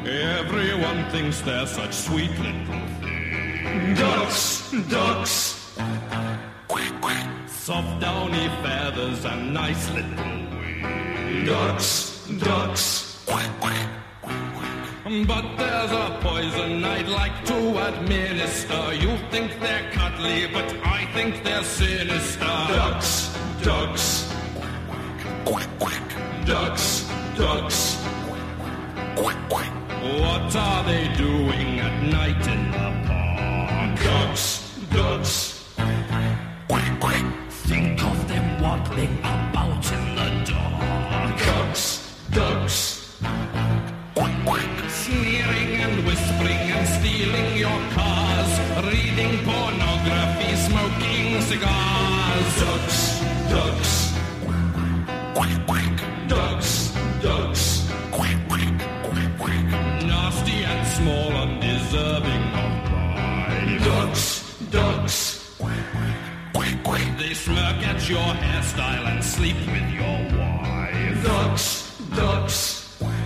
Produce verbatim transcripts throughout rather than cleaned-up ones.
Everyone thinks they're such sweet little things. Ducks, ducks. Quack, quack. Soft downy feathers and nice little wings. Ducks, ducks. Quack, quack. But there's a poison I'd like to administer. You think they're cuddly, but I think they're sinister. Ducks, ducks. Quack, quack. Ducks, ducks. Quack, quack. What are they doing at night in the pond? Ducks, ducks. Quack, quack. Think of them waddling about in the dark. Ducks, ducks. Quack, quack. Sneering and whispering and stealing your cars. Reading pornography, smoking cigars. Ducks, ducks. Quack, quack. Ducks, ducks. Quack, quack. Quack, quack. Nasty and small, undeserving of pride. Ducks, ducks. Quack, quack. They smirk at your hairstyle and sleep with your wife. Ducks, ducks.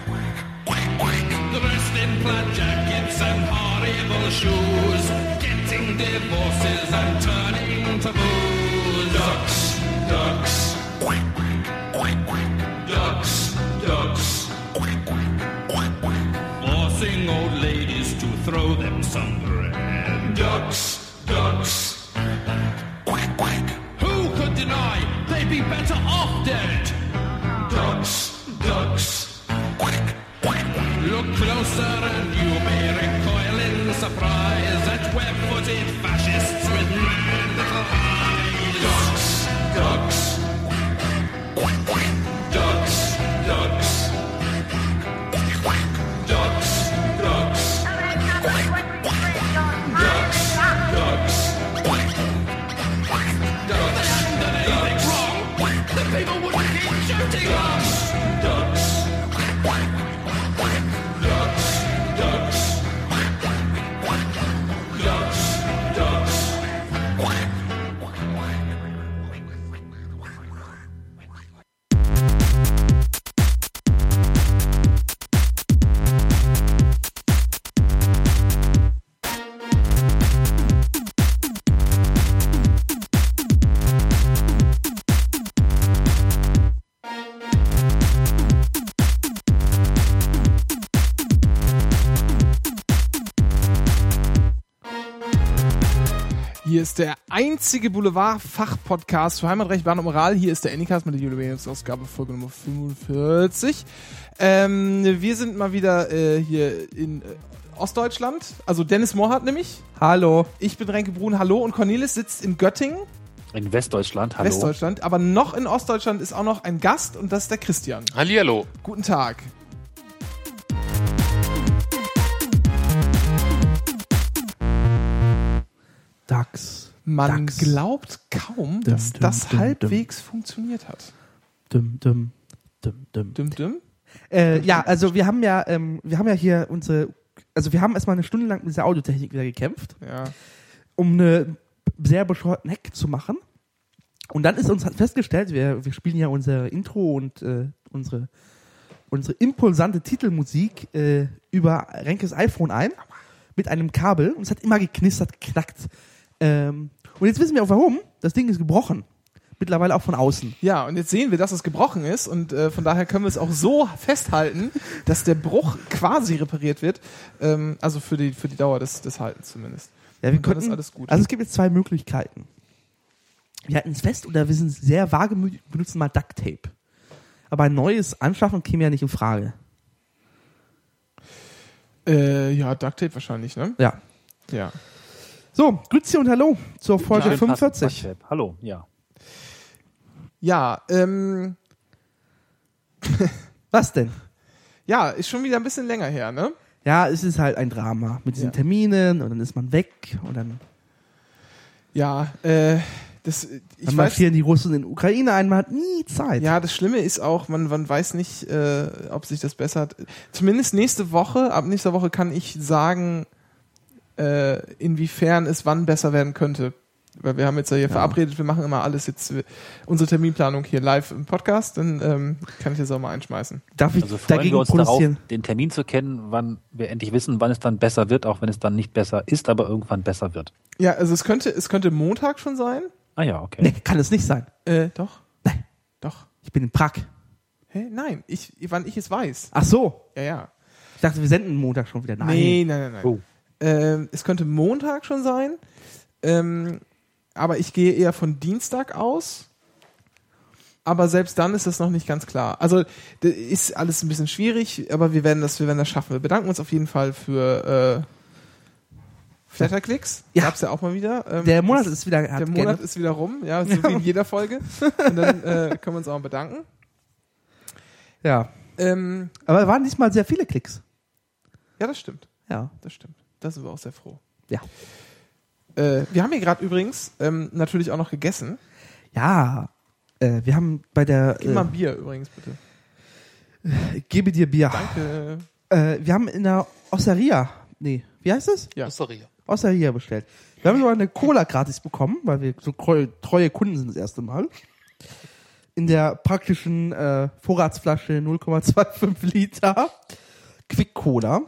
Dressed in plaid jackets and horrible shoes, getting divorces and turning to booze. Ducks, ducks. Quack, quack, quack, quack. Ducks, ducks. Quack, quack, quack, quack. Forcing old ladies to throw them some bread. Ducks, ducks. Quack, quack. Who could deny they'd be better off dead? Ducks, ducks. Quack, quack. Look closer and you may recoil in surprise at web-footed fascists with mad little eyes. Ducks, ducks. Quack, quack. Ducks, ducks. Quack, quack. Ducks, ducks. Quack, quack. Ducks, ducks. Quack, quack. Ducks, ducks. Wrong. The people wouldn't keep shooting us. Ducks, quack, quack. Ducks, ducks. Quack, quack. Ducks, ducks. Quack. Hier ist der einzige Boulevard-Fach-Podcast für Heimatrecht, Bahn und Moral. Hier ist der Anycast mit der Jubiläumsausgabe, Folge Nummer fünfundvierzig. Ähm, wir sind mal wieder äh, hier in äh, Ostdeutschland. Also Dennis Mohrhardt nämlich. Hallo. Ich bin Renke Brun, hallo. Und Cornelis sitzt in Göttingen. In Westdeutschland, hallo. Westdeutschland. Aber noch in Ostdeutschland ist auch noch ein Gast und das ist der Christian. Hallihallo. Guten Tag. Ducks. Man Ducks. glaubt kaum, Dum, dass dum, das dum, halbwegs dum. funktioniert hat. Dum, dum, dum, dum. Dum, dum? Äh, ja, also wir haben ja, ähm, wir haben ja hier unsere, also wir haben erstmal eine Stunde lang mit dieser Audiotechnik wieder gekämpft, Ja. um eine sehr bescheuerten Hack zu machen. Und dann ist uns halt festgestellt, wir, wir spielen ja unser Intro und äh, unsere, unsere impulsante Titelmusik äh, über Renkes iPhone ein, mit einem Kabel, und es hat immer geknistert, geknackt. Ähm, und jetzt wissen wir auch warum. Das Ding ist gebrochen. Mittlerweile auch von außen. Ja, und jetzt sehen wir, dass es gebrochen ist und äh, von daher können wir es auch so festhalten, dass der Bruch quasi repariert wird. Ähm, also für die, für die Dauer des, des Haltens zumindest. Ja, wir und dann könnten, ist alles gut. Also es gibt jetzt zwei Möglichkeiten. Wir halten es fest oder wir sind sehr wagemütig, benutzen mal Duct Tape. Aber ein neues Anschaffen käme ja nicht in Frage. Äh, ja, Duct Tape wahrscheinlich, ne? Ja. Ja. So, Grüezi und Hallo zur Folge Schön fünfundvierzig. passend, Hallo, ja. Ja, ähm, Was denn? ja, ist schon wieder ein bisschen länger her, ne? Ja, es ist halt ein Drama mit diesen Ja. Terminen und dann ist man weg und dann, Ja, äh, das, ich dann weiß, marschieren die Russen in die Ukraine ein, man hat nie Zeit. ja, das Schlimme ist auch, man, man weiß nicht, äh, ob sich das bessert. Zumindest nächste Woche, ab nächster Woche kann ich sagen, äh, inwiefern es wann besser werden könnte. Weil wir haben jetzt ja hier Ja. verabredet, wir machen immer alles jetzt, äh, unsere Terminplanung hier live im Podcast, dann ähm, kann ich das auch mal einschmeißen. Darf ich Also freuen dagegen wir uns darauf, protestieren? den Termin zu kennen, wann wir endlich wissen, wann es dann besser wird, auch wenn es dann nicht besser ist, aber irgendwann besser wird. Ja, also es könnte, es könnte Montag schon sein. Ah ja, okay. Nee, kann es nicht sein. Äh, doch. Nein. Doch. Ich bin in Prag. Hä? Nein, ich, wann ich es weiß. Ach so. Ja, ja. Ich dachte, wir senden Montag schon wieder. Nein. Nee, nein, nein, nein. Oh. Ähm, es könnte Montag schon sein. Ähm, aber ich gehe eher von Dienstag aus. Aber selbst dann ist das noch nicht ganz klar. Also das ist alles ein bisschen schwierig, aber wir werden das, wir werden das schaffen. Wir bedanken uns auf jeden Fall für äh, Flatterklicks. Ja. Gab's ja auch mal wieder. Ähm, Der Monat das, ist wieder. Hat der Monat geändert. ist wieder rum, ja, so wie in jeder Folge. Und dann äh, können wir uns auch mal bedanken. Ja. Ähm, Aber es waren diesmal sehr viele Klicks. ja, das stimmt. Ja. Das stimmt. Da sind wir auch sehr froh. Ja. Äh, wir haben hier gerade übrigens ähm, natürlich auch noch gegessen. Ja. Äh, wir haben bei der. Gib mal Äh, ein Bier übrigens, bitte. gebe dir Bier. Danke. Äh, wir haben in der Osteria. Nee, wie heißt es? Ja. Osteria. Osteria bestellt. Wir haben sogar eine Cola gratis bekommen, weil wir so treue, treue Kunden sind das erste Mal. In der praktischen äh, Vorratsflasche null Komma fünfundzwanzig Liter Quick Cola.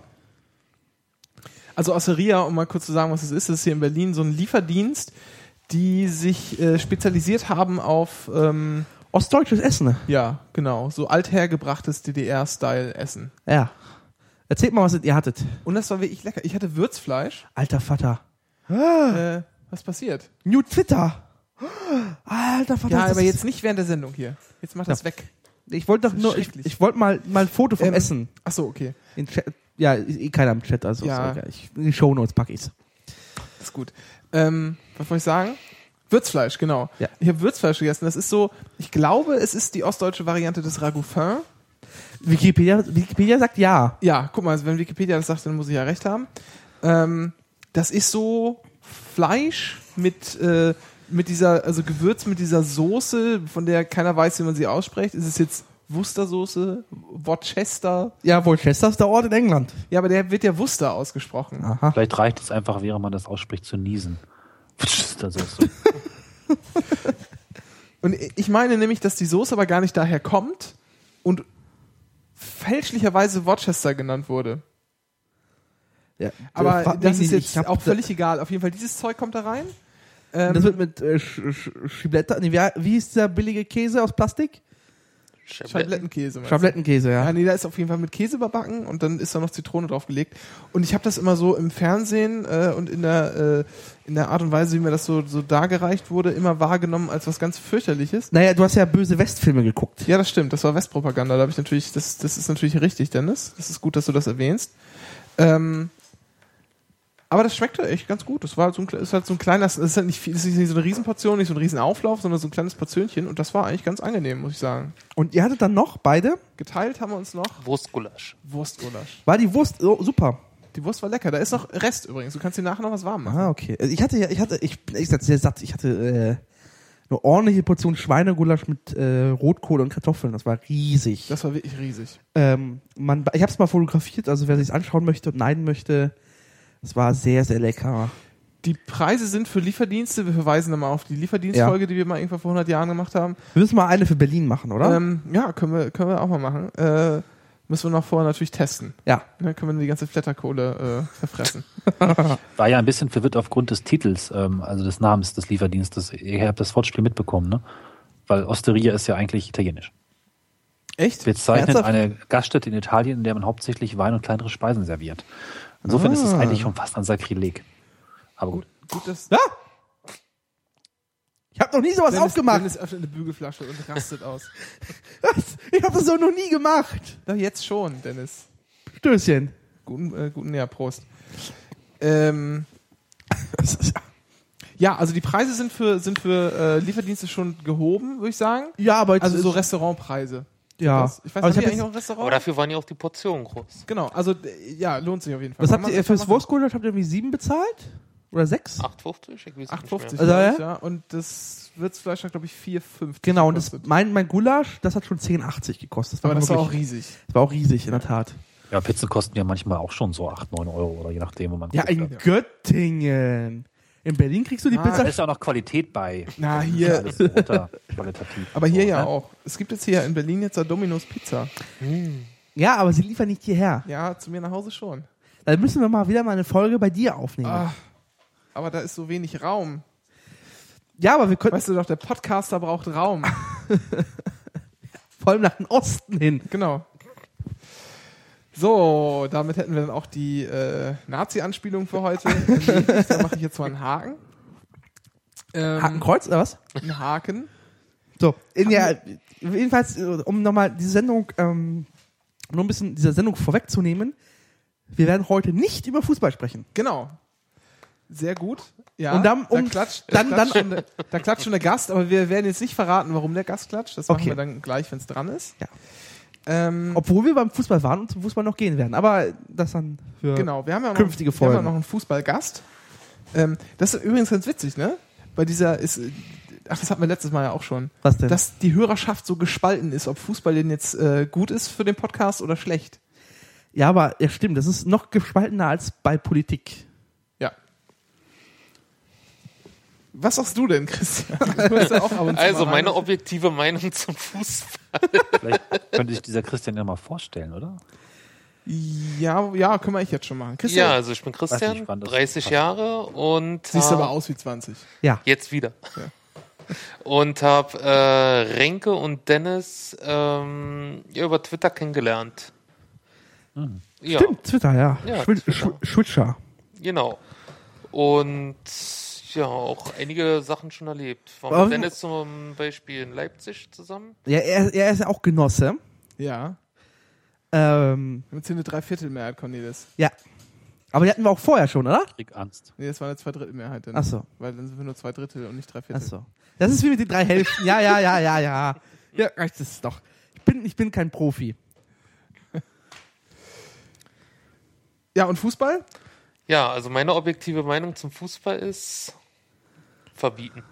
Also Osteria, um mal kurz zu sagen, was es ist, das ist hier in Berlin so ein Lieferdienst, die sich äh, spezialisiert haben auf, ähm, Ostdeutsches Essen. ja, genau, so althergebrachtes D D R-Style-Essen. Ja. Erzählt mal, was ihr hattet. Und das war wirklich lecker. Ich hatte Würzfleisch. Alter Vater. Äh, was passiert? New Twitter. Alter Vater. Ja, das aber ist- jetzt nicht während der Sendung hier. Jetzt mach das weg. Ich wollte doch Das ist nur, ich, schrecklich. ich wollte mal, mal ein Foto vom Ähm, Essen. Ach so, okay. In Chat, ja, ist eh keiner im Chat, also Ja. ist egal. Ich, in die Shownotes packe ich's. Das ist gut. Ähm, was wollte ich sagen? Würzfleisch, genau. Ja. Ich habe Würzfleisch gegessen. Das ist so, ich glaube, es ist die ostdeutsche Variante des Ragoufin. Wikipedia, Wikipedia sagt ja. Ja, guck mal, also wenn Wikipedia das sagt, dann muss ich ja recht haben. Ähm, das ist so Fleisch mit, äh, mit dieser, also Gewürz mit dieser Soße, von der keiner weiß, wie man sie ausspricht. Ist es jetzt Worcestersoße, Worcester? Ja, Worcester ist der Ort in England. Ja, aber der wird ja Worcester ausgesprochen. Aha. Vielleicht reicht es einfach, während man das ausspricht, zu niesen. Das ist so. Und ich meine nämlich, dass die Soße aber gar nicht daher kommt und fälschlicherweise Worcester genannt wurde. Ja, Aber frag mich das ist nicht, jetzt ich hab auch da- völlig egal. Auf jeden Fall, dieses Zeug kommt da rein. Ähm, Das wird mit äh, Sch Sch Schibletta, nee, wie, wie ist der billige Käse aus Plastik? Scheiblettenkäse. meinst du? Schablettenkäse, ja. Ja, nee, da ist auf jeden Fall mit Käse überbacken und dann ist da noch Zitrone draufgelegt. Und ich habe das immer so im Fernsehen äh, und in der, äh, in der Art und Weise, wie mir das so, so dargereicht wurde, immer wahrgenommen als was ganz fürchterliches. Naja, du hast ja böse Westfilme geguckt. Ja, das stimmt. Das war Westpropaganda. Da habe ich natürlich, das, das ist natürlich richtig, Dennis. Das ist gut, dass du das erwähnst. Ähm, aber das schmeckt echt ganz gut. Das war halt so ein, ist halt so ein kleines, das ist halt nicht viel, das ist nicht so eine Riesenportion, nicht so ein Riesenauflauf, sondern so ein kleines Portionchen. Und das war eigentlich ganz angenehm, muss ich sagen. Und ihr hattet dann noch beide, Geteilt haben wir uns noch Wurstgulasch. Wurstgulasch. war die Wurst oh, super. Die Wurst war lecker. Da ist noch Rest übrigens. Du kannst dir nachher noch was warm machen. Ah, okay. Also ich hatte ja, ich hatte, ich bin echt sehr satt. Ich hatte äh, eine ordentliche Portion Schweinegulasch mit äh, Rotkohl und Kartoffeln. Das war riesig. Das war wirklich riesig. ähm, man, ich habe es mal fotografiert, also wer sich anschauen möchte und neiden möchte, es war sehr, sehr lecker. Die Preise sind für Lieferdienste. Wir verweisen nochmal auf die Lieferdienstfolge, die wir mal irgendwann vor hundert Jahren gemacht haben. Wir müssen mal eine für Berlin machen, oder? Ähm, ja, können wir, können wir auch mal machen. Äh, müssen wir noch vorher natürlich testen. ja. Dann können wir die ganze Flatterkohle äh, verfressen. War ja ein bisschen verwirrt aufgrund des Titels, ähm, also des Namens des Lieferdienstes. Ihr habt das Wortspiel mitbekommen, ne? Weil Osteria ist ja eigentlich italienisch. Echt? Wir zeichnen Ernsthaft? eine Gaststätte in Italien, in der man hauptsächlich Wein und kleinere Speisen serviert. Insofern Ah. ist es eigentlich schon fast ein Sakrileg. Aber gut. Gut, dass Ja? Ich habe noch nie sowas Dennis, aufgemacht. Dennis öffnet eine Bügelflasche und rastet aus. Ich habe das so noch nie gemacht. Na, jetzt schon, Dennis. Stößchen. Guten, äh, guten, ja, Prost. Ähm, ja, also die Preise sind für, sind für äh, Lieferdienste schon gehoben, würde ich sagen. Ja, aber jetzt Also so ist- Restaurantpreise. ja. Das- Ich weiß aber nicht, ich habt ihr hab eigentlich jetzt, noch ein Restaurant? Aber dafür waren ja auch die Portionen groß. Genau, also äh, ja, lohnt sich auf jeden Fall. was Kann habt man ihr fürs machen. Wurstgulasch? Habt ihr irgendwie sieben bezahlt? Oder sechs? acht fünfzig? Ich weiß acht nicht fünfzig, Also, glaub ja? ich, ja. Und das Würzfleisch hat, glaube ich, vier fünfzig Genau, und das, gekostet. mein, mein Gulasch, das hat schon zehn achtzig gekostet. Das war, Aber das war auch wirklich- riesig. das war auch riesig, in der Tat. Ja, Pizzen kosten ja manchmal auch schon so acht, neun Euro oder je nachdem, wo man Ja, guckt. in Göttingen. In Berlin kriegst du die Ah, Da Pizza. ist auch noch Qualität bei. Na, Ja, hier. alles runter, qualitativ. Aber hier So, ja ne? auch. Es gibt jetzt hier in Berlin jetzt eine Domino's Pizza. Ja, aber sie liefern nicht hierher. Ja, zu mir nach Hause schon. Dann müssen wir mal wieder mal eine Folge bei dir aufnehmen. Ah, aber da ist so wenig Raum. Ja, aber wir könnten Weißt du doch, der Podcaster braucht Raum. vor allem nach dem Osten hin. Genau. So, damit hätten wir dann auch die äh, Nazi-Anspielung für heute. Da mache ich jetzt mal einen Haken. Ähm, Hakenkreuz oder was? Einen Haken. So, in der, jedenfalls, um nochmal diese Sendung, ähm, nur ein bisschen dieser Sendung vorwegzunehmen, wir werden heute nicht über Fußball sprechen. Genau. Sehr gut. Ja, Und dann, um- da, klatscht, dann- da, klatscht dann- schon der, da klatscht schon der Gast, aber wir werden jetzt nicht verraten, warum der Gast klatscht. Das machen Okay. wir dann gleich, wenn es dran ist. Ja. Ähm, Obwohl wir beim Fußball waren und zum Fußball noch gehen werden. Aber das dann für Genau, wir haben ja noch, künftige wir haben ja Folgen. noch einen Fußballgast. Ähm, das ist übrigens ganz witzig, ne? Bei dieser ist, ach, das hatten wir letztes Mal ja auch schon, Was denn? dass die Hörerschaft so gespalten ist, ob Fußball denn jetzt äh, gut ist für den Podcast oder schlecht. Ja, aber ja, stimmt, das ist noch gespaltener als bei Politik. Ja. Was sagst du denn, Christian? Du hast ja auch ab und zu Also mal meine rein- objektive Meinung zum Fußball. Vielleicht könnte sich dieser Christian ja mal vorstellen, oder? Ja, ja, kümmere ich jetzt schon machen. Christian, Ja, also ich bin Christian, Weiß nicht, wann das dreißig passt. Jahre und siehst hab- aber aus wie zwanzig. Ja. jetzt wieder. Und habe äh, Renke und Dennis ähm, ja, über Twitter kennengelernt. Ja, Stimmt, Twitter, ja. Ja, Schwi- Twitter. Schw- Switcher. genau. Und ja, auch einige Sachen schon erlebt. War Aber- mit Dennis zum Beispiel in Leipzig zusammen. Ja, er, er ist ja auch Genosse. Ja. Ähm, Wir haben jetzt hier eine Dreiviertelmehrheit, Cornelis. ja. Aber die hatten wir auch vorher schon, oder? Krieg Angst. Nee, das war eine Zweidrittelmehrheit. Dann. Ach so. Weil dann sind wir nur zwei Drittel und nicht drei Viertel. Achso. Das ist wie mit den drei Hälften. Ja, ja, ja, ja, ja. Ja, reicht es doch. Ich bin, ich bin kein Profi. Ja, und Fußball? Ja, also meine objektive Meinung zum Fußball ist verbieten.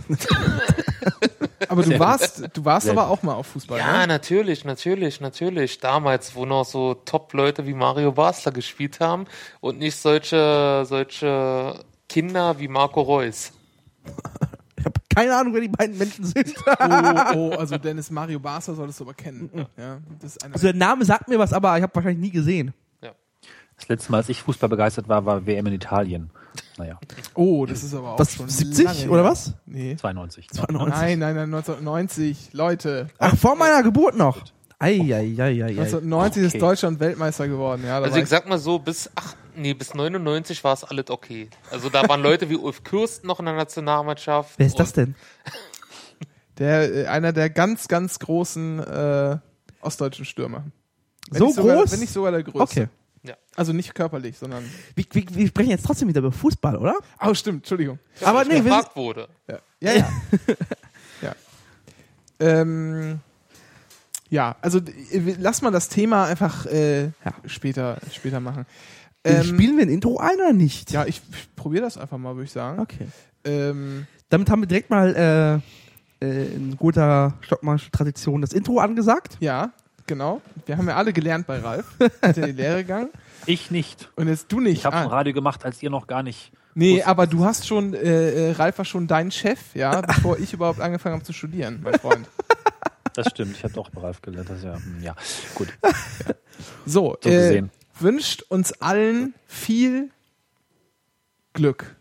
Aber du warst, du warst Sehr aber gut. auch mal auf Fußball, Ja, ne? natürlich, natürlich, natürlich. Damals, wo noch so Top-Leute wie Mario Basler gespielt haben und nicht solche, solche Kinder wie Marco Reus. Ich habe keine Ahnung, wer die beiden Menschen sind. Oh, oh, also Dennis Mario Barca solltest du aber kennen. Ja, das ist einer. Also der Name sagt mir was, aber ich habe wahrscheinlich nie gesehen. Das letzte Mal, als ich Fußball begeistert war, war W M in Italien. Naja, Oh, das ist aber auch Was, schon siebzig lange oder her. was? Nee. zweiundneunzig. zweiundneunzig. Nein, nein, nein, neunzehnhundertneunzig. Leute. Ach, vor meiner Geburt noch. Ei, ei, ei, ei, ei. neunzehnhundertneunzig Okay. ist Deutschland Weltmeister geworden. Ja, da Also war ich sag mal so, bis ach, nee, bis neunundneunzig war es alles okay. Also da waren Leute wie Ulf Kürsten noch in der Nationalmannschaft. Wer ist das denn? der, äh, einer der ganz, ganz großen äh, ostdeutschen Stürmer. Wenn So nicht sogar, groß? Wenn nicht sogar der größte. Okay. Ja. Also nicht körperlich, sondern... Wir, wir, wir sprechen jetzt trotzdem wieder über Fußball, oder? Oh, stimmt, Entschuldigung. Aber Und nee, wir gefragt wurde. Ja, ja. Ja, ja. Ähm, ja, also äh, lass mal das Thema einfach äh, Ja. später, später machen. Ähm, Ähm, Spielen wir ein Intro ein oder nicht? ja, ich probiere das einfach mal, würde ich sagen. Okay. Ähm, Damit haben wir direkt mal äh, äh, in guter stockmannscher Tradition das Intro angesagt. ja, genau. Wir haben ja alle gelernt bei Ralf. Hat ja die Lehre gegangen. Ich nicht. Und jetzt du nicht. Ich habe Ah. schon Radio gemacht, als ihr noch gar nicht. Nee, wussten. aber du hast schon, äh, äh, Ralf war schon dein Chef, ja, bevor ich überhaupt angefangen habe zu studieren, mein Freund. Das stimmt, ich habe doch bei Ralf gelernt. Das ist ja, hm, ja, gut. So, So äh, gesehen. wünscht uns allen viel Glück.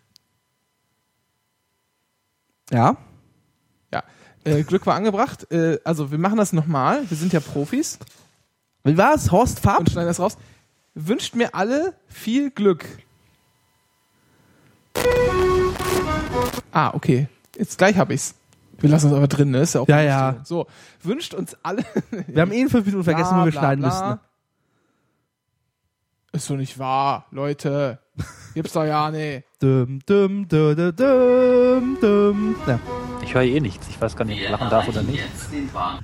Ja. Ja, äh, Glück war angebracht. Äh, also wir machen das nochmal. Wir sind ja Profis Wie war's? Horst Farb? und schneiden das raus. Wünscht mir alle viel Glück. Ah, okay. Jetzt gleich hab ich's. Wir lassen es aber drin, ne? Ist ja auch Ja, nicht ja. So, wünscht uns alle. Wir haben eh in fünf Minuten vergessen, wo wir schneiden müssen. Ist doch nicht wahr, Leute. Gibt's doch ja nicht. Dum, dum, dum, dum, dum, dum. Ja. Ich höre eh nichts. Ich weiß gar nicht, ob ich lachen darf oder nicht. Jetzt den Bahn.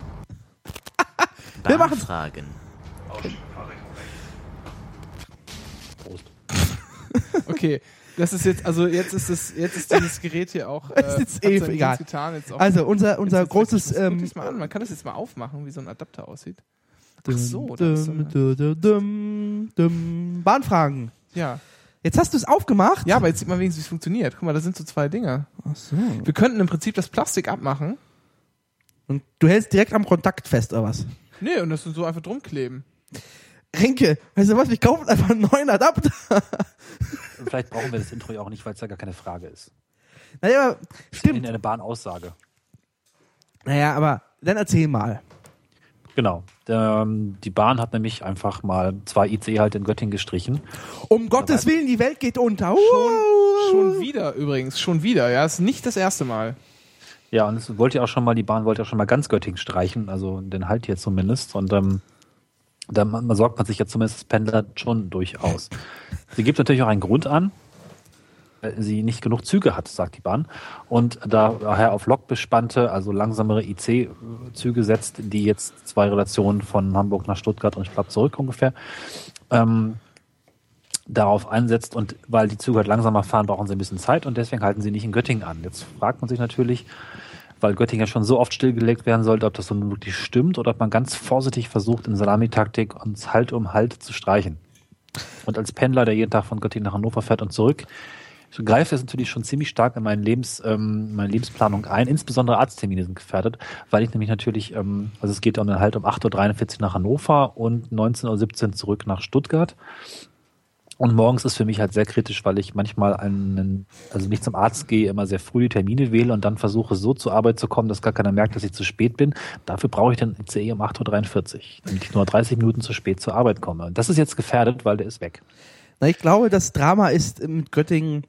Wir machen's. Bahnfragen. Prost. Okay, das ist jetzt, also jetzt ist das, jetzt ist dieses Gerät hier auch. Äh, Ist jetzt hat eh seinen egal. Dienst getan, jetzt auch Also unser, unser jetzt großes... jetzt, guck Ähm, dich mal an. Man kann das jetzt mal aufmachen, wie so ein Adapter aussieht. Ach dum, so, da ist so dum, eine- dum, dum, dum, dum. Bahnfragen. Ja. Jetzt hast du es aufgemacht? Ja, aber jetzt sieht man wenigstens, wie es funktioniert. Guck mal, da sind so zwei Dinger. Ach so. Wir könnten im Prinzip das Plastik abmachen. Und du hältst direkt am Kontakt fest, oder was? Nee, und das so einfach drum kleben. Renke, weißt du was, wir kaufen einfach einen neuen Adapter. Vielleicht brauchen wir das Intro ja auch nicht, weil es ja gar keine Frage ist. Naja, stimmt. In eine Bahnaussage. Naja, aber dann erzähl mal. Genau. Ähm, die Bahn hat nämlich einfach mal zwei I C halt in Göttingen gestrichen. Um Gottes Willen, die Welt geht unter. Schon, schon wieder übrigens, schon wieder. Ja, ist nicht das erste Mal. Ja, und es wollte ja auch schon mal, die Bahn wollte ja schon mal ganz Göttingen streichen, also den Halt hier zumindest. Und ähm, da man, sorgt man sich ja zumindest als Pendler schon durchaus. Sie gibt natürlich auch einen Grund an, weil sie nicht genug Züge hat, sagt die Bahn. Und daher auf Lok bespannte, also langsamere I C-Züge setzt, die jetzt zwei Relationen von Hamburg nach Stuttgart und ich glaube zurück ungefähr, ähm, darauf einsetzt. Und weil die Züge halt langsamer fahren, brauchen sie ein bisschen Zeit und deswegen halten sie nicht in Göttingen an. Jetzt fragt man sich natürlich, weil Göttingen ja schon so oft stillgelegt werden sollte, ob das so wirklich stimmt oder ob man ganz vorsichtig versucht, in Salamitaktik uns Halt um Halt zu streichen. Und als Pendler, der jeden Tag von Göttingen nach Hannover fährt und zurück, greift es natürlich schon ziemlich stark in meine, Lebens, ähm, meine Lebensplanung ein. Insbesondere Arzttermine sind gefährdet, weil ich nämlich natürlich, ähm, also es geht um den Halt um acht Uhr dreiundvierzig nach Hannover und neunzehn Uhr siebzehn zurück nach Stuttgart. Und morgens ist für mich halt sehr kritisch, weil ich manchmal einen, also nicht zum Arzt gehe, immer sehr früh die Termine wähle und dann versuche so zur Arbeit zu kommen, dass gar keiner merkt, dass ich zu spät bin. Dafür brauche ich den I C E um acht Uhr dreiundvierzig, damit ich nur dreißig Minuten zu spät zur Arbeit komme. Und das ist jetzt gefährdet, weil der ist weg. Na, ich glaube, das Drama ist mit Göttingen,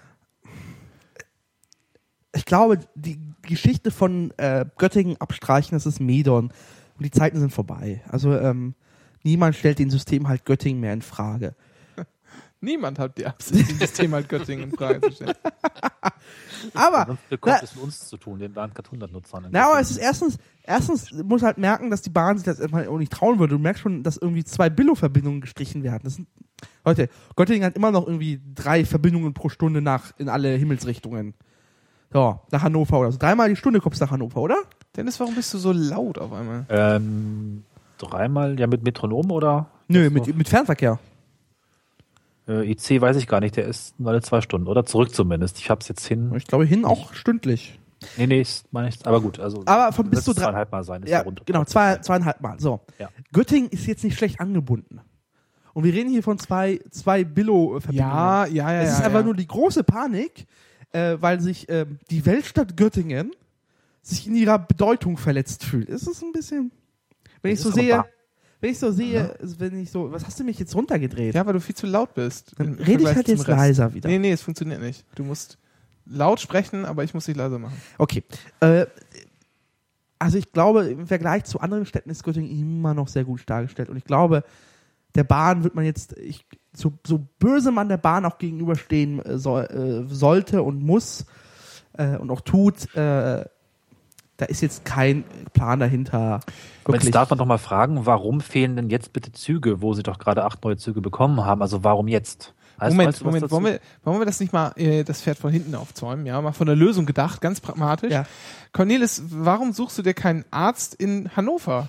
ich glaube, die Geschichte von äh, Göttingen abstreichen, das ist Medon. Und die Zeiten sind vorbei. Also ähm, niemand stellt den System halt Göttingen mehr in Frage. Niemand hat die Absicht, das Thema halt Göttingen in Frage zu stellen. Aber Sonst bekommt es mit uns zu tun, den Bahncard hundert-Nutzern. Na, aber es ist erstens, erstens muss halt merken, dass die Bahn sich das erstmal auch nicht trauen würde. Du merkst schon, dass irgendwie zwei Billo-Verbindungen gestrichen werden. Das sind, Leute, Göttingen hat immer noch irgendwie drei Verbindungen pro Stunde nach, in alle Himmelsrichtungen. So, nach Hannover oder so. Dreimal die Stunde kommst du nach Hannover, oder? Dennis, warum bist du so laut auf einmal? Ähm, dreimal, ja, mit Metronom oder? Nö, mit, mit Fernverkehr. Äh, I C weiß ich gar nicht, der ist nur alle zwei Stunden oder zurück zumindest. Ich hab's jetzt hin. Ich glaube, hin auch stündlich. Nee, nee, ist, meine ich, aber gut, also. Aber von bis zu drei. Zweieinhalb Mal sein, ist Ja, der Runde. genau, zwei, zweieinhalb Mal. So. Ja. Göttingen ist jetzt nicht schlecht angebunden. Und wir reden hier von zwei, zwei Billo-Verbindungen. Ja, ja, ja. Es ist ja, einfach ja. nur die große Panik, äh, weil sich äh, die Weltstadt Göttingen sich in ihrer Bedeutung verletzt fühlt. Es ist ein bisschen, wenn ich Das so ist aber sehe, wahr. wenn ich so sehe, wenn ich so, was hast du mich jetzt runtergedreht? Ja, weil du viel zu laut bist. Dann Im rede ich Vergleich halt zum jetzt Rest. leiser wieder. Nee, nee, es funktioniert nicht. Du musst laut sprechen, aber ich muss dich leiser machen. Okay. Äh, also ich glaube, im Vergleich zu anderen Städten ist Göttingen immer noch sehr gut dargestellt. Und ich glaube, der Bahn wird man jetzt, ich, so, so böse man der Bahn auch gegenüberstehen äh, soll, äh, sollte und muss äh, und auch tut, äh, da ist jetzt kein Plan dahinter. Aber Wirklich. jetzt darf man doch mal fragen, warum fehlen denn jetzt bitte Züge, wo sie doch gerade acht neue Züge bekommen haben? Also warum jetzt? Weißt, Moment, weißt du was Moment, dazu? wollen wir, wollen wir das nicht mal, äh, das Pferd von hinten aufzäumen? Ja, mal von der Lösung gedacht, ganz pragmatisch. Ja. Cornelis, warum suchst du dir keinen Arzt in Hannover?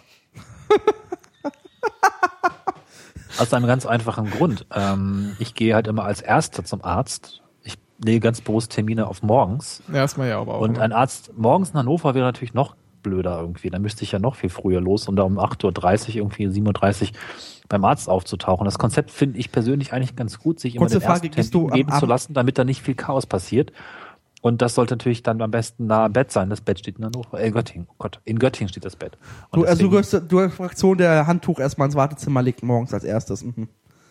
Aus einem ganz einfachen Grund. Ähm, ich gehe halt immer als Erster zum Arzt. Ich lege ganz bewusst Termine auf morgens. Ja, erstmal ja, aber auch. Und ein Arzt morgens in Hannover wäre natürlich noch blöder irgendwie. Dann müsste ich ja noch viel früher los, um da um acht Uhr dreißig, irgendwie sieben Uhr dreißig beim Arzt aufzutauchen. Das Konzept finde ich persönlich eigentlich ganz gut, sich immer Kurze den Frage, ersten gehst Termin du am geben zu Abend- lassen, damit da nicht viel Chaos passiert. Und das sollte natürlich dann am besten nah am Bett sein. Das Bett steht in Hannover, äh, in Göttingen. Oh Gott, in Göttingen steht das Bett. Und Du, also du deswegen- gehörst zur Fraktion, der Handtuch erstmal ins Wartezimmer legt morgens als erstes. Mhm.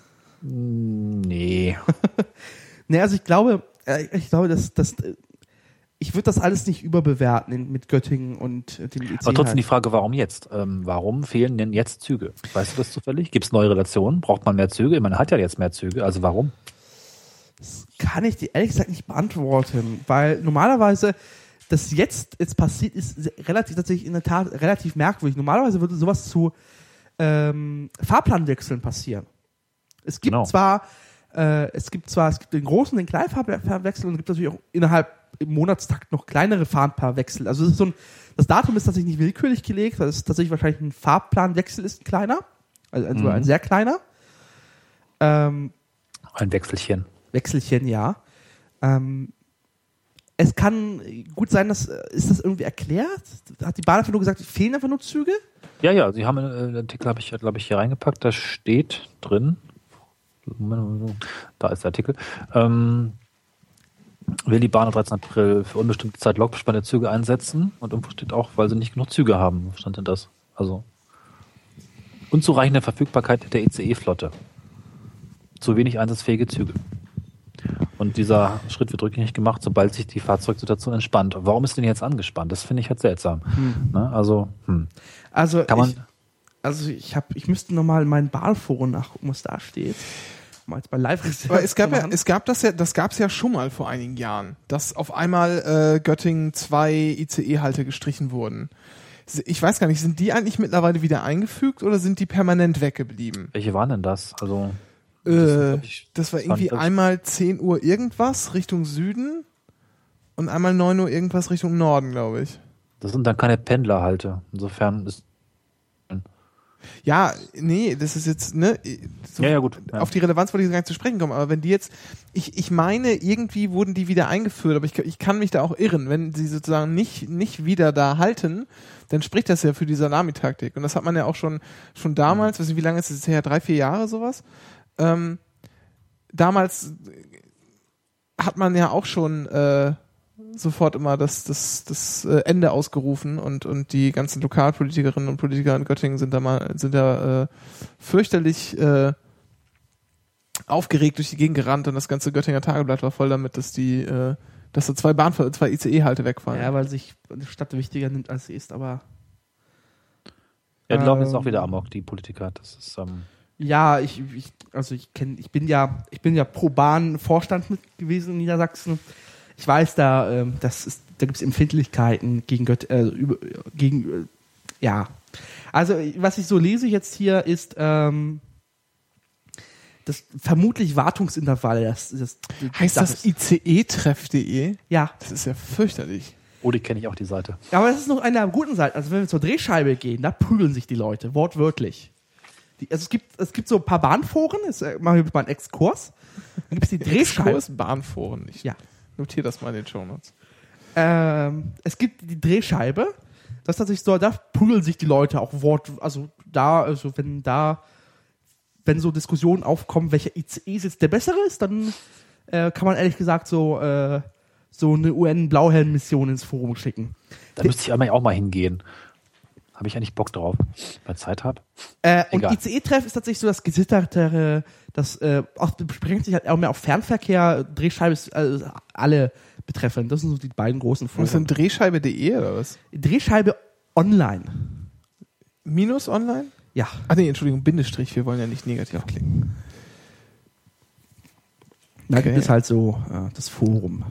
Nee. Ne, also ich glaube, äh, ich glaube, dass, dass äh, ich würde das alles nicht überbewerten in, mit Göttingen und äh, dem I C. Aber trotzdem die halt. Frage, warum jetzt? Ähm, warum fehlen denn jetzt Züge? Weißt du das zufällig? Gibt es neue Relationen? Braucht man mehr Züge? Man hat ja jetzt mehr Züge, also warum? Kann ich dir ehrlich gesagt nicht beantworten, weil normalerweise das jetzt jetzt passiert ist relativ tatsächlich in der Tat relativ merkwürdig. Normalerweise würde sowas zu ähm, Fahrplanwechseln passieren. Es gibt Genau. zwar äh, es gibt zwar es gibt den großen, den kleinen Fahrplanwechsel und es gibt natürlich auch innerhalb im Monatstakt noch kleinere Fahrplanwechsel. Also es ist so ein, das Datum ist tatsächlich nicht willkürlich gelegt, weil es tatsächlich wahrscheinlich ein Fahrplanwechsel ist, ein kleiner, also, also Mhm. ein sehr kleiner. Ähm, Ein Wechselchen. Wechselchen, ja. Ähm, es kann gut sein, dass, ist das irgendwie erklärt? Hat die Bahn einfach nur gesagt, es fehlen einfach nur Züge? Ja, ja, sie haben äh, den Artikel habe ich, glaube ich, hier reingepackt, da steht drin, da ist der Artikel, ähm, will die Bahn am dreizehnten April für unbestimmte Zeit lokbespannte Züge einsetzen und irgendwo steht auch, weil sie nicht genug Züge haben, wo stand denn das? Also unzureichende Verfügbarkeit der I C E-Flotte. Zu wenig einsatzfähige Züge. Und dieser Schritt wird rückgängig gemacht, sobald sich die Fahrzeugsituation entspannt. Warum ist denn jetzt angespannt? Das finde ich halt seltsam. Hm. Ne? Also, hm. Also, Kann man, ich, also ich, hab, ich müsste nochmal in meinen Bahnforen nachgucken, was da steht. Mal jetzt bei live Aber es gab ja, es gab das ja, das gab es ja schon mal vor einigen Jahren, dass auf einmal äh, Göttingen zwei I C E-Halte gestrichen wurden. Ich weiß gar nicht, sind die eigentlich mittlerweile wieder eingefügt oder sind die permanent weggeblieben? welche waren denn das? Also, Äh, das, ich, das war irgendwie fand das- einmal zehn Uhr irgendwas Richtung Süden und einmal neun Uhr irgendwas Richtung Norden, glaube ich. das sind dann keine Pendlerhalte. Insofern ist Ja, nee, das ist jetzt, ne, so Ja, ja, gut, ja. auf die Relevanz wollte ich gar nicht zu sprechen kommen, aber wenn die jetzt, ich, ich meine, irgendwie wurden die wieder eingeführt, aber ich, ich kann mich da auch irren, wenn sie sozusagen nicht, nicht wieder da halten, dann spricht das ja für die Salamitaktik und das hat man ja auch schon, schon damals, weiß nicht, wie lange ist es her, drei, vier Jahre sowas, ähm, damals hat man ja auch schon, äh, sofort immer das, das, das äh, Ende ausgerufen und, und die ganzen Lokalpolitikerinnen und Politiker in Göttingen sind da mal, sind da äh, fürchterlich äh, aufgeregt durch die Gegend gerannt und das ganze Göttinger Tageblatt war voll damit, dass die, äh, dass da zwei Bahn, zwei I C E-Halte wegfallen. Ja, weil sich die Stadt wichtiger nimmt, als sie ist, aber ja, die laufen jetzt Ähm, auch wieder amok, die Politiker. Das ist, ähm, ja, ich, ich also ich kenne, ich bin ja, ich bin ja pro Bahn Vorstand mit gewesen in Niedersachsen. Ich weiß, da, ähm, das ist, da gibt es Empfindlichkeiten gegen Gött, äh, über, gegen, äh, ja. Also, was ich so lese jetzt hier ist, ähm, das vermutlich Wartungsintervall. Das, das, Heißt das I C E-Treff punkt de? Ja. Das ist ja fürchterlich. oh, die kenne ich auch, die Seite. Aber das ist noch eine der guten Seiten. Also, wenn wir zur Drehscheibe gehen, da prügeln sich die Leute, wortwörtlich. Die, also, es gibt, es gibt so ein paar Bahnforen, jetzt äh, machen wir mal einen Exkurs. Dann gibt es die Drehscheibe. Exkurs Bahnforen. Ich Ja. notiere das mal in den Shownotes. Ähm, es gibt die Drehscheibe. Das ist tatsächlich so, da prügeln sich die Leute auch Wort, also da, also wenn da, wenn so Diskussionen aufkommen, welcher I C E jetzt der bessere ist, dann äh, kann man ehrlich gesagt so, äh, so eine U N-Blauhelm-Mission ins Forum schicken. Da müsste ich einmal auch mal hingehen. Habe ich eigentlich Bock drauf, weil ich Zeit habe. Äh, und Egal. I C E-Treff ist tatsächlich so das gesittertere, das äh, auch beschränkt sich halt auch mehr auf Fernverkehr, Drehscheibe ist äh, alle betreffend. Das sind so die beiden großen Was ist denn Foren. Drehscheibe punkt de oder was? Drehscheibe online. Minus online? Ja. Ach nee, Entschuldigung, Bindestrich, wir wollen ja nicht negativ klingen. Da Okay. gibt es halt so äh, das Forum.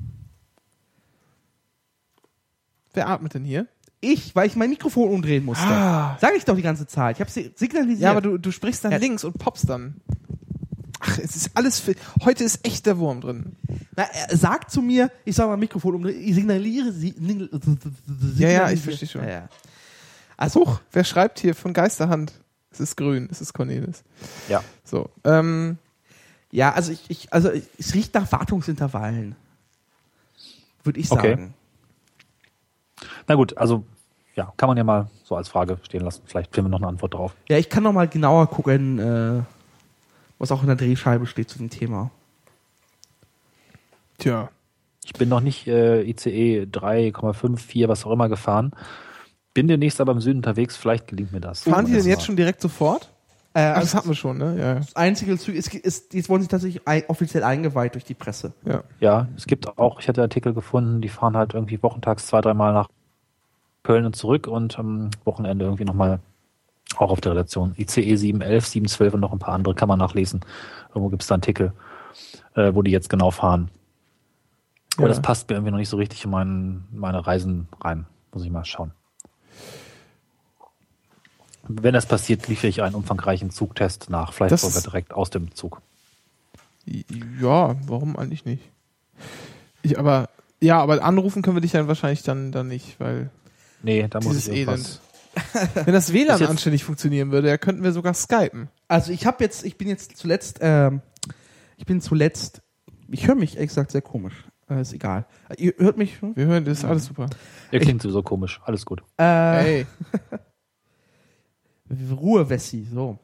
Wer atmet denn hier? Ich, weil ich mein Mikrofon umdrehen musste. Ah. Sag ich doch die ganze Zeit. Ich habe signalisiert. Ja, aber du, du sprichst dann Ja. links und poppst dann. Ach, es ist alles für, heute ist echt der Wurm drin. Na, er sagt zu mir, ich soll mein Mikrofon umdrehen, ich signaliere sie. Ja, ja, ich verstehe schon. Ja, ja. Also, Huch, wer schreibt hier von Geisterhand? Es ist grün, es ist Cornelis. Ja. So, ähm, ja, also ich, ich also ich, es riecht nach Wartungsintervallen. Würde ich Okay. sagen. Na gut, also ja, kann man ja mal so als Frage stehen lassen. Vielleicht finden wir noch eine Antwort drauf. Ja, ich kann noch mal genauer gucken, äh, was auch in der Drehscheibe steht zu dem Thema. tja. Ich bin noch nicht äh, I C E drei Komma fünf, vier, was auch immer gefahren. Bin demnächst aber im Süden unterwegs, vielleicht gelingt mir das. Fahren die denn Das jetzt war- schon direkt sofort? Äh, Ach, das also hatten wir schon, ne? Ja, das einzige Zug ist, ist, jetzt wurden sie tatsächlich ein, offiziell eingeweiht durch die Presse. ja. Ja, es gibt auch, ich hatte Artikel gefunden, die fahren halt irgendwie wochentags zwei, dreimal nach Köln und zurück und am Wochenende irgendwie nochmal auch auf der Relation. I C E sieben elf, sieben zwölf und noch ein paar andere kann man nachlesen. Irgendwo gibt es da Artikel, äh, wo die jetzt genau fahren. Aber Ja. das passt mir irgendwie noch nicht so richtig in mein, meine Reisen rein. Muss ich mal schauen. Wenn das passiert, liefere ich einen umfangreichen Zugtest nach, vielleicht Das sogar ist- direkt aus dem Zug. Ja, warum eigentlich nicht? Ich, aber, ja, aber anrufen können wir dich dann wahrscheinlich dann, dann nicht, weil Nee, da muss dieses ich irgendwas. Elend. Wenn das W L A N Ist jetzt- anständig funktionieren würde, ja, könnten wir sogar skypen. Also ich habe jetzt, ich bin jetzt zuletzt, ähm, ich bin zuletzt Ich höre mich, ehrlich gesagt, sehr komisch. Äh, ist egal. Ihr hört mich? Wir hören, das ist alles super. Der klingt sowieso komisch. Alles gut. Äh, Hey. Ruhe, Wessi, so.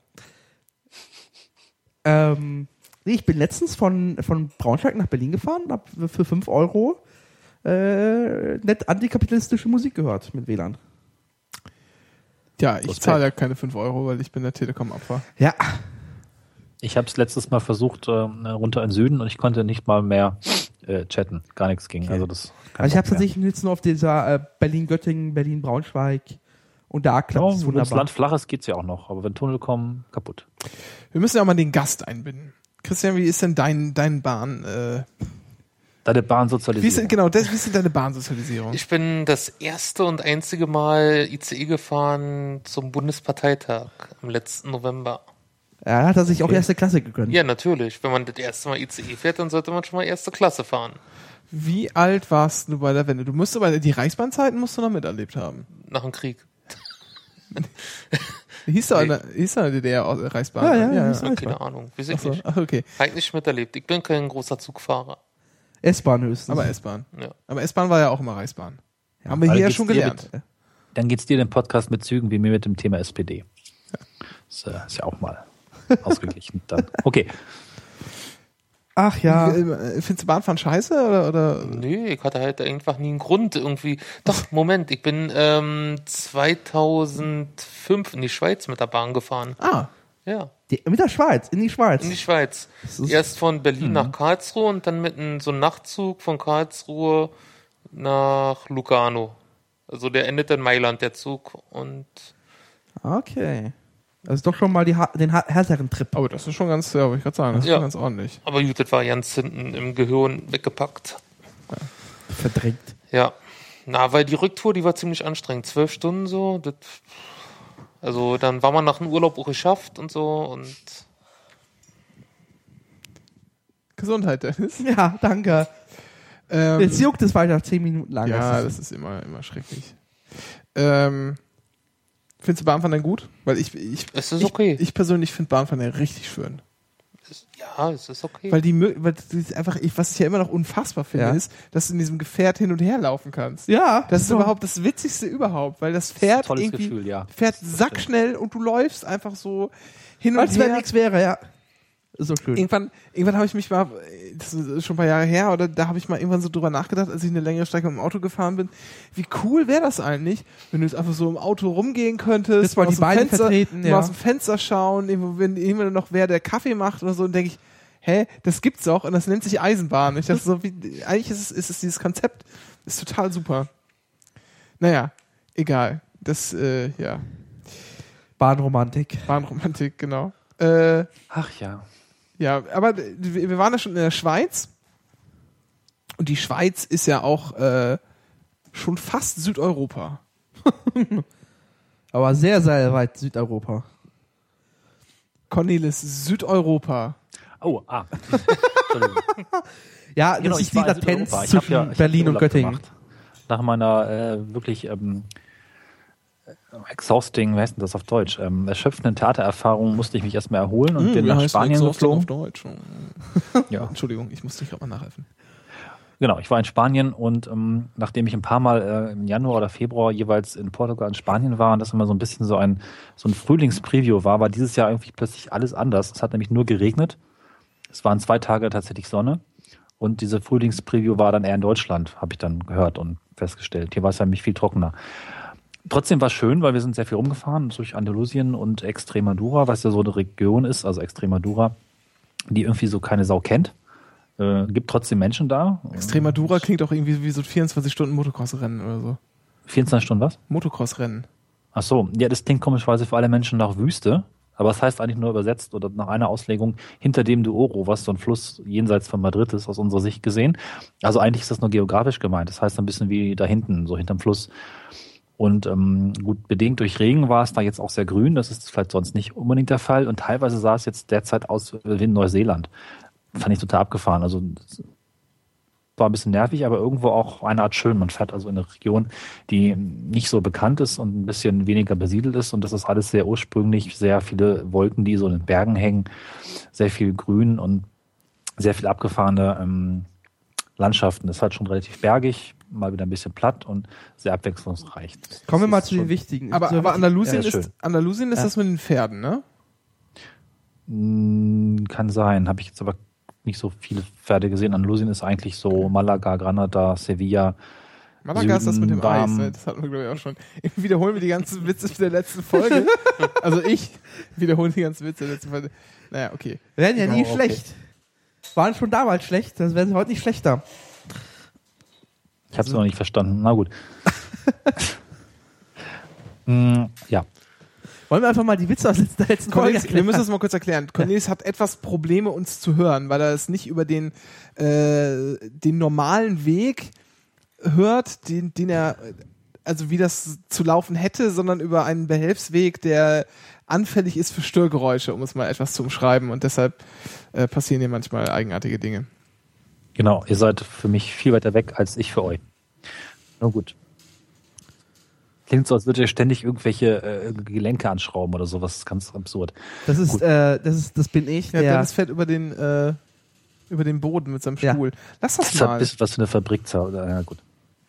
Ähm, nee, ich bin letztens von, von Braunschweig nach Berlin gefahren und hab für fünf Euro äh, nett antikapitalistische Musik gehört mit W L A N. Ja, ich Respekt. zahle ja keine fünf Euro, weil ich bin der Telekom-Opfer. Ja, Ich habe es letztes Mal versucht, äh, runter in den Süden und ich konnte nicht mal mehr äh, chatten. Gar nichts ging. Also das also ich habe Bock mehr. tatsächlich jetzt nur auf dieser äh, Berlin-Göttingen, Berlin-Braunschweig und da klappt Ja, es wenn das wunderbar. Land flach ist, geht's ja auch noch. Aber wenn Tunnel kommen, kaputt. Wir müssen ja auch mal den Gast einbinden. Christian, wie ist denn dein, dein Bahn, äh, Deine wie ist denn, Bahnsozialisierung. genau, das, wie ist denn deine Bahnsozialisierung? Ich bin das erste und einzige Mal I C E gefahren zum Bundesparteitag am letzten November. Ja, hat er sich auch Okay. erste Klasse gegönnt. Ja, natürlich. Wenn man das erste Mal I C E fährt, dann sollte man schon mal erste Klasse fahren. Wie alt warst du bei der Wende? Du musst aber, die Reichsbahnzeiten musst du noch miterlebt haben. Nach dem Krieg. Hieß da, Nee. eine, hieß da eine D D R-Reichsbahn? Ja, ja, ja. hieß- Ja, keine Ahnung. Weiß ich Ach so, nicht. ach, okay. Halt nicht miterlebt. Ich bin kein großer Zugfahrer. S-Bahn höchstens. Aber S-Bahn. Ja. Aber S-Bahn war ja auch immer Reichsbahn. Haben wir Also hier ja geht's schon dir gelernt. mit- Dann geht's dir den Podcast mit Zügen wie mir mit dem Thema S P D. Das äh, ist ja auch mal ausgeglichen. Dann. Okay. Ach ja. Äh, Findest du Bahnfahren scheiße? Oder, oder? Nee, ich hatte halt einfach nie einen Grund irgendwie. Doch, Moment, ich bin ähm, zweitausendfünf in die Schweiz mit der Bahn gefahren. Ah, Ja, Die, mit der Schweiz, in die Schweiz. in die Schweiz. Das ist- Erst von Berlin nach Karlsruhe und dann mit einem, so einem Nachtzug von Karlsruhe nach Lugano. Also der endet in Mailand, der Zug. Und Okay. Also doch schon mal die, Ha- den Ha- härteren Trip. aber das ist schon ganz, ja, wollte ich gerade sagen, das ist Ja. schon ganz ordentlich. aber gut, das war ganz hinten im Gehirn weggepackt. Verdrängt. Ja. Na, weil die Rücktour, die war ziemlich anstrengend. Zwölf Stunden so. Das, also dann war man nach dem Urlaub auch geschafft und so und Gesundheit, Dennis. Ja, danke. Ähm, Jetzt juckt es weiter zehn Minuten lang. ja, Das das ist immer, immer schrecklich. Ähm, findest du Bahnfahren denn gut? Weil ich, ich, es ist ich, okay. ich persönlich finde Bahnfahren ja richtig schön. Es ist, ja, es ist okay. Weil die, Mö- weil das ist einfach, ich, was ich ja immer noch unfassbar finde, Ja. ist, dass du in diesem Gefährt hin und her laufen kannst. ja, Das ist so. überhaupt das Witzigste überhaupt, weil das Pferd Tolles irgendwie Gefühl, ja. fährt sackschnell und du läufst einfach so hin und Als wenn her. nichts wäre, ja. Ist so schön. Irgendwann, irgendwann habe ich mich mal, das ist schon ein paar Jahre her, oder da habe ich mal irgendwann so drüber nachgedacht, als ich eine längere Strecke mit dem Auto gefahren bin, wie cool wäre das eigentlich, wenn du jetzt einfach so im Auto rumgehen könntest, Jetzt mal aus die dem Beine Fenster, vertreten, mal ja. aus dem Fenster schauen, irgendwo, wenn jemand noch wer der Kaffee macht oder so, und denke ich, hä, das gibt's auch und das nennt sich Eisenbahn. Ich dachte so, wie, eigentlich ist es, ist es dieses Konzept, ist total super. Naja, egal. Das, äh, ja, Bahnromantik. Bahnromantik, genau. Äh, Ach ja. ja, aber wir wir waren ja schon in der Schweiz und die Schweiz ist ja auch äh, schon fast Südeuropa. Aber sehr, sehr weit Südeuropa. Cornelis, Südeuropa. Oh, ah. Entschuldigung. Ja, das Genau, ist ich die war in Latenz Südeuropa. Ich zwischen hab ja- ich hab Berlin und Urlaub Göttingen. gemacht. Nach meiner äh, wirklich ähm, exhausting, wie heißt denn das auf Deutsch, ähm, erschöpfenden Theatererfahrung musste ich mich erstmal erholen und bin nach Spanien geflogen. Deutsch. Ja. Entschuldigung, ich muss dich gerade mal nachhelfen. Genau, ich war in Spanien und ähm, nachdem ich ein paar Mal äh, im Januar oder Februar jeweils in Portugal und Spanien war und das immer so ein bisschen so ein so ein Frühlingspreview war, war dieses Jahr irgendwie plötzlich alles anders. Es hat nämlich nur geregnet. Es waren zwei Tage tatsächlich Sonne und diese Frühlingspreview war dann eher in Deutschland, habe ich dann gehört und festgestellt. Hier war es ja nämlich viel trockener. Trotzdem war es schön, weil wir sind sehr viel rumgefahren durch Andalusien und Extremadura, was ja so eine Region ist, also Extremadura, die irgendwie so keine Sau kennt. Äh, gibt trotzdem Menschen da. Extremadura klingt auch irgendwie wie so vierundzwanzig Stunden Motocross-Rennen oder so. vierundzwanzig Stunden was? Motocross-Rennen. Ach so, ja, das klingt komischerweise für alle Menschen nach Wüste, aber es heißt eigentlich nur übersetzt oder nach einer Auslegung hinter dem Douro, was so ein Fluss jenseits von Madrid ist, aus unserer Sicht gesehen. Also eigentlich ist das nur geografisch gemeint. Das heißt ein bisschen wie da hinten, so hinterm Fluss. Und ähm, gut, bedingt durch Regen war es da jetzt auch sehr grün. Das ist vielleicht sonst nicht unbedingt der Fall. Und teilweise sah es jetzt derzeit aus wie in Neuseeland. Fand ich total abgefahren. Also das war ein bisschen nervig, aber irgendwo auch eine Art schön. Man fährt also in eine Region, die nicht so bekannt ist und ein bisschen weniger besiedelt ist. Und das ist alles sehr ursprünglich, sehr viele Wolken, die so in den Bergen hängen, sehr viel Grün und sehr viel abgefahrene ähm, Landschaften. Das ist halt schon relativ bergig, mal wieder ein bisschen platt und sehr abwechslungsreich. Das Kommen wir mal ist zu den schon- wichtigen. Aber, Zu aber Andalusien Ja, ist ist, schön. Andalusien ist Ja. das mit den Pferden, ne? Mm, Kann sein, habe ich jetzt aber nicht so viele Pferde gesehen. Andalusien ist eigentlich so Malaga, Granada, Sevilla. Malaga ist das mit dem Süden, warm. Eis, ne? Das hatten wir, glaube ich, auch schon. Wiederholen wir die ganzen Witze der letzten Folge. Also ich wiederhole die ganzen Witze der letzten Folge. Naja, okay. werden ja nie Oh, okay. schlecht. Waren schon damals schlecht, das werden sie heute nicht schlechter. Ich habe es noch nicht verstanden. Na gut. Mm, ja, Wollen wir einfach mal die Witze aus der letzten Folge Cornelis, wir erklären? müssen das mal kurz erklären. Cornelis hat etwas Probleme, uns zu hören, weil er es nicht über den, äh, den normalen Weg hört, den, den er, also wie das zu laufen hätte, sondern über einen Behelfsweg, der anfällig ist für Störgeräusche, um es mal etwas zu umschreiben. Und deshalb äh, passieren hier manchmal eigenartige Dinge. genau. Ihr seid für mich viel weiter weg als ich für euch. Na gut. Klingt so, als würdet ihr ständig irgendwelche äh, Gelenke anschrauben oder sowas. Das ist ganz absurd. Das ist, Gut. äh, das ist, das bin ich, Ja, der, Dennis fährt über den, äh, über den Boden mit seinem Ja. Stuhl. Lass das Das ist ein mal. bisschen was für eine Fabrik. Ja, gut.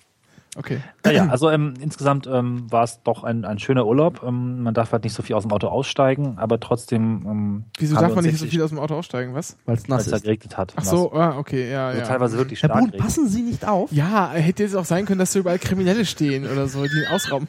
Okay. Naja, also ähm, insgesamt ähm, war es doch ein, ein schöner Urlaub. Ähm, man darf halt nicht so viel aus dem Auto aussteigen, aber trotzdem. Ähm, Wieso haben darf wir man uns nicht so wirklich- viel aus dem Auto aussteigen, was? weil es weil nass es da ist. geregnet hat. Ach so, ah, okay, ja, Also ja. teilweise wirklich Herr stark. Brun, geregnet. passen Sie nicht auf? Ja, hätte jetzt auch sein können, dass da überall Kriminelle stehen oder so, die ihn ausrauben.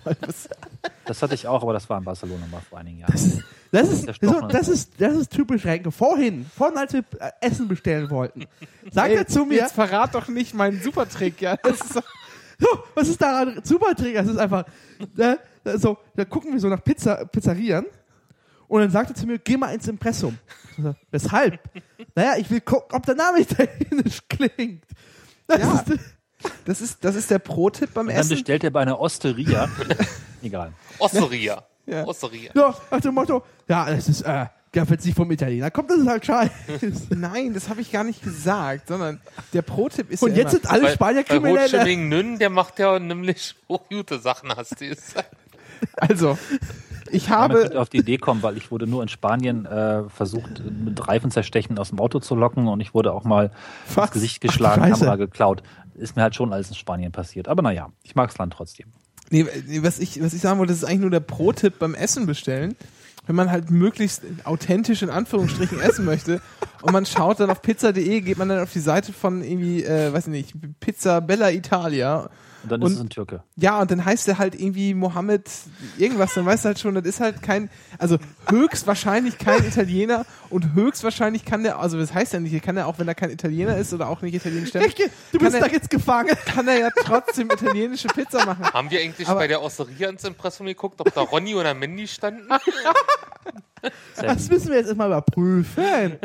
Das hatte ich auch, aber das war in Barcelona mal vor einigen Jahren. Das ist, das ist, Der so, Stoffmann. das ist, das ist typisch Renke. Vorhin, vorhin, als wir äh, Essen bestellen wollten, sagt Ey, er zu mir, Jetzt verrat doch nicht meinen Supertrick, ja. Das ist doch, so, was ist daran super Trick? Das ist einfach, äh, so, da gucken wir so nach Pizza, Pizzerien und dann sagt er zu mir, geh mal ins Impressum. Ich so, weshalb? Naja, ich will gucken, ob der Name italienisch klingt. Das Ja. ist, das ist, das ist der Pro-Tipp beim Und dann Essen. bestellt er bei einer Osteria. Egal. Osseria. Ja. Osseria. ja, nach dem Motto, ja, das ist, äh, ja, wenn es nicht vom Italiener kommt, das ist halt scheiße. Nein, das habe ich gar nicht gesagt, sondern der Pro-Tipp ist Und ja jetzt immer, sind alle Spanier Bei Ho Chi Kriminelle. Minh Nünn, der macht ja nämlich hochgute Sachen, hast du gesagt. also, ich Man habe, könnte auf die Idee kommen, weil ich wurde nur in Spanien äh, versucht, mit Reifenzerstechen aus dem Auto zu locken und ich wurde auch mal Was? ins Gesicht geschlagen, Ach, Scheiße. Kamera geklaut. Ist mir halt schon alles in Spanien passiert. Aber naja, ich mag das Land trotzdem. nee, nee, was ich, was ich sagen wollte, das ist eigentlich nur der Pro-Tipp beim Essen bestellen. Wenn man halt möglichst authentisch in Anführungsstrichen essen möchte und man schaut dann auf pizza punkt de, geht man dann auf die Seite von irgendwie, äh, weiß ich nicht, Pizza Bella Italia. Und dann Und- ist es ein Türke. Ja, und dann heißt er halt irgendwie Mohammed irgendwas, dann weißt du halt schon, das ist halt kein, also höchstwahrscheinlich kein Italiener und höchstwahrscheinlich kann der, also das heißt ja nicht, kann er auch, wenn er kein Italiener ist oder auch nicht italienisch stammt, Du bist kann da er, jetzt gefangen. kann er ja trotzdem italienische Pizza machen. Haben wir eigentlich Aber- bei der Osseria ins Impressum geguckt, ob da Ronny oder Mandy standen? Das müssen wir jetzt erstmal überprüfen.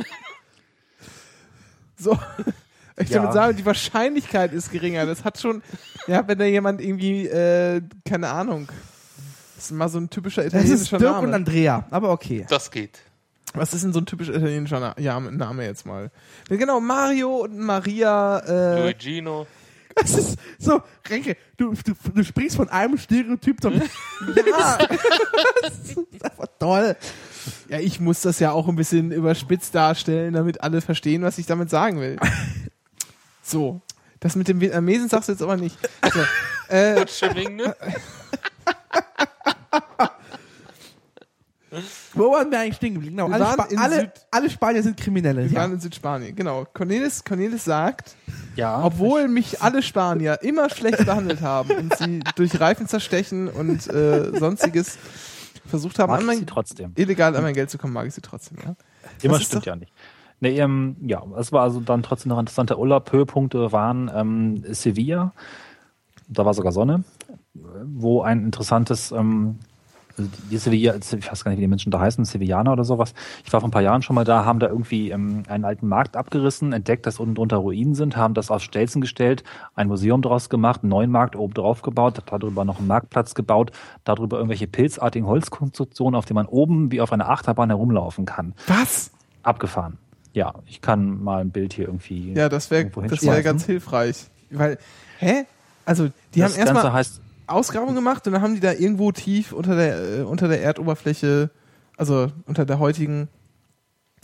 So. Ich Ja. damit sagen, die Wahrscheinlichkeit ist geringer. Das hat schon, ja, wenn da jemand irgendwie, äh, keine Ahnung, das ist mal so ein typischer Das ist italienischer Dirk und Name. Andrea, aber okay. Das geht. Was ist denn so ein typisch italienischer Na ja, Name jetzt mal? Ja, genau, Mario und Maria, äh, Luigino. Das ist so, Renke, du, du, du springst von einem Stereotyp zum. ja, Das ist einfach toll. ja, ich muss das ja auch ein bisschen überspitzt darstellen, damit alle verstehen, was ich damit sagen will. So. Das mit dem Vietnamesen sagst du jetzt aber nicht. So, äh, Ho Chi Minh Nünn. Wo waren wir eigentlich stehen geblieben? Genau, Wir alle, waren Spa in alle, Süd- alle Spanier sind Kriminelle. wir Ja. waren in Südspanien, genau. Cornelis, Cornelis sagt, Ja. obwohl mich alle Spanier immer schlecht behandelt haben und sie durch Reifen zerstechen und äh, sonstiges versucht haben, mag an ich mein, sie trotzdem. illegal an mein Geld zu kommen, mag ich sie trotzdem. Ja? Immer Das ist stimmt doch- ja nicht. Nee, ähm, ja, es war also dann trotzdem noch ein interessanter Urlaub. Höhepunkte waren ähm, Sevilla, da war sogar Sonne, wo ein interessantes, ähm, also die Sevilla, ich weiß gar nicht, wie die Menschen da heißen, Sevillaner oder sowas. Ich war vor ein paar Jahren schon mal da, haben da irgendwie ähm, einen alten Markt abgerissen, entdeckt, dass unten drunter Ruinen sind, haben das auf Stelzen gestellt, ein Museum draus gemacht, einen neuen Markt oben drauf gebaut, darüber noch einen Marktplatz gebaut, darüber irgendwelche pilzartigen Holzkonstruktionen, auf denen man oben wie auf einer Achterbahn herumlaufen kann. Was? Abgefahren. Ja, ich kann mal ein Bild hier irgendwie. Ja, das wäre irgendwo das wär hinschmeißen. ganz hilfreich. Weil, hä? Also, die das haben Ganze erstmal heißt, Ausgrabung gemacht und dann haben die da irgendwo tief unter der, äh, unter der Erdoberfläche, also unter der heutigen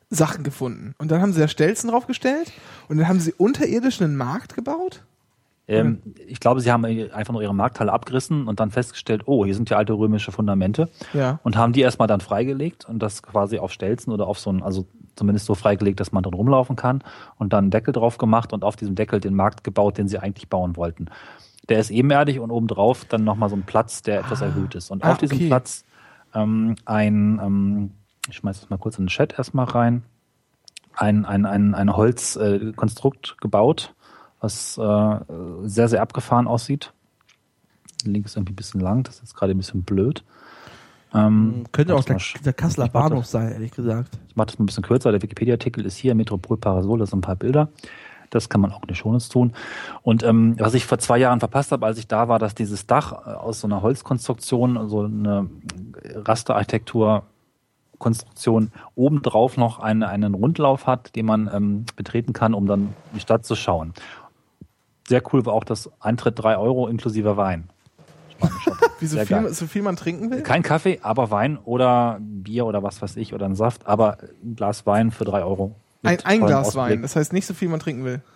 Sachen gefunden. Und dann haben sie da Stelzen draufgestellt und dann haben sie unterirdisch einen Markt gebaut. Ähm, ich glaube, sie haben einfach nur ihre Markthalle abgerissen und dann festgestellt, oh, hier sind ja alte römische Fundamente. Ja. Und haben die erstmal dann freigelegt und das quasi auf Stelzen oder auf so ein, also zumindest so freigelegt, dass man drin rumlaufen kann und dann einen Deckel drauf gemacht und auf diesem Deckel den Markt gebaut, den sie eigentlich bauen wollten. Der ist ebenerdig und obendrauf dann nochmal so ein Platz, der etwas ah. erhöht ist. Und ah, auf diesem okay. Platz ähm, ein, ähm, ich schmeiß das mal kurz in den Chat erstmal rein, ein, ein, ein, ein Holzkonstrukt äh, gebaut, was äh, sehr, sehr abgefahren aussieht. Der Link ist irgendwie ein bisschen lang, das ist jetzt gerade ein bisschen blöd. Ähm, Könnte auch der, mal, der Kasseler Bahnhof sein, ehrlich gesagt. Ich mache das mal ein bisschen kürzer. Der Wikipedia-Artikel ist hier, Metropol Parasol, das sind ein paar Bilder. Das kann man auch in den Shownotes tun. Und ähm, was ich vor zwei Jahren verpasst habe, als ich da war, dass dieses Dach aus so einer Holzkonstruktion, so eine Rasterarchitektur Konstruktion obendrauf noch einen, einen Rundlauf hat, den man ähm, betreten kann, um dann die Stadt zu schauen. Sehr cool war auch das Eintritt drei Euro inklusive Wein. Wie so viel, so viel man trinken will? Kein Kaffee, aber Wein oder Bier oder was weiß ich oder ein Saft, aber ein Glas Wein für drei Euro. Ein, ein Glas Ausblick. Wein, das heißt nicht so viel man trinken will.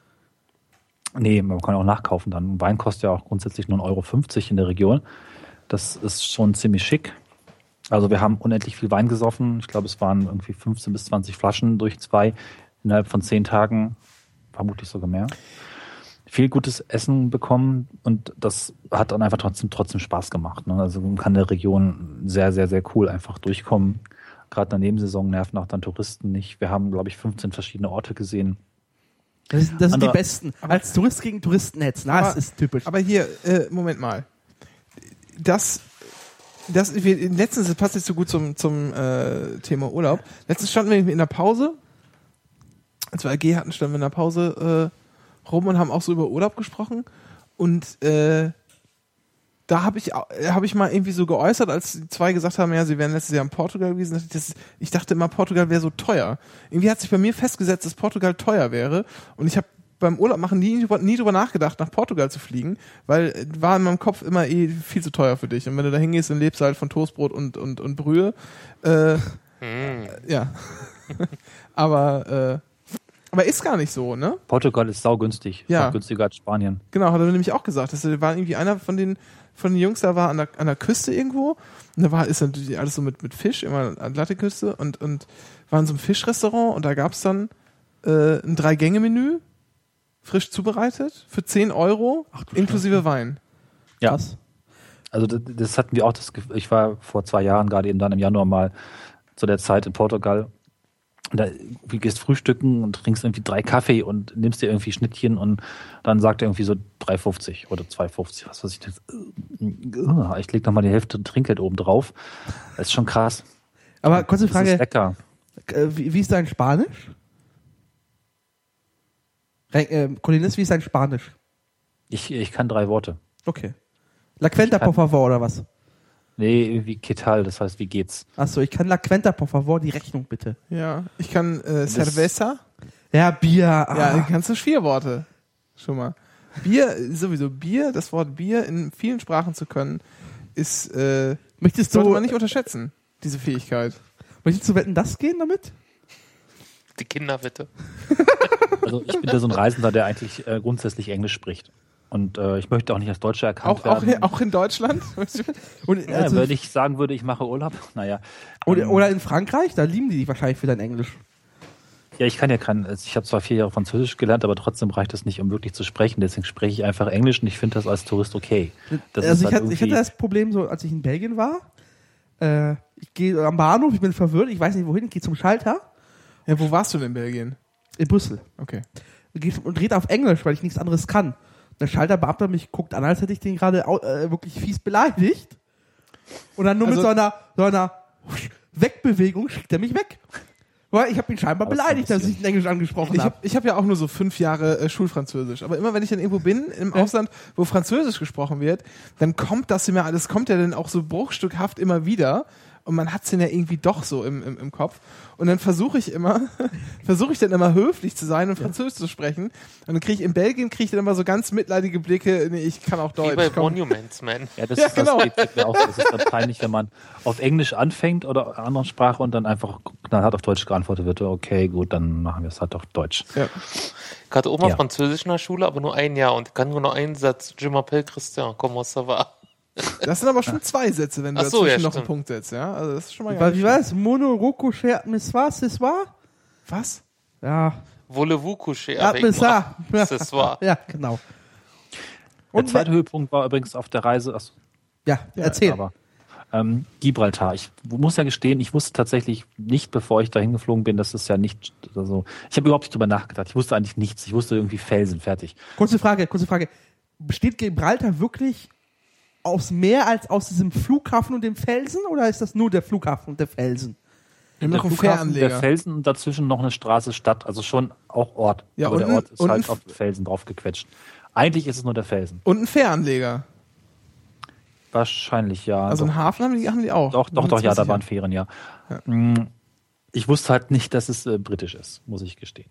Nee, man kann auch nachkaufen dann. Wein kostet ja auch grundsätzlich nur ein Euro fünfzig in der Region. Das ist schon ziemlich schick. Also wir haben unendlich viel Wein gesoffen. Ich glaube, es waren irgendwie fünfzehn bis zwanzig Flaschen durch zwei innerhalb von zehn Tagen. Vermutlich sogar mehr. Viel gutes Essen bekommen und das hat dann einfach trotzdem trotzdem Spaß gemacht. Ne? Also man kann der Region sehr, sehr, sehr cool einfach durchkommen. Gerade in der Nebensaison nerven auch dann Touristen nicht. Wir haben, glaube ich, fünfzehn verschiedene Orte gesehen. Das, sind- das sind die Andere- besten. Als Tourist gegen Touristen hetzen. Na, das Aber- ist typisch. Aber hier, äh, Moment mal. Das, das, wir, letztens, das passt jetzt so gut zum, zum äh, Thema Urlaub. Letztens standen wir in der Pause, als wir A G hatten, standen wir in der Pause äh, rum und haben auch so über Urlaub gesprochen. Und äh, da habe ich, hab ich mal irgendwie so geäußert, als die zwei gesagt haben, ja, sie wären letztes Jahr in Portugal gewesen. dass ich Das, ich dachte immer, Portugal wäre so teuer. Irgendwie hat sich bei mir festgesetzt, dass Portugal teuer wäre. Und ich habe beim Urlaub machen nie, nie drüber nachgedacht, nach Portugal zu fliegen, weil äh, war in meinem Kopf immer eh viel zu teuer für dich. Und wenn du da hingehst, dann lebst du halt von Toastbrot und, und, und Brühe. Äh, ja. aber, äh, aber ist gar nicht so, ne? Portugal ist saugünstig. Ja. Auch günstiger als Spanien. Genau, hat er nämlich auch gesagt. Das war irgendwie einer von den, von den Jungs, da war an der, an der Küste irgendwo. Und da war, ist natürlich alles so mit, mit Fisch, immer Atlantikküste und, und war in so einem Fischrestaurant und da gab's dann äh, ein Drei-Gänge-Menü, frisch zubereitet, für zehn Euro, inklusive Wein. Ja. Krass. Also das, das hatten wir auch. Das, Gefühl- ich war vor zwei Jahren gerade eben dann im Januar mal zu der Zeit in Portugal. Und da du gehst frühstücken und trinkst irgendwie drei Kaffee und nimmst dir irgendwie Schnittchen und dann sagt er irgendwie so drei fünfzig oder zwei fünfzig, was weiß ich. Das, äh, ich leg noch mal die Hälfte Trinkgeld oben drauf. Das ist schon krass. Aber kurze Das ist Frage, lecker. äh, wie, wie ist dein Spanisch? Re äh, Colinis, wie ist dein Spanisch? Ich, ich kann drei Worte. Okay. La Cuenta, Ich kann- por favor, oder was? Nee, irgendwie Ketal, das heißt, wie geht's? Achso, ich kann La Cuenta, por favor, die Rechnung bitte. Ja, ich kann äh, Cerveza. Ja, Bier. Ah. Ja, kannst du vier Worte. Schon mal. Bier, sowieso Bier, das Wort Bier in vielen Sprachen zu können, ist, äh, Möchtest sollte du, man nicht unterschätzen, diese Fähigkeit. möchtest du wetten, das gehen damit? Die Kinder bitte. Also ich bin ja so ein Reisender, der eigentlich äh, grundsätzlich Englisch spricht. Und äh, ich möchte auch nicht als Deutscher erkannt Auch, auch, werden. auch in Deutschland? Und, Ja, also, wenn ich sagen würde, ich mache Urlaub, naja. oder, ähm, oder in Frankreich, da lieben die dich wahrscheinlich für dein Englisch. Ja, ich kann ja kein, also ich habe zwar vier Jahre Französisch gelernt, aber trotzdem reicht das nicht, um wirklich zu sprechen. Deswegen spreche ich einfach Englisch und ich finde das als Tourist okay. Das also ist ich, halt hatte, ich hatte irgendwie- das Problem, so als ich in Belgien war. Äh, ich gehe am Bahnhof, ich bin verwirrt, ich weiß nicht wohin, ich gehe zum Schalter Ja, wo warst du denn in Belgien? in Brüssel. Okay. Geh- Und rede auf Englisch, weil ich nichts anderes kann. Der Schalterbeamter mich guckt an, als hätte ich den gerade au- äh, wirklich fies beleidigt. Und dann nur Also- mit so einer, so einer Wegbewegung schickt er mich weg. Weil ich habe ihn scheinbar Das kann beleidigt, dass ich passieren. ihn Englisch angesprochen Ich habe. habe ich hab ja auch nur so fünf Jahre äh, Schulfranzösisch. Aber immer wenn ich dann irgendwo bin, im Ja. Ausland, wo Französisch gesprochen wird, dann kommt das immer alles, kommt ja dann auch so bruchstückhaft immer wieder. und man hat's dann ja irgendwie doch so im, im, im Kopf. Und dann versuche ich immer, versuche ich dann immer höflich zu sein und Französisch zu sprechen. Und dann kriege ich in Belgien kriege ich dann immer so ganz mitleidige Blicke. Nee, ich kann auch Deutsch. Wie bei komm. Monuments, man. Ja, das, Ja, ist, genau. das geht mir auch so. Das ist dann peinlich, wenn man auf Englisch anfängt oder einer anderen Sprache und dann einfach knallhart auf Deutsch geantwortet wird. Okay, gut, dann machen wir es halt auf Deutsch. Ja. Ich hatte auch mal Ja. Französisch in der Schule, aber nur ein Jahr und ich kann nur noch einen Satz. Je m'appelle Christian, comment ça va? Das sind aber schon zwei Sätze, wenn du Ach so, dazwischen ja, noch einen stimmt. Punkt setzt. Ja? Also das ist schon mal Weil, geil. wie war es? Mono, Rocco, Cher, mais soir, c'est soir? Was? Ja. Voulez-vous coucher Ja, avec mais moi? ça. Ja. Ce soir. Ja, genau. Der Und zweite Höhepunkt war übrigens auf der Reise, achso, Ja, erzähl. aber ähm, Gibraltar. Ich muss ja gestehen, ich wusste tatsächlich nicht, bevor ich da hingeflogen bin, dass es ja nicht, also ich habe überhaupt nicht drüber nachgedacht. Ich wusste eigentlich nichts. Ich wusste irgendwie Felsen, fertig. Kurze Frage, kurze Frage. Besteht Gibraltar wirklich aus mehr als aus diesem Flughafen und dem Felsen oder ist das nur der Flughafen und der Felsen? Wir haben Der noch einen Flughafen, Fähranleger. der Felsen und dazwischen noch eine Straße, Stadt, also schon auch Ort. Ja, aber der und ein- Ort ist und halt ein- auf den Felsen drauf gequetscht. Eigentlich ist es nur der Felsen. Und einen Fähranleger. Wahrscheinlich, ja. Also doch, einen Hafen haben die, haben die auch. doch, doch, Bin doch, mir ja, da ziemlich waren sicher. Fähren, ja. Mm, Ich wusste halt nicht, dass es äh, britisch ist, muss ich gestehen.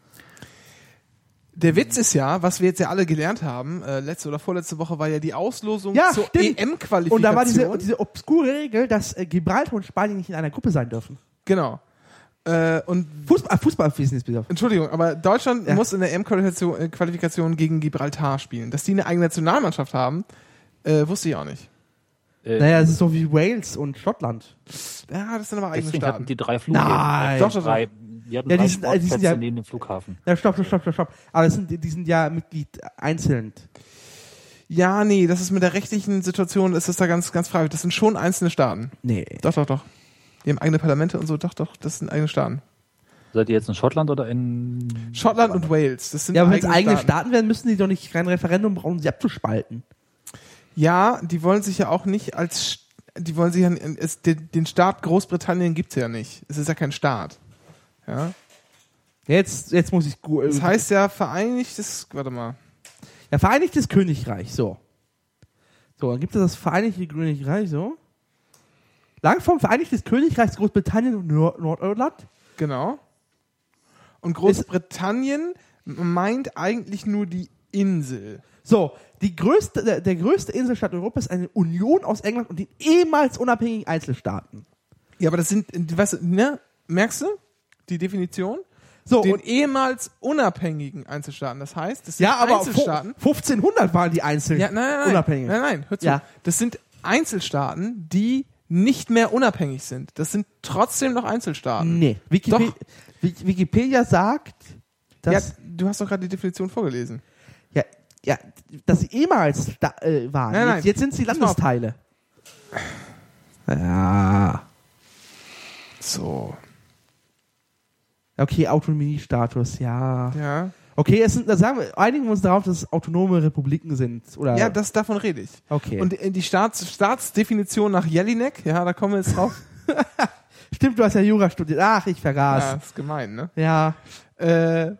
Der Witz ist ja, was wir jetzt ja alle gelernt haben, äh, letzte oder vorletzte Woche war ja die Auslosung Ja, zur stimmt. E M-Qualifikation. Und da war diese, diese obskure Regel, dass äh, Gibraltar und Spanien nicht in einer Gruppe sein dürfen. Genau. Äh, und Fußball, Fußballwissen ist wieder. Entschuldigung, aber Deutschland Ja. muss in der E M-Qualifikation äh, Qualifikation gegen Gibraltar spielen. Dass die eine eigene Nationalmannschaft haben, äh, wusste ich auch nicht. Äh, Naja, es ist so wie Wales und Schottland. Ja, das sind aber eigene Deswegen hatten Staaten. die drei Flughäfen. Nein. Doch, Doch, doch, drei, die hatten Ja, drei die sind- die sind Sportplätze ja- neben dem Flughafen. Ja, stopp, stopp, stopp, stopp, stopp. Aber es sind, die sind ja Mitglied einzeln. Ja, nee, das ist mit der rechtlichen Situation, ist das da ganz, ganz fraglich. Das sind schon einzelne Staaten. Nee. Doch, doch, doch. Die haben eigene Parlamente und so, doch, doch, das sind eigene Staaten. Seid ihr jetzt in Schottland oder in Schottland und Wales, das sind Ja, aber wenn es eigene eigene Staaten. Staaten werden, müssen die doch nicht kein Referendum brauchen, um sie abzuspalten. Ja, die wollen sich ja auch nicht als, die wollen sich ja, es, den, den Staat Großbritannien gibt's ja nicht. Es ist ja kein Staat. Ja. Jetzt, jetzt muss ich gu- Das heißt ja Vereinigtes, warte mal. ja, Vereinigtes Königreich, so. So, dann gibt es das Vereinigte Königreich, so. Langform Vereinigtes Königreich, Großbritannien und Nord- Nordirland. Genau. Und Großbritannien meint eigentlich nur die Insel. So, die größte, der, der größte Inselstaat Europas ist eine Union aus England und den ehemals unabhängigen Einzelstaaten. Ja, aber das sind, die- weißt du, ne? Merkst du die Definition? So, Den und, ehemals unabhängigen Einzelstaaten. Das heißt, das sind ja, aber Einzelstaaten. fu- fünfzehnhundert waren die Einzelnen Ja, nein, nein, nein. unabhängig. Nein, nein, hör zu. Ja. Das sind Einzelstaaten, die nicht mehr unabhängig sind. Das sind trotzdem noch Einzelstaaten. Nee, Wikipedia, Doch. Wik- Wikipedia sagt, Ja, dass, du hast doch gerade die Definition vorgelesen. ja, ja, dass sie ehemals da, äh, waren. Nein, nein. Jetzt, jetzt sind sie Pass mal auf. Landesteile. Ja. So. Okay, Autonomiestatus, ja. Ja. Okay, es sind, da sagen wir, einigen wir uns darauf, dass es autonome Republiken sind. Oder? Ja, das, davon rede ich. Okay. Und äh, die Staats, Staatsdefinition nach Jelinek, ja, da kommen wir jetzt drauf. Stimmt, du hast ja Jura studiert. Ach, ich Ja, vergaß. ist gemein, ne? Ja. Äh,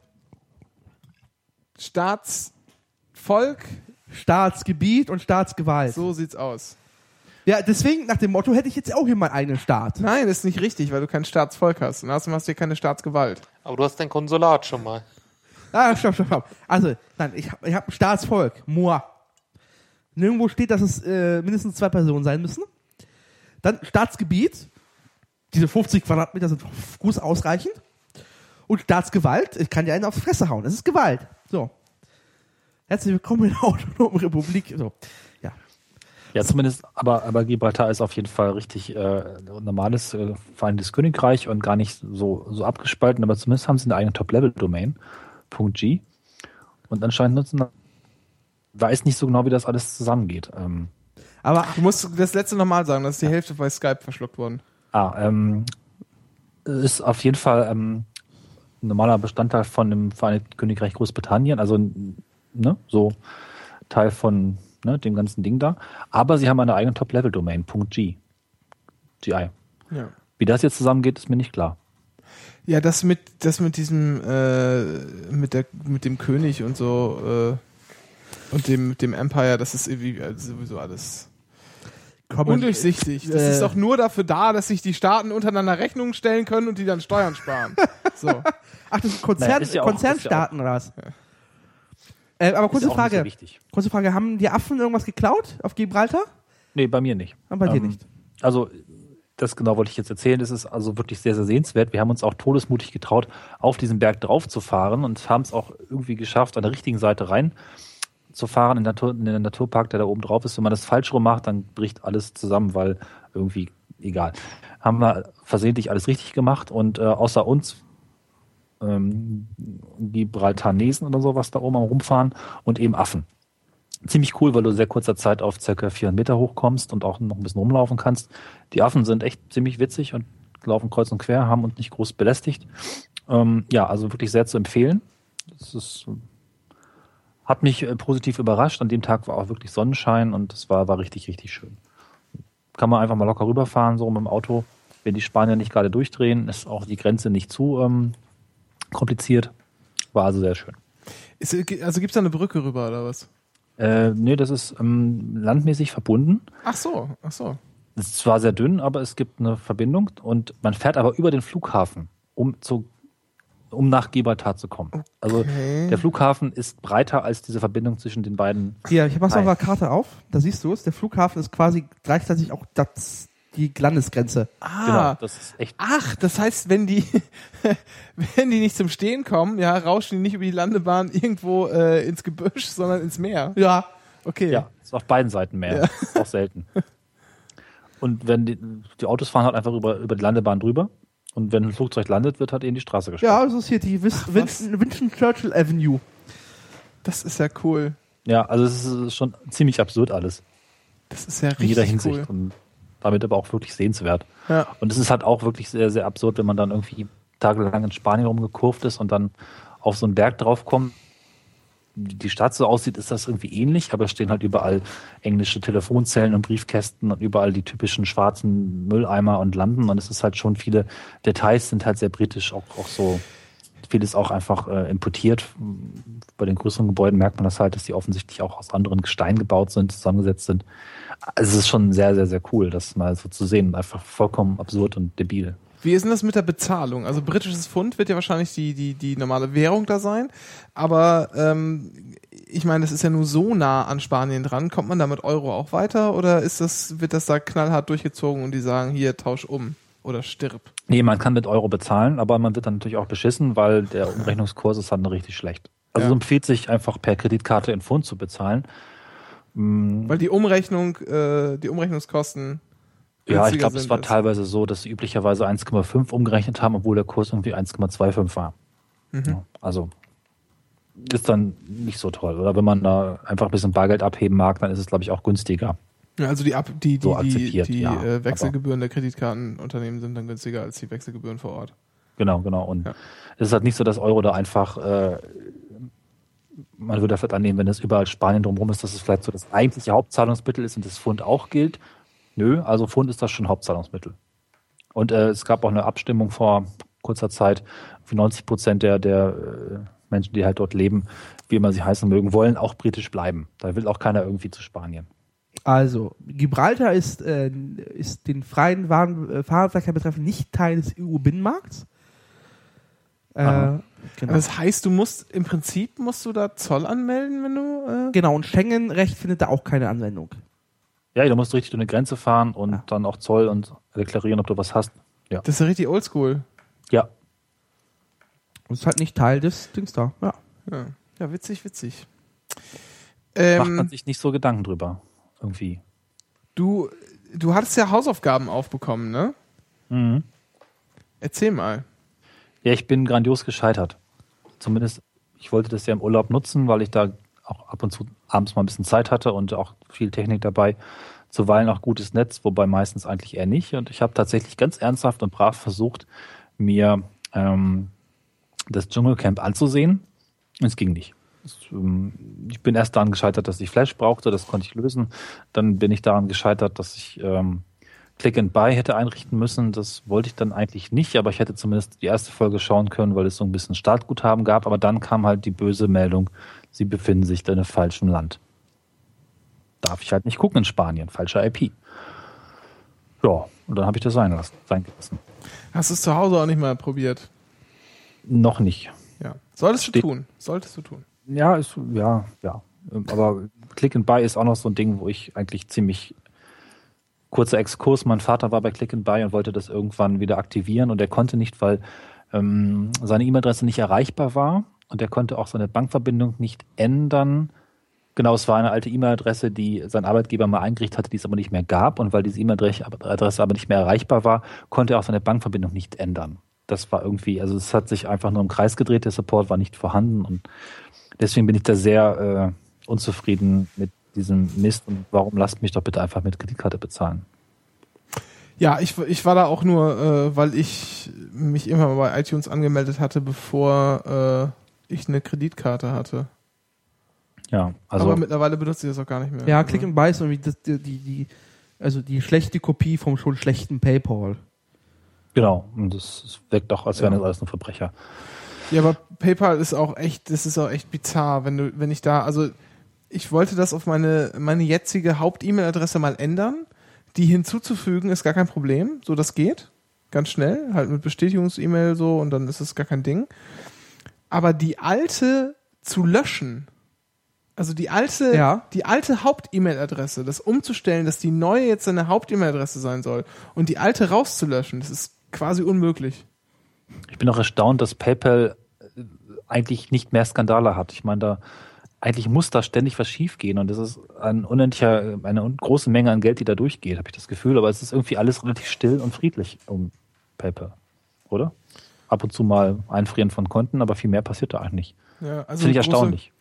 Staatsvolk, Staatsgebiet und Staatsgewalt. so sieht's aus. Ja, deswegen, nach dem Motto, hätte ich jetzt auch hier meinen eigenen Staat. Nein, das ist nicht richtig, weil du kein Staatsvolk hast. Und außerdem hast du hier keine Staatsgewalt. Aber du hast dein Konsulat schon mal. Ah, stopp, stopp, stopp. Also, nein, ich habe ich hab ein Staatsvolk. Moi. Nirgendwo steht, dass es äh, mindestens zwei Personen sein müssen. Dann Staatsgebiet. Diese fünfzig Quadratmeter sind Fuß ausreichend. Und Staatsgewalt. Ich kann dir einen auf die Fresse hauen. Das ist Gewalt. So. Herzlich willkommen in der Autonomen Republik. So. Ja. Ja, zumindest, aber, aber Gibraltar ist auf jeden Fall richtig äh, normales äh, Vereinigtes Königreich und gar nicht so, so abgespalten, aber zumindest haben sie eine eigene Top-Level-Domain, .g. Und anscheinend nutzen, weiß nicht so genau, wie das alles zusammengeht. Ähm, Aber Du musst das letzte nochmal sagen, das ist die Hälfte bei Skype verschluckt worden. ah, ähm, ist auf jeden Fall ähm, ein normaler Bestandteil von dem Vereinigten Königreich Großbritannien, also ne, so Teil von ne, dem ganzen Ding da. Aber sie haben eine eigene Top-Level-Domain, .g. G I. Ja. Wie das jetzt zusammengeht, ist mir nicht klar. Ja, das mit, das mit diesem, äh, mit der, mit dem König und so, äh, und dem, dem Empire, das ist irgendwie äh, sowieso alles. Common, Undurchsichtig. Das äh, ist doch nur dafür da, dass sich die Staaten untereinander Rechnungen stellen können und die dann Steuern sparen. So. Ach, das sind Konzern, Naja, ist ja auch- Konzernstaaten oder was? Äh, aber kurze Ist auch nicht so Frage. wichtig. Kurze Frage, haben die Affen irgendwas geklaut auf Gibraltar? Nee, bei mir nicht. Ah, bei dir Ähm, nicht. Also, das genau wollte ich jetzt erzählen. Das ist also wirklich sehr, sehr sehenswert. Wir haben uns auch todesmutig getraut, auf diesen Berg drauf zu fahren und haben es auch irgendwie geschafft, an der richtigen Seite rein zu fahren in, Natur, in den Naturpark, der da oben drauf ist. Wenn man das falsch rum macht, dann bricht alles zusammen, weil irgendwie, egal. Haben wir versehentlich alles richtig gemacht und äh, außer uns ähm, Gibraltarnesen oder so, was da oben am rumfahren und eben Affen. Ziemlich cool, weil du in sehr kurzer Zeit auf ca. vierhundert Meter hochkommst und auch noch ein bisschen rumlaufen kannst. Die Affen sind echt ziemlich witzig und laufen kreuz und quer, haben uns nicht groß belästigt. Ähm, ja, also wirklich sehr zu empfehlen. Das ist, hat mich äh, positiv überrascht. An dem Tag war auch wirklich Sonnenschein und es war, war richtig, richtig schön. Kann man einfach mal locker rüberfahren, so mit dem Auto. Wenn die Spanier nicht gerade durchdrehen, ist auch die Grenze nicht zu ähm, kompliziert. War also sehr schön. Ist, also gibt's da eine Brücke rüber oder was? Äh, nee, das ist ähm, landmäßig verbunden. Ach so, ach so. Es ist zwar sehr dünn, aber es gibt eine Verbindung und man fährt aber über den Flughafen, um zu, um nach Gibraltar zu kommen. Also der Flughafen ist breiter als diese Verbindung zwischen den beiden. Hier, ich habe es auf Hi. der Karte auf. Da siehst du es. Der Flughafen ist quasi gleichzeitig auch das, die Landesgrenze. Ah, Genau, das ist echt. ach, das heißt, wenn die, wenn die nicht zum Stehen kommen, ja, rauschen die nicht über die Landebahn irgendwo äh, ins Gebüsch, sondern ins Meer. Ja. Okay. Ja, ist auf beiden Seiten mehr. Ja. Ist auch selten. Und wenn die, die Autos fahren halt einfach über, über die Landebahn drüber. Und wenn ein Flugzeug landet, wird halt eben die Straße gesperrt. Ja, das ist hier die Wis- Winston, Winston Churchill Avenue. Das ist ja cool. Ja, also es ist schon ziemlich absurd alles. Das ist ja In jeder richtig Hinsicht. cool. Und damit aber auch wirklich sehenswert. Ja. Und es ist halt auch wirklich sehr, sehr absurd, wenn man dann irgendwie tagelang in Spanien rumgekurvt ist und dann auf so einen Berg draufkommt. Wie die Stadt so aussieht, ist das irgendwie ähnlich, aber es stehen halt überall englische Telefonzellen und Briefkästen und überall die typischen schwarzen Mülleimer und Lampen und es ist halt schon viele Details sind halt sehr britisch, auch, auch so vieles auch einfach äh, importiert. Bei den größeren Gebäuden merkt man das halt, dass die offensichtlich auch aus anderen Gestein gebaut sind, zusammengesetzt sind. Also es ist schon sehr, sehr, sehr cool, das mal so zu sehen. Einfach vollkommen absurd und debil. Wie ist denn das mit der Bezahlung? Also britisches Pfund wird ja wahrscheinlich die, die, die normale Währung da sein, aber ähm, ich meine, das ist ja nur so nah an Spanien dran. Kommt man da mit Euro auch weiter oder ist das, wird das da knallhart durchgezogen und die sagen, hier, tausch um oder stirb? Nee, man kann mit Euro bezahlen, aber man wird dann natürlich auch beschissen, weil der Umrechnungskurs ist dann richtig schlecht. Also Ja. es empfiehlt sich einfach per Kreditkarte in Pfund zu bezahlen. Weil die Umrechnung, äh, die Umrechnungskosten Ja, ich günstiger glaube, es sind war als- teilweise so, dass sie üblicherweise eins Komma fünf umgerechnet haben, obwohl der Kurs irgendwie eins Komma fünfundzwanzig war. Ja, also ist dann nicht so toll. Oder wenn man da einfach ein bisschen Bargeld abheben mag, dann ist es, glaube ich, auch günstiger. Ja, also die, Ab die, die, So die, akzeptiert, die ja, äh, Wechselgebühren der Kreditkartenunternehmen sind dann günstiger als die Wechselgebühren vor Ort. Genau, genau. Und Ja. es ist halt nicht so, dass Euro da einfach, äh, man würde vielleicht annehmen, wenn es überall Spanien drumherum ist, dass es vielleicht so das eigentliche Hauptzahlungsmittel ist und das Pfund auch gilt. Nö, also Pfund ist das schon Hauptzahlungsmittel. Und äh, es gab auch eine Abstimmung vor kurzer Zeit, für neunzig Prozent der, der äh, Menschen, die halt dort leben, wie immer sie heißen mögen, wollen auch britisch bleiben. Da will auch keiner irgendwie zu Spanien. Also, Gibraltar ist, äh, ist den freien Waren, äh, Fahrradverkehr betreffend nicht Teil des E U-Binnenmarkts. Äh, Aha. genau. Aber das heißt, du musst, im Prinzip musst du da Zoll anmelden, wenn du, äh, genau, und Schengen-Recht findet da auch keine Anwendung. Ja, du musst richtig durch eine Grenze fahren und Ja. dann auch Zoll und deklarieren, ob du was hast. Ja. das ist ja richtig oldschool. Ja. Und ist halt nicht Teil des Dings da. Ja. Ja, ja witzig, witzig. Macht man Ähm, sich nicht so Gedanken drüber. Irgendwie. du, du hattest ja Hausaufgaben aufbekommen, ne? Mhm. Erzähl mal. Ja, ich bin grandios gescheitert. Zumindest, ich wollte das ja im Urlaub nutzen, weil ich da auch ab und zu abends mal ein bisschen Zeit hatte und auch viel Technik dabei. Zuweilen auch gutes Netz, wobei meistens eigentlich eher nicht. Und ich habe tatsächlich ganz ernsthaft und brav versucht, mir ähm, das Dschungelcamp anzusehen. Es ging nicht. Es, ähm, ich bin erst daran gescheitert, dass ich Flash brauchte, das konnte ich lösen. Dann bin ich daran gescheitert, dass ich ähm, Click and Buy hätte einrichten müssen. Das wollte ich dann eigentlich nicht, aber ich hätte zumindest die erste Folge schauen können, weil es so ein bisschen Startguthaben gab. Aber dann kam halt die böse Meldung, Sie befinden sich in einem falschen Land. Darf ich halt nicht gucken in Spanien, falscher I P. Ja, und dann habe ich das sein lassen, sein gelassen. Hast du es zu Hause auch nicht mal probiert? Noch nicht. Ja. Solltest du Steht- tun. Solltest du tun. Ja, ist, ja, ja. Aber Click and Buy ist auch noch so ein Ding, wo ich eigentlich ziemlich kurzer Exkurs. Mein Vater war bei Click and Buy und wollte das irgendwann wieder aktivieren und er konnte nicht, weil ähm, seine E-Mail-Adresse nicht erreichbar war und er konnte auch seine Bankverbindung nicht ändern. Genau, es war eine alte E-Mail-Adresse, die sein Arbeitgeber mal eingerichtet hatte, die es aber nicht mehr gab. Und weil diese E-Mail-Adresse aber nicht mehr erreichbar war, konnte er auch seine Bankverbindung nicht ändern. Das war irgendwie, also es hat sich einfach nur im Kreis gedreht, der Support war nicht vorhanden und deswegen bin ich da sehr äh, unzufrieden mit diesem Mist und warum lasst mich doch bitte einfach mit Kreditkarte bezahlen? Ja, ich, ich war da auch nur, äh, weil ich mich immer mal bei iTunes angemeldet hatte, bevor äh, ich eine Kreditkarte hatte. Ja, also Aber mittlerweile benutze ich das auch gar nicht mehr. Ja, Click and Buy ist irgendwie das, die, die, die, also die schlechte Kopie vom schon schlechten PayPal. genau, und das wirkt doch, als wären Ja. das alles nur Verbrecher. Ja, aber PayPal ist auch echt, das ist auch echt bizarr, wenn du, wenn ich da, also ich wollte das auf meine, meine jetzige Haupt-E-Mail-Adresse mal ändern. Die hinzuzufügen ist gar kein Problem, so das geht. Ganz schnell, halt mit Bestätigungs-E-Mail so und dann ist es gar kein Ding. Aber die alte zu löschen, also die alte, Ja. die alte Haupt-E-Mail-Adresse, das umzustellen, dass die neue jetzt eine Haupt-E-Mail-Adresse sein soll und die alte rauszulöschen, das ist quasi unmöglich. Ich bin auch erstaunt, dass PayPal äh, eigentlich nicht mehr Skandale hat. Ich meine, da eigentlich muss da ständig was schiefgehen und das ist ein unendlicher, eine un- große Menge an Geld, die da durchgeht, habe ich das Gefühl. Aber es ist irgendwie alles relativ still und friedlich um PayPal, oder? Ab und zu mal Einfrieren von Konten, aber viel mehr passiert da eigentlich nicht. Ja, also Finde ich große- erstaunlich.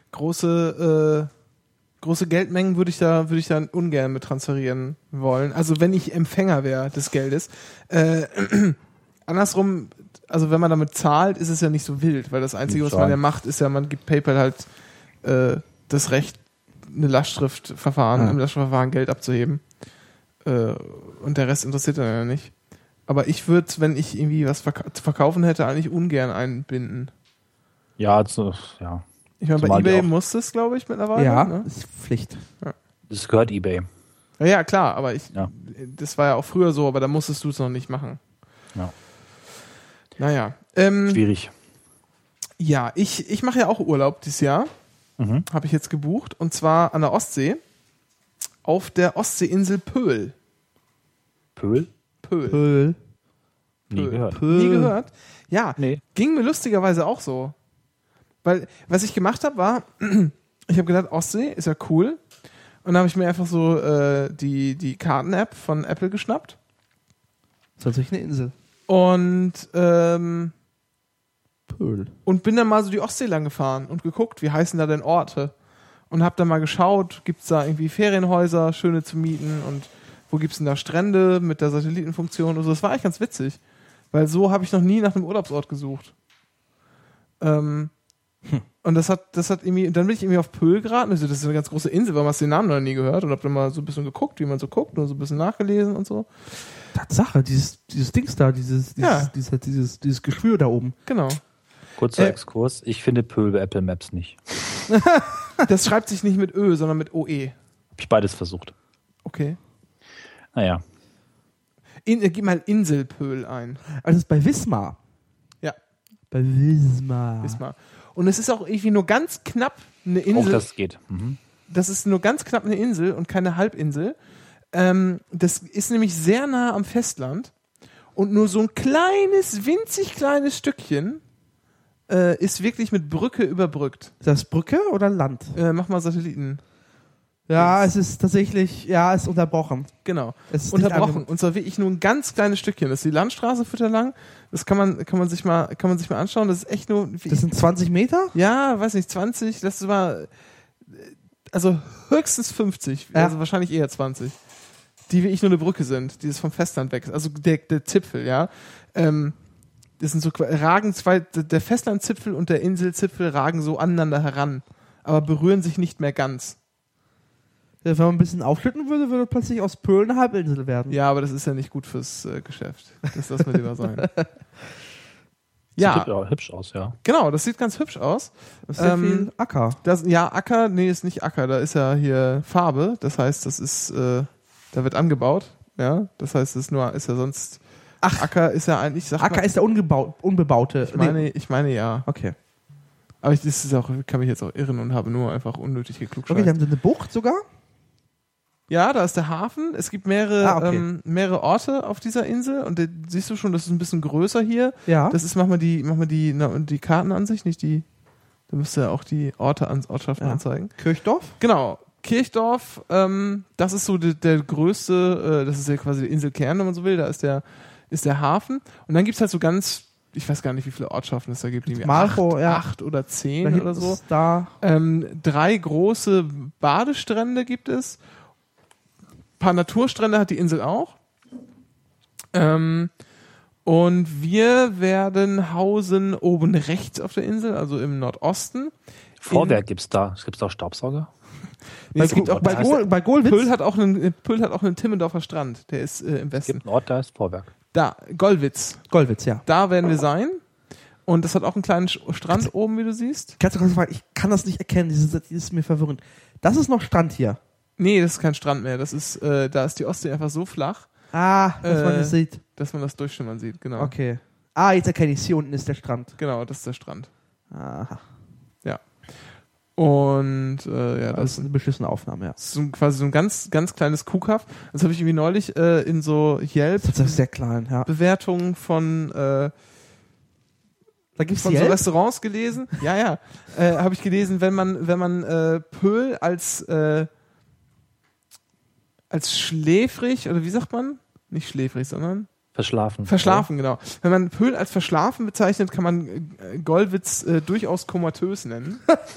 große äh, große Geldmengen würde ich da würde ich da ungern mit transferieren wollen. Also wenn ich Empfänger wäre des Geldes. Äh, andersrum, also wenn man damit zahlt, ist es ja nicht so wild, weil das Einzige, was man ja macht, ist ja, man gibt PayPal halt äh, das Recht, eine Lastschriftverfahren, Ja. im Lastschriftverfahren Geld abzuheben. Äh, und der Rest interessiert dann ja nicht. Aber ich würde, wenn ich irgendwie was verka- zu verkaufen hätte, eigentlich ungern einbinden. Ja, also, ja. Ich meine, bei Zumal die eBay auch- muss das, glaube ich, mittlerweile. Ja, Ne? ist Pflicht. Das gehört eBay. Ja, ja, klar, aber ich, Ja. das war ja auch früher so, aber da musstest du es noch nicht machen. Ja. Naja. Ähm, Schwierig. ja, ich, ich mache ja auch Urlaub dieses Jahr. Mhm. Habe ich jetzt gebucht. Und zwar an der Ostsee. Auf der Ostseeinsel Pöhl. Pöhl? Pöhl. Pöhl. Nie Pöhl. gehört. Nie gehört? Ja, Nee. ging mir lustigerweise auch so. Weil, was ich gemacht habe, war, ich habe gedacht, Ostsee ist ja cool. Und dann habe ich mir einfach so äh, die, die Karten-App von Apple geschnappt. Das ist tatsächlich eine Insel. Und ähm, Pöhl. und bin dann mal so die Ostsee lang gefahren und geguckt, wie heißen da denn Orte. Und hab dann mal geschaut, gibt's da irgendwie Ferienhäuser, schöne zu mieten und wo gibt's denn da Strände mit der Satellitenfunktion und so. Das war eigentlich ganz witzig, weil so habe ich noch nie nach einem Urlaubsort gesucht. Ähm, Und das hat, das hat irgendwie, dann bin ich irgendwie auf Pöhl geraten. Also das ist eine ganz große Insel, warum hast du den Namen noch nie gehört? Und hab dann mal so ein bisschen geguckt, wie man so guckt und so ein bisschen nachgelesen und so. Tatsache, dieses, dieses Dings da, dieses, dieses, Ja. dieses, dieses, dieses Geschwür da oben. Genau. Kurzer Äh, Exkurs. Ich finde Pöhl bei Apple Maps nicht. Das schreibt sich nicht mit Ö, sondern mit O E. Hab ich beides versucht. Okay. Naja. In, äh, gib mal Inselpöhl ein. Also das ist bei Wismar. Ja. Bei Wismar. Wismar. Und es ist auch irgendwie nur ganz knapp eine Auch Insel. das geht. Mhm. Das ist nur ganz knapp eine Insel und keine Halbinsel. Ähm, das ist nämlich sehr nah am Festland und nur so ein kleines, winzig kleines Stückchen äh, ist wirklich mit Brücke überbrückt. Ist das Brücke oder Land? Äh, mach mal Satelliten. Ja, es ist tatsächlich, ja, es ist unterbrochen. Genau. Es ist nicht Unterbrochen. ange- Und zwar wirklich nur ein ganz kleines Stückchen. Das ist die Landstraße fütter lang. Das kann man, kann man sich mal, kann man sich mal anschauen. Das ist echt nur, Das sind zwanzig Meter? ja, weiß nicht, zwanzig, das war, also höchstens fünfzig, Ja. also wahrscheinlich eher zwanzig. Die wirklich nur eine Brücke sind, die ist vom Festland weg. Also der, der Zipfel, ja. Ähm, das sind so, ragen zwei, der Festlandzipfel und der Inselzipfel ragen so aneinander heran, aber berühren sich nicht mehr ganz. Ja, wenn man ein bisschen aufschütten würde, würde plötzlich aus Pöhl eine Halbinsel werden. Ja, aber das ist ja nicht gut fürs äh, Geschäft. Das lassen wir lieber sein. Sieht Ja, hübsch- hübsch aus, ja. genau, das sieht ganz hübsch aus. Das ist sehr Ähm, viel Acker. Das, ja, Acker, nee, ist nicht Acker, da ist ja hier Farbe. Das heißt, das ist, äh, da wird angebaut. Ja, das heißt, es ist nur, ist ja sonst. Ach, Acker ist ja eigentlich. Sagt Acker man, ist der ungebaut, unbebaute. ich meine, ich meine ja. Okay. Aber ich, das ist auch, kann mich jetzt auch irren und habe nur einfach unnötig geklugscheißt. Okay, dann haben sie eine Bucht sogar. Ja, da ist der Hafen. Es gibt mehrere, Ah, okay. ähm, mehrere Orte auf dieser Insel und da siehst du schon, das ist ein bisschen größer hier. Ja. Das ist, mach mal die, mach mal die, na, die Kartenansicht, nicht die. Da müsste ja auch die Orte, an, Ortschaften Ja. anzeigen. Kirchdorf. Genau. Kirchdorf, ähm, das ist so der, der größte, äh, das ist ja quasi der Inselkern, wenn man so will. Da ist der, ist der Hafen. Und dann gibt's halt so ganz, ich weiß gar nicht, wie viele Ortschaften es da gibt. Irgendwie Malchow, acht, ja. acht oder Da zehn hinten oder so. ist da. Ähm, drei große Badestrände gibt es. Ein paar Naturstrände hat die Insel auch. Ähm, und wir werden hausen oben rechts auf der Insel, also im Nordosten. Vorwerk gibt's da. Es gibt auch Staubsauger. Nee, Bei, es gibt Go- auch bei, bei, Gol, bei Golwitz. Pöhl hat auch einen Pöhl hat auch einen Timmendorfer Strand, der ist äh, im Es Westen. gibt einen Ort, da ist Vorwerk. Da, Gollwitz. Golwitz, ja. Da werden wir sein. Und das hat auch einen kleinen Sch- Strand oben, wie du siehst. Kannst du kurz fragen, ich kann das nicht erkennen, dieses, das ist mir verwirrend. Das ist noch Strand hier. Nee, das ist kein Strand mehr. Das ist, äh, da ist die Ostsee einfach so flach, Ah, dass man Äh, das sieht. dass man das durchschimmern sieht. Genau. Okay. Ah, jetzt erkenne ich es. Hier unten ist der Strand. Genau, das ist der Strand. Aha. Und äh, ja, Das das ist eine beschissene Aufnahme, ja. ist so ein, quasi so ein ganz, ganz kleines Kuhkaff. Das habe ich irgendwie neulich äh, in so Yelp Das ist sehr klein, ja. Bewertungen von äh, Da gibt's von die so Elf? Restaurants gelesen. Ja, ja, äh, habe ich gelesen, wenn man wenn man äh, Pöhl als äh, als schläfrig oder wie sagt man? Nicht schläfrig, sondern Verschlafen. verschlafen, genau. Wenn man Pöhl als verschlafen bezeichnet, kann man äh, Gollwitz äh, durchaus komatös nennen.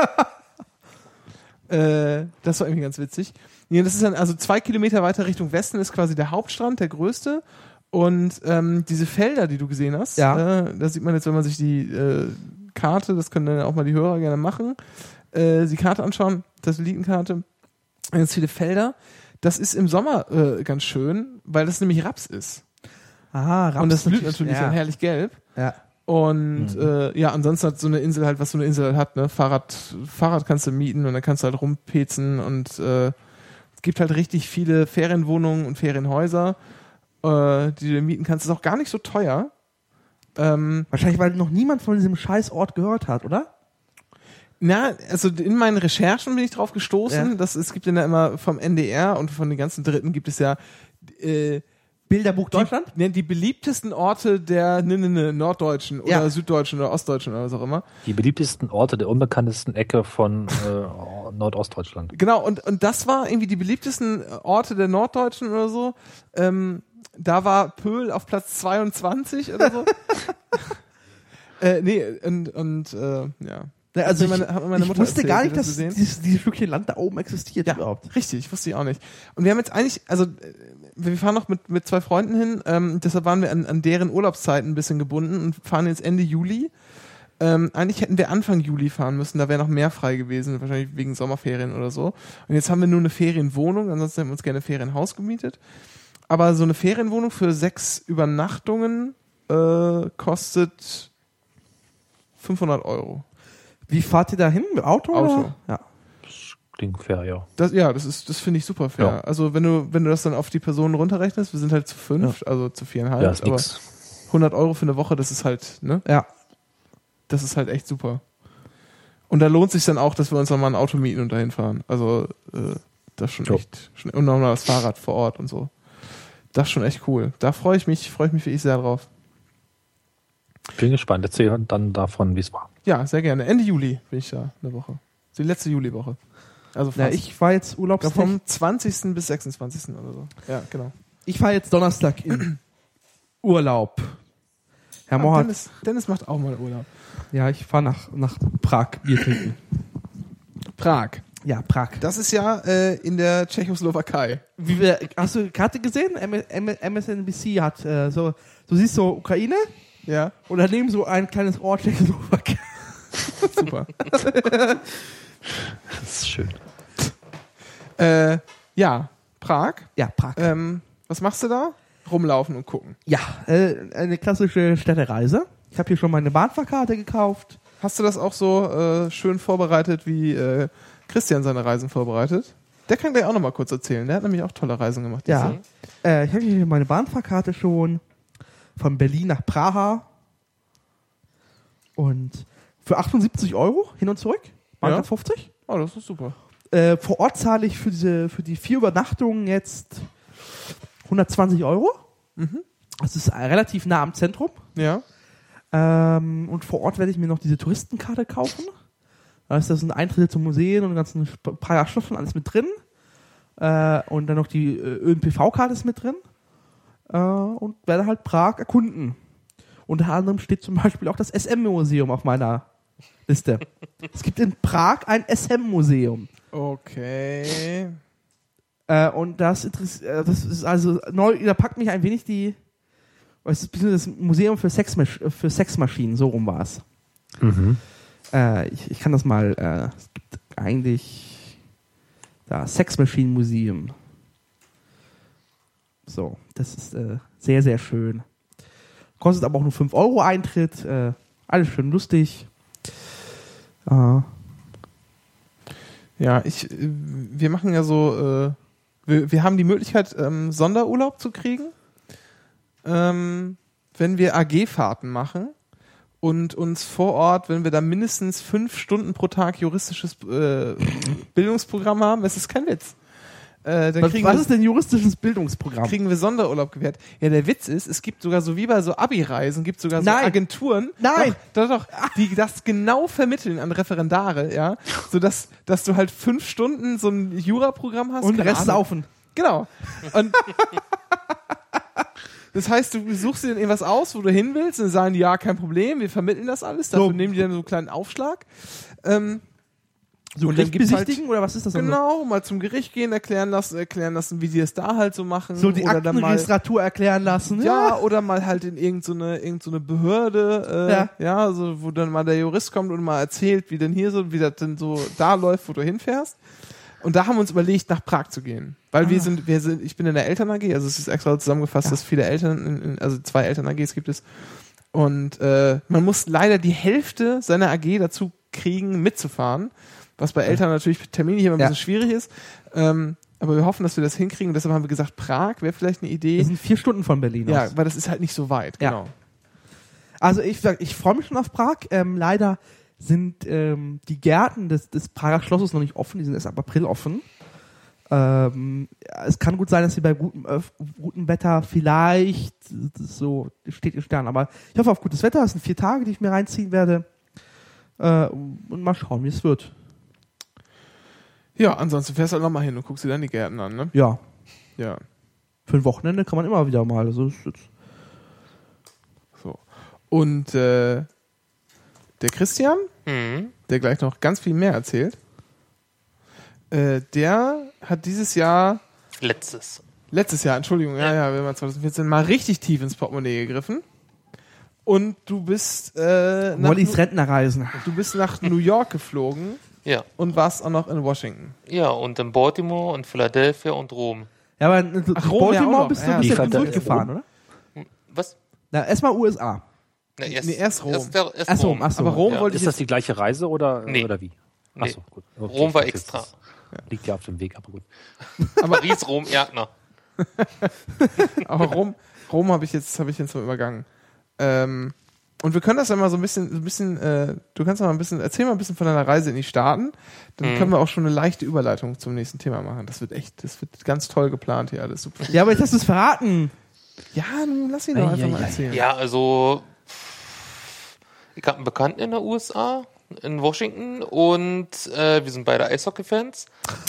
äh, das war irgendwie ganz witzig. Ja, das ist dann also zwei Kilometer weiter Richtung Westen ist quasi der Hauptstrand, der größte. Und ähm, diese Felder, die du gesehen hast, Ja. äh, da sieht man jetzt, wenn man sich die äh, Karte, das können dann auch mal die Hörer gerne machen, äh, die Karte anschauen, Satellitenkarte, ganz viele Felder. Das ist im Sommer äh, ganz schön, weil das nämlich Raps ist. Aha, Raps Und das blüht natürlich- natürlich ja. dann herrlich gelb. Ja. Und äh, ja, ansonsten hat so eine Insel halt, was so eine Insel halt hat, ne? Fahrrad, Fahrrad kannst du mieten und dann kannst du halt rumpezen und äh, es gibt halt richtig viele Ferienwohnungen und Ferienhäuser, äh, die du mieten kannst. Das ist auch gar nicht so teuer. Ähm, Wahrscheinlich, weil noch niemand von diesem Scheißort gehört hat, oder? na, also in meinen Recherchen bin ich drauf gestoßen, Ja. dass es gibt ja immer vom N D R und von den ganzen Dritten gibt es ja äh, Bilderbuch Deutschland? Die, ne, die beliebtesten Orte der ne, ne, ne, Norddeutschen oder Ja. Süddeutschen oder Ostdeutschen oder was auch immer. Die beliebtesten Orte der unbekanntesten Ecke von äh, Nordostdeutschland. Genau, und, und das war irgendwie die beliebtesten Orte der Norddeutschen oder so. Ähm, da war Pöhl auf Platz zweiundzwanzig oder so. äh, nee, und, und äh, ja. Ja, also Hat mir ich, meine- hat mir meine ich Mutter wusste erzählt, gar die nicht, das dass gesehen. dieses, dieses Stückchen Land da oben existiert Ja, überhaupt. richtig, wusste ich auch nicht. Und wir haben jetzt eigentlich, also äh, wir fahren noch mit, mit zwei Freunden hin, ähm, deshalb waren wir an, an deren Urlaubszeiten ein bisschen gebunden und fahren jetzt Ende Juli. Ähm, eigentlich hätten wir Anfang Juli fahren müssen, da wäre noch mehr frei gewesen, wahrscheinlich wegen Sommerferien oder so. Und jetzt haben wir nur eine Ferienwohnung, ansonsten hätten wir uns gerne ein Ferienhaus gemietet. Aber so eine Ferienwohnung für sechs Übernachtungen äh, kostet fünfhundert Euro. Wie fahrt ihr da hin? Mit Auto? Auto. Oder? Ja. Klingt fair, ja. Das, ja, das ist, das finde ich super fair. Ja. Also wenn du, wenn du das dann auf die Personen runterrechnest, wir sind halt zu fünf, also zu viereinhalb, Ja, ist aber nix. hundert Euro für eine Woche, das ist halt, ne? Ja. Das ist halt echt super. Und da lohnt sich dann auch, dass wir uns nochmal ein Auto mieten und dahin fahren. Also äh, das ist schon Jo. echt, schon, und nochmal das Fahrrad vor Ort und so. Das ist schon echt cool. Da freue ich mich, freue ich mich wirklich sehr drauf. Bin gespannt. Erzähl dann davon, wie es war. Ja, sehr gerne. Ende Juli bin ich da, eine Woche. Die letzte Juliwoche. Also fast. Ja, ich war jetzt Ich glaub, Urlaubstag. vom zwanzigsten bis sechsundzwanzigsten oder so. Ja, genau. Ich fahre jetzt Donnerstag in Urlaub. Herr Ah, Mohr hat, Dennis, Dennis macht auch mal Urlaub. ja, ich fahre nach, nach Prag Bier trinken. Prag. Ja, Prag. Das ist ja äh, in der Tschechoslowakei. Wie wir, hast du die Karte gesehen? M- M- M S N B C hat äh, so, du siehst so Ukraine Ja, und daneben so ein kleines Ort Tschechoslowakei. super. Das ist schön. äh, ja, Prag. Ja, Prag. Ähm, was machst du da? Rumlaufen und gucken. Ja, äh, eine klassische Städtereise. Ich habe hier schon meine Bahnfahrkarte gekauft. Hast du das auch so äh, schön vorbereitet, wie äh, Christian seine Reisen vorbereitet? Der kann gleich auch nochmal kurz erzählen. Der hat nämlich auch tolle Reisen gemacht. Ja. Äh, ich habe hier meine Bahnfahrkarte schon von Berlin nach Praha. Und für achtundsiebzig Euro hin und zurück. Ja. fünfzig. Oh, das ist super. Äh, vor Ort zahle ich für diese, für die vier Übernachtungen jetzt hundertzwanzig Euro. Mhm. Das ist relativ nah am Zentrum. Ja. Ähm, und vor Ort werde ich mir noch diese Touristenkarte kaufen. Da ist das ein Eintritt zum Museen und ganzen Prager Schloss und alles mit drin. Äh, und dann noch die äh, Ö N P V-Karte ist mit drin. Äh, und werde halt Prag erkunden. Unter anderem steht zum Beispiel auch das S M-Museum auf meiner Liste. Es gibt in Prag ein S M-Museum. Okay. Äh, und das, interess- äh, das ist also neu, da packt mich ein wenig die, es ist das Museum für, Sexmasch- für Sexmaschinen, so rum war es. Mhm. Äh, ich, ich kann das mal, äh, es gibt eigentlich da Sex Machine Museum. So, das ist äh, sehr, sehr schön. Kostet aber auch nur fünf Euro Eintritt, äh, alles schön lustig. Äh, Ja, ich, äh, wir machen ja so, äh, wir, wir haben die Möglichkeit, ähm, Sonderurlaub zu kriegen, ähm, wenn wir A G-Fahrten machen und uns vor Ort, wenn wir da mindestens fünf Stunden pro Tag juristisches äh, Bildungsprogramm haben, das ist kein Witz. Äh, dann was kriegen was wir, ist denn juristisches Bildungsprogramm? kriegen wir Sonderurlaub gewährt. Ja, der Witz ist, es gibt sogar so wie bei so Abi-Reisen, gibt sogar so Nein. Agenturen, Nein. Doch, doch, doch, die das genau vermitteln an Referendare, ja, so dass, dass du halt fünf Stunden so ein Jura-Programm hast. Und keine Rest Ahnung. saufen. Genau. Und das heißt, du suchst dir dann irgendwas aus, wo du hin willst, und dann sagen die, ja, kein Problem, wir vermitteln das alles, dafür So. nehmen die dann so einen kleinen Aufschlag. Ähm, So und dann gibt's halt, besichtigen oder was ist das denn? genau, mal zum Gericht gehen, erklären lassen, erklären lassen, wie die es da halt so machen. So, so die oder dann mal, Aktenregistratur erklären lassen. ja, oder mal halt in irgendeine, irgendeine Behörde, äh, Ja. ja, so, wo dann mal der Jurist kommt und mal erzählt, wie denn hier so, wie das denn so da läuft, wo du hinfährst. Und da haben wir uns überlegt, nach Prag zu gehen. Weil Ah. wir sind, wir sind, ich bin in der Eltern-A G, also es ist extra zusammengefasst, Ja. dass viele Eltern, in, in, also zwei Eltern-A Gs gibt es. Und äh, man muss leider die Hälfte seiner A G dazu kriegen, mitzufahren. Was bei Eltern natürlich terminlich immer ein Ja. bisschen schwierig ist. Ähm, aber wir hoffen, dass wir das hinkriegen. Deshalb haben wir gesagt, Prag wäre vielleicht eine Idee. Das sind vier Stunden von Berlin Ja, aus. weil das ist halt nicht so weit. Ja. Genau. Also ich sag, ich freue mich schon auf Prag. Ähm, leider sind ähm, die Gärten des, des Prager Schlosses noch nicht offen. Die sind erst ab April offen. Ähm, ja, es kann gut sein, dass sie bei gutem, äh, gutem Wetter vielleicht das so steht in Sternen. Aber ich hoffe auf gutes Wetter. Das sind vier Tage, die ich mir reinziehen werde. Äh, und mal schauen, wie es wird. Ja, ansonsten fährst du halt nochmal hin und guckst dir dann die Gärten an, ne? Ja, Ja. für ein Wochenende kann man immer wieder mal. Also ist jetzt So. Und äh, der Christian, Mhm. der gleich noch ganz viel mehr erzählt, äh, der hat dieses Jahr, Letztes. letztes Jahr, Entschuldigung, ja, ja, wir haben zwanzig vierzehn mal richtig tief ins Portemonnaie gegriffen. Und du bist, äh, nach, Mollys Rentnerreisen. du bist nach New York geflogen Ja. und warst auch noch in Washington. Ja, und in Baltimore und Philadelphia und Rom. Ja, aber in Ach, Rom ja auch Baltimore noch. bist du Ja, bist die ja fand er- zurückgefahren, oder? Was? Na, erstmal U S A. Na, erst, Nee, erst Rom. Erst, der- erst Ach so, Rom. ach so. Aber Rom Ja. wollte ich Ist das jetzt, die gleiche Reise oder, Nee. oder wie? Nee. Achso, gut. Okay, Rom war das ist- extra. Liegt ja auf dem Weg, aber gut. Paris, Rom, Erdner. aber Rom, Rom habe ich jetzt, habe ich jetzt mal übergangen. Ähm, und wir können das ja mal so ein bisschen, so ein bisschen, äh, du kannst mal ein bisschen, erzähl mal ein bisschen von deiner Reise in die Staaten. Dann Mhm. können wir auch schon eine leichte Überleitung zum nächsten Thema machen. Das wird echt, das wird ganz toll geplant hier alles. Super. Ja, aber jetzt hast du es verraten. Ja, nun lass ihn doch Ei, einfach ei, mal ei. erzählen. Ja, also ich habe einen Bekannten in den U S A, in Washington, und äh, wir sind beide Eishockey-Fans.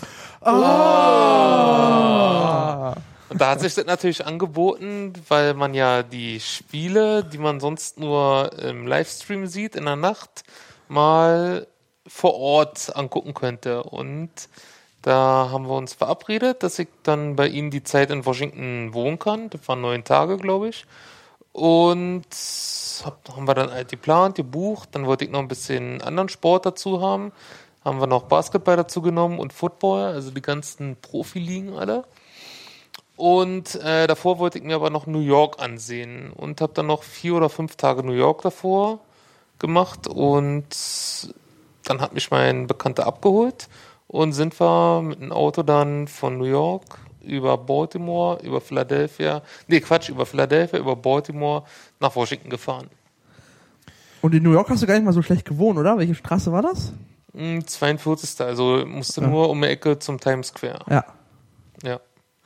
Ah. Und da hat sich das natürlich angeboten, weil man ja die Spiele, die man sonst nur im Livestream sieht in der Nacht, mal vor Ort angucken könnte. Und da haben wir uns verabredet, dass ich dann bei ihm die Zeit in Washington wohnen kann. Das waren neun Tage, glaube ich. Und hab, haben wir dann halt geplant, gebucht. Dann wollte ich noch ein bisschen anderen Sport dazu haben. Haben wir noch Basketball dazu genommen und Football, also die ganzen Profiligen alle. Und äh, davor wollte ich mir aber noch New York ansehen und habe dann noch vier oder fünf Tage New York davor gemacht, und dann hat mich mein Bekannter abgeholt und sind wir mit dem Auto dann von New York über Baltimore, über Philadelphia, nee Quatsch, über Philadelphia, über Baltimore nach Washington gefahren. Und in New York hast du gar nicht mal so schlecht gewohnt, oder? Welche Straße war das? Hm, zweiundvierzigste Also musste Ja. nur um die Ecke zum Times Square. Ja. Ja.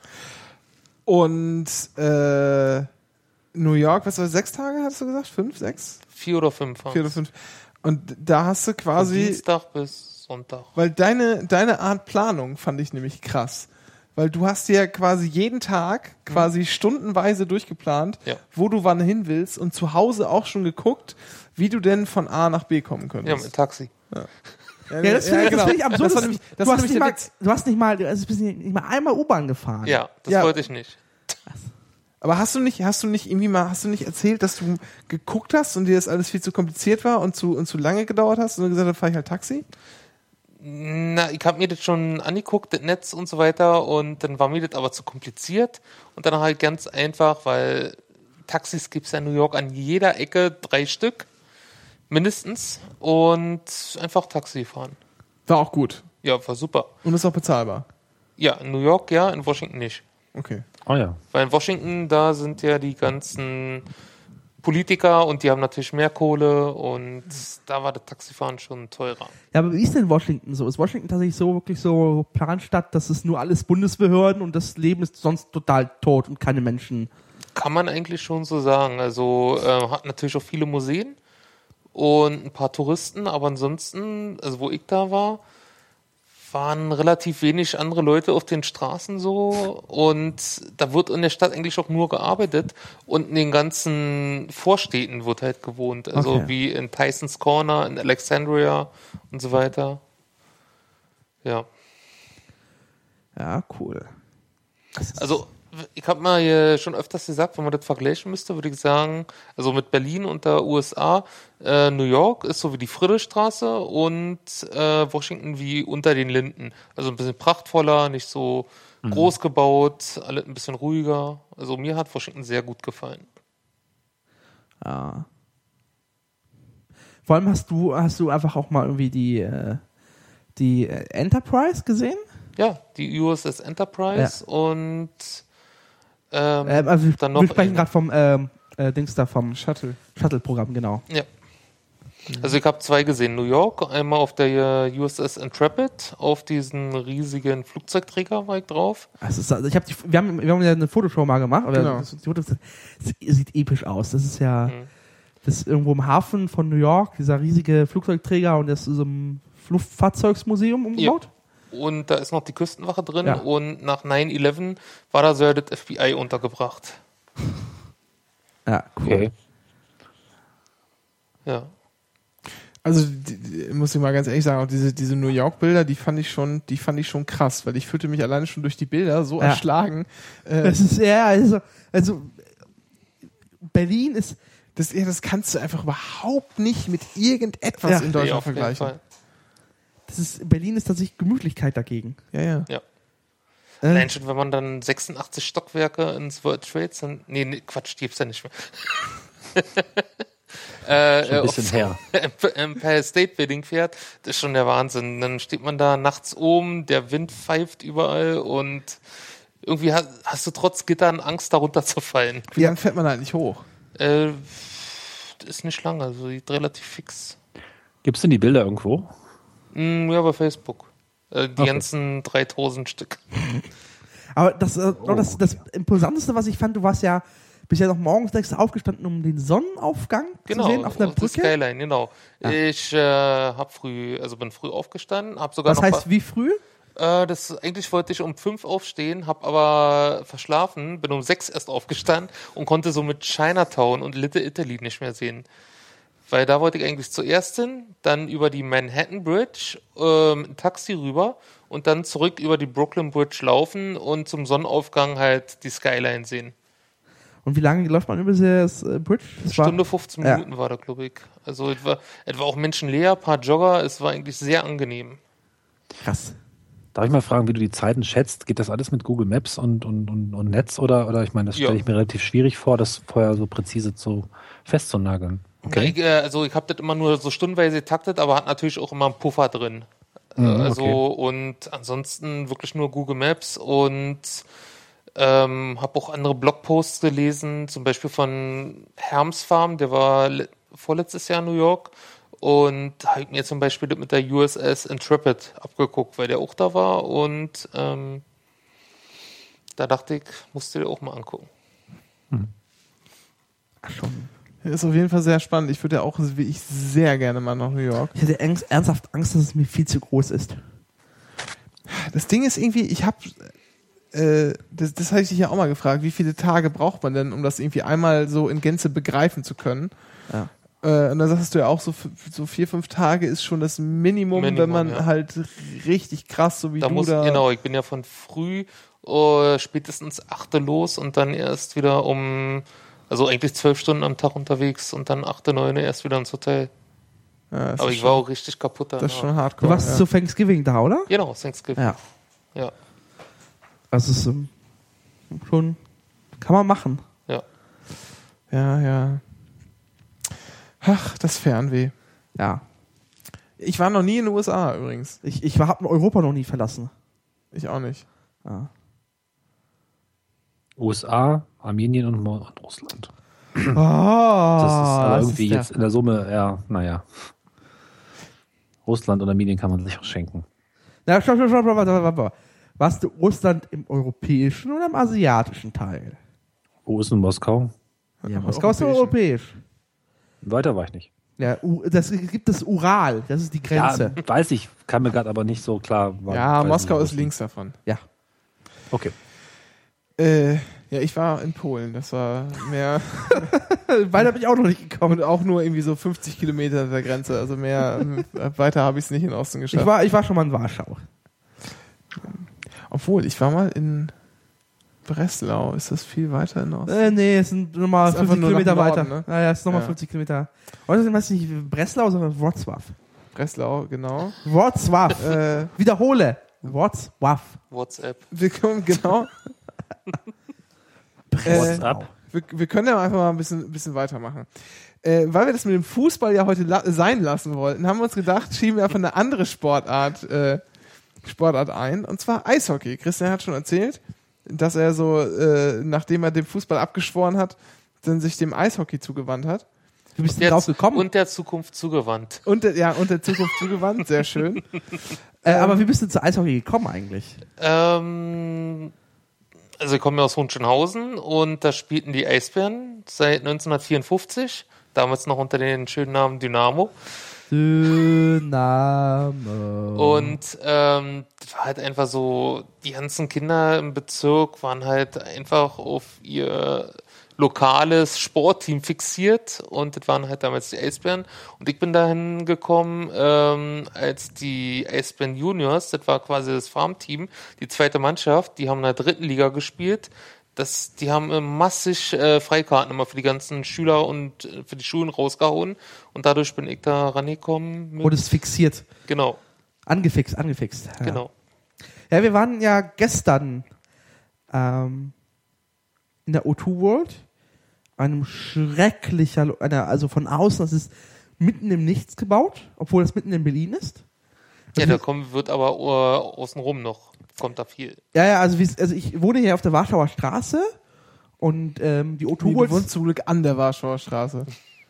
Und äh, New York, was war das, sechs Tage, hast du gesagt? Fünf, sechs? Vier oder fünf waren Vier oder fünf. Und da hast du Von quasi, Dienstag bis Sonntag. weil deine, deine Art Planung fand ich nämlich krass. Weil du hast ja quasi jeden Tag quasi stundenweise durchgeplant, Ja. wo du wann hin willst und zu Hause auch schon geguckt, wie du denn von A nach B kommen Ja, könntest. mit Taxi. Ja, das finde ich, das find ich absurd. Das war nämlich, das du, war hast nämlich nicht der mal, Witz. du hast nicht mal, also bist nicht nicht mal einmal U-Bahn gefahren. Ja, das Ja. wollte ich nicht. Aber hast du nicht, hast du nicht irgendwie mal, hast du nicht erzählt, dass du geguckt hast und dir das alles viel zu kompliziert war und zu, und zu lange gedauert hast und du gesagt hast, dann fahre ich halt Taxi? Na, ich habe mir das schon angeguckt, das Netz und so weiter, und dann war mir das aber zu kompliziert und dann halt ganz einfach, weil Taxis gibt's ja in New York an jeder Ecke, drei Stück mindestens, und einfach Taxi fahren. War auch gut. Ja, war super. Und ist auch bezahlbar. Ja, in New York ja, in Washington nicht. Okay. Oh ja. Weil in Washington, da sind ja die ganzen Politiker und die haben natürlich mehr Kohle und da war das Taxifahren schon teurer. Ja, aber wie ist denn Washington so? Ist Washington tatsächlich so wirklich so Planstadt, dass es nur alles Bundesbehörden und das Leben ist sonst total tot und keine Menschen? Kann man eigentlich schon so sagen. Also äh, hat natürlich auch viele Museen und ein paar Touristen, aber ansonsten, also wo ich da war, waren relativ wenig andere Leute auf den Straßen so, und da wird in der Stadt eigentlich auch nur gearbeitet und in den ganzen Vorstädten wird halt gewohnt, also Okay. wie in Tysons Corner, in Alexandria und so weiter. Ja, Ja, cool. also ich habe mal hier schon öfters gesagt, wenn man das vergleichen müsste, würde ich sagen, also mit Berlin und der U S A, äh, New York ist so wie die Friedrichstraße und äh, Washington wie unter den Linden. Also ein bisschen prachtvoller, nicht so groß gebaut, alles ein bisschen ruhiger. Also mir hat Washington sehr gut gefallen. Ja. Vor allem hast du, hast du einfach auch mal irgendwie die, äh, die äh, Enterprise gesehen? Ja, die U S S Enterprise und ähm, Ähm, also wir, dann noch wir sprechen in- gerade vom ähm, äh, Dings da vom Shuttle. Shuttle-Programm, genau. Ja. Also ich habe zwei gesehen. New York, einmal auf der äh, U S S Intrepid, auf diesen riesigen Flugzeugträger war ich drauf. Also es ist, also ich hab die, wir, haben, wir haben ja eine Fotoshow mal gemacht, aber Genau. das, die Fotos, das sieht episch aus. Das ist ja Mhm. das ist irgendwo im Hafen von New York, dieser riesige Flugzeugträger, und das ist so ein Luftfahrzeugsmuseum umgebaut. Und da ist noch die Küstenwache drin, Ja. und nach neun elf war da so ja das F B I untergebracht. Ja, cool. Okay. Ja. Also die, die, muss ich mal ganz ehrlich sagen, auch diese, diese New York-Bilder, die fand ich schon, die fand ich schon krass, weil ich fühlte mich alleine schon durch die Bilder so Ja. erschlagen. Äh, Das ist ja, also, also Berlin ist, das, ja, das kannst du einfach überhaupt nicht mit irgendetwas Ja. in Nee, Deutschland auf jeden vergleichen. Fall. das ist, Berlin ist tatsächlich Gemütlichkeit dagegen. Ja, ja. Ja. Äh, Allein schon, wenn man dann sechsundachtzig Stockwerke ins World Trade Center, nee, nee, Quatsch, die gibt's ja nicht mehr. äh, Schon ein äh, bisschen auf her. Empire State Building fährt, das ist schon der Wahnsinn. Dann steht man da nachts oben, der Wind pfeift überall und irgendwie hast, hast du trotz Gittern Angst, darunter zu fallen. Wie lange fährt man da eigentlich hoch? Äh, das ist nicht lange, also geht relativ fix. Gibt's denn die Bilder irgendwo? Mm, ja, bei Facebook. Äh, die Okay. ganzen dreitausend Stück. aber das, äh, noch das, das Imposanteste, was ich fand, du warst ja, bist ja noch morgens sechs aufgestanden, um den Sonnenaufgang Genau, zu sehen auf einer auf der Brücke. Skyline, genau. Ja. Ich äh, hab früh, also bin früh aufgestanden, hab sogar Was noch heißt wie früh? Äh, das, eigentlich wollte ich um fünf aufstehen, habe aber verschlafen, bin um sechs erst aufgestanden und konnte somit Chinatown und Little Italy nicht mehr sehen. Weil da wollte ich eigentlich zuerst hin, dann über die Manhattan Bridge äh, mit einem Taxi rüber und dann zurück über die Brooklyn Bridge laufen und zum Sonnenaufgang halt die Skyline sehen. Und wie lange läuft man über das äh, Bridge? Das war- Stunde fünfzehn ja. Minuten war da, glaube ich. Also es war, es war auch menschenleer, paar Jogger, es war eigentlich sehr angenehm. Krass. Darf ich mal fragen, wie du die Zeiten schätzt? Geht das alles mit Google Maps und, und, und, und Netz? Oder, oder ich meine, das stelle Ja. ich mir relativ schwierig vor, das vorher so präzise zu festzunageln. Ja, Okay. ich, äh, also ich habe das immer nur so stundenweise getaktet, aber hat natürlich auch immer einen Puffer drin. Mhm, also okay. und ansonsten wirklich nur Google Maps und ähm, habe auch andere Blogposts gelesen, zum Beispiel von Herms Farm, der war le- vorletztes Jahr in New York und da habe ich mir zum Beispiel das mit der U S S Intrepid abgeguckt, weil der auch da war und ähm, da dachte ich, musst du dir auch mal angucken. Ach schon. Ist auf jeden Fall sehr spannend. Ich würde ja auch wie ich sehr gerne mal nach New York. Ich hätte ernst, ernsthaft Angst, dass es mir viel zu groß ist. Das Ding ist irgendwie, ich habe, äh, das, das hatte ich dich ja auch mal gefragt, wie viele Tage braucht man denn, um das irgendwie einmal so in Gänze begreifen zu können? Ja. Äh, und dann sagst du ja auch, so, f- so vier, fünf Tage ist schon das Minimum, Minimum, wenn man ja. halt richtig krass, so wie Da du muss, da... genau, ich bin ja von früh äh, spätestens achte los und dann erst wieder um, also eigentlich zwölf Stunden am Tag unterwegs und dann achte, neune erst wieder ins Hotel. Ja, das Aber ist ich schon, war auch richtig kaputt danach. das ist schon Du hardcore. warst ja. zu Thanksgiving da, oder? Genau, Thanksgiving. Ja. Ja, Also es ist ähm, schon, kann man machen. ja. ja, ja. Ach, das Fernweh. Ja. Ich war noch nie in den U S A übrigens. Ich, ich habe Europa noch nie verlassen. Ich auch nicht. Ja. U S A, Armenien und, Mo- und Russland. Oh, Das ist aber das irgendwie ist der- jetzt in der Summe, ja, naja. Russland und Armenien kann man sich auch schenken. Na, stopp, stopp, stopp, stopp, stopp, stopp, stopp. Warst du Russland im europäischen oder im asiatischen Teil? Wo ist denn Moskau? Ja, Moskau ist europäisch. Weiter war ich nicht. Ja, U- das gibt das Ural, das ist die Grenze. Ja, weiß ich, kann mir gerade aber nicht so klar. ja, weiß Moskau nicht, ist links davon. Ja. Okay. Äh, ja, ich war in Polen. Das war mehr Weiter bin ich auch noch nicht gekommen. und auch nur irgendwie so fünfzig Kilometer der Grenze. Also mehr äh, weiter habe ich es nicht in Osten geschafft. Ich war, ich war schon mal in Warschau. Obwohl, ich war mal in Breslau. Ist das viel weiter in Osten? Äh, nee, es sind nochmal Ist einfach fünfzig nur Kilometer nach weiter. Norden, ne? Naja, es ist nochmal Ja. fünfzig Kilometer. Heute weiß ich nicht Breslau, sondern Wrocław. Breslau, genau. Wrocław. Äh, Wiederhole. Wrocław. WhatsApp. wir kommen, genau. Äh, WhatsApp. wir, wir können ja einfach mal ein bisschen, ein bisschen weitermachen. Äh, weil wir das mit dem Fußball ja heute la- sein lassen wollten, haben wir uns gedacht, schieben wir einfach eine andere Sportart, äh, Sportart ein, und zwar Eishockey. Christian hat schon erzählt, dass er so, äh, nachdem er dem Fußball abgeschworen hat, dann sich dem Eishockey zugewandt hat. Du bist Der drauf Z- gekommen. Und der Zukunft zugewandt. Und der, ja, und der Zukunft zugewandt, sehr schön. äh, aber wie bist du zu Eishockey gekommen eigentlich? Ähm, also ich komme ja aus Hohenschönhausen und da spielten die Eisbären seit neunzehnhundertvierundfünfzig, damals noch unter den schönen Namen Dynamo. Dynamo. Und ähm, das war halt einfach so, die ganzen Kinder im Bezirk waren halt einfach auf ihr lokales Sportteam fixiert und das waren halt damals die Eisbären. Und ich bin dahin gekommen, ähm, als die Eisbären Juniors, das war quasi das Farmteam, die zweite Mannschaft, die haben in der dritten Liga gespielt. Das, die haben äh, massig äh, Freikarten immer für die ganzen Schüler und äh, für die Schulen rausgehauen. Und dadurch bin ich da rangekommen. Mit, Wurdest fixiert. genau, Angefixt, angefixt. Ja. genau. Ja, wir waren ja gestern ähm, in der O zwei World. Einem schrecklicher, Lo- einer, also von außen, das ist mitten im Nichts gebaut, obwohl das mitten in Berlin ist. Ja, Also da kommt, wird aber uh, außenrum noch, kommt da viel. Ja, ja, also, wie, also ich wohne hier auf der Warschauer Straße und ähm, die O zwei Nee, du World wohnst zum Glück an der Warschauer Straße.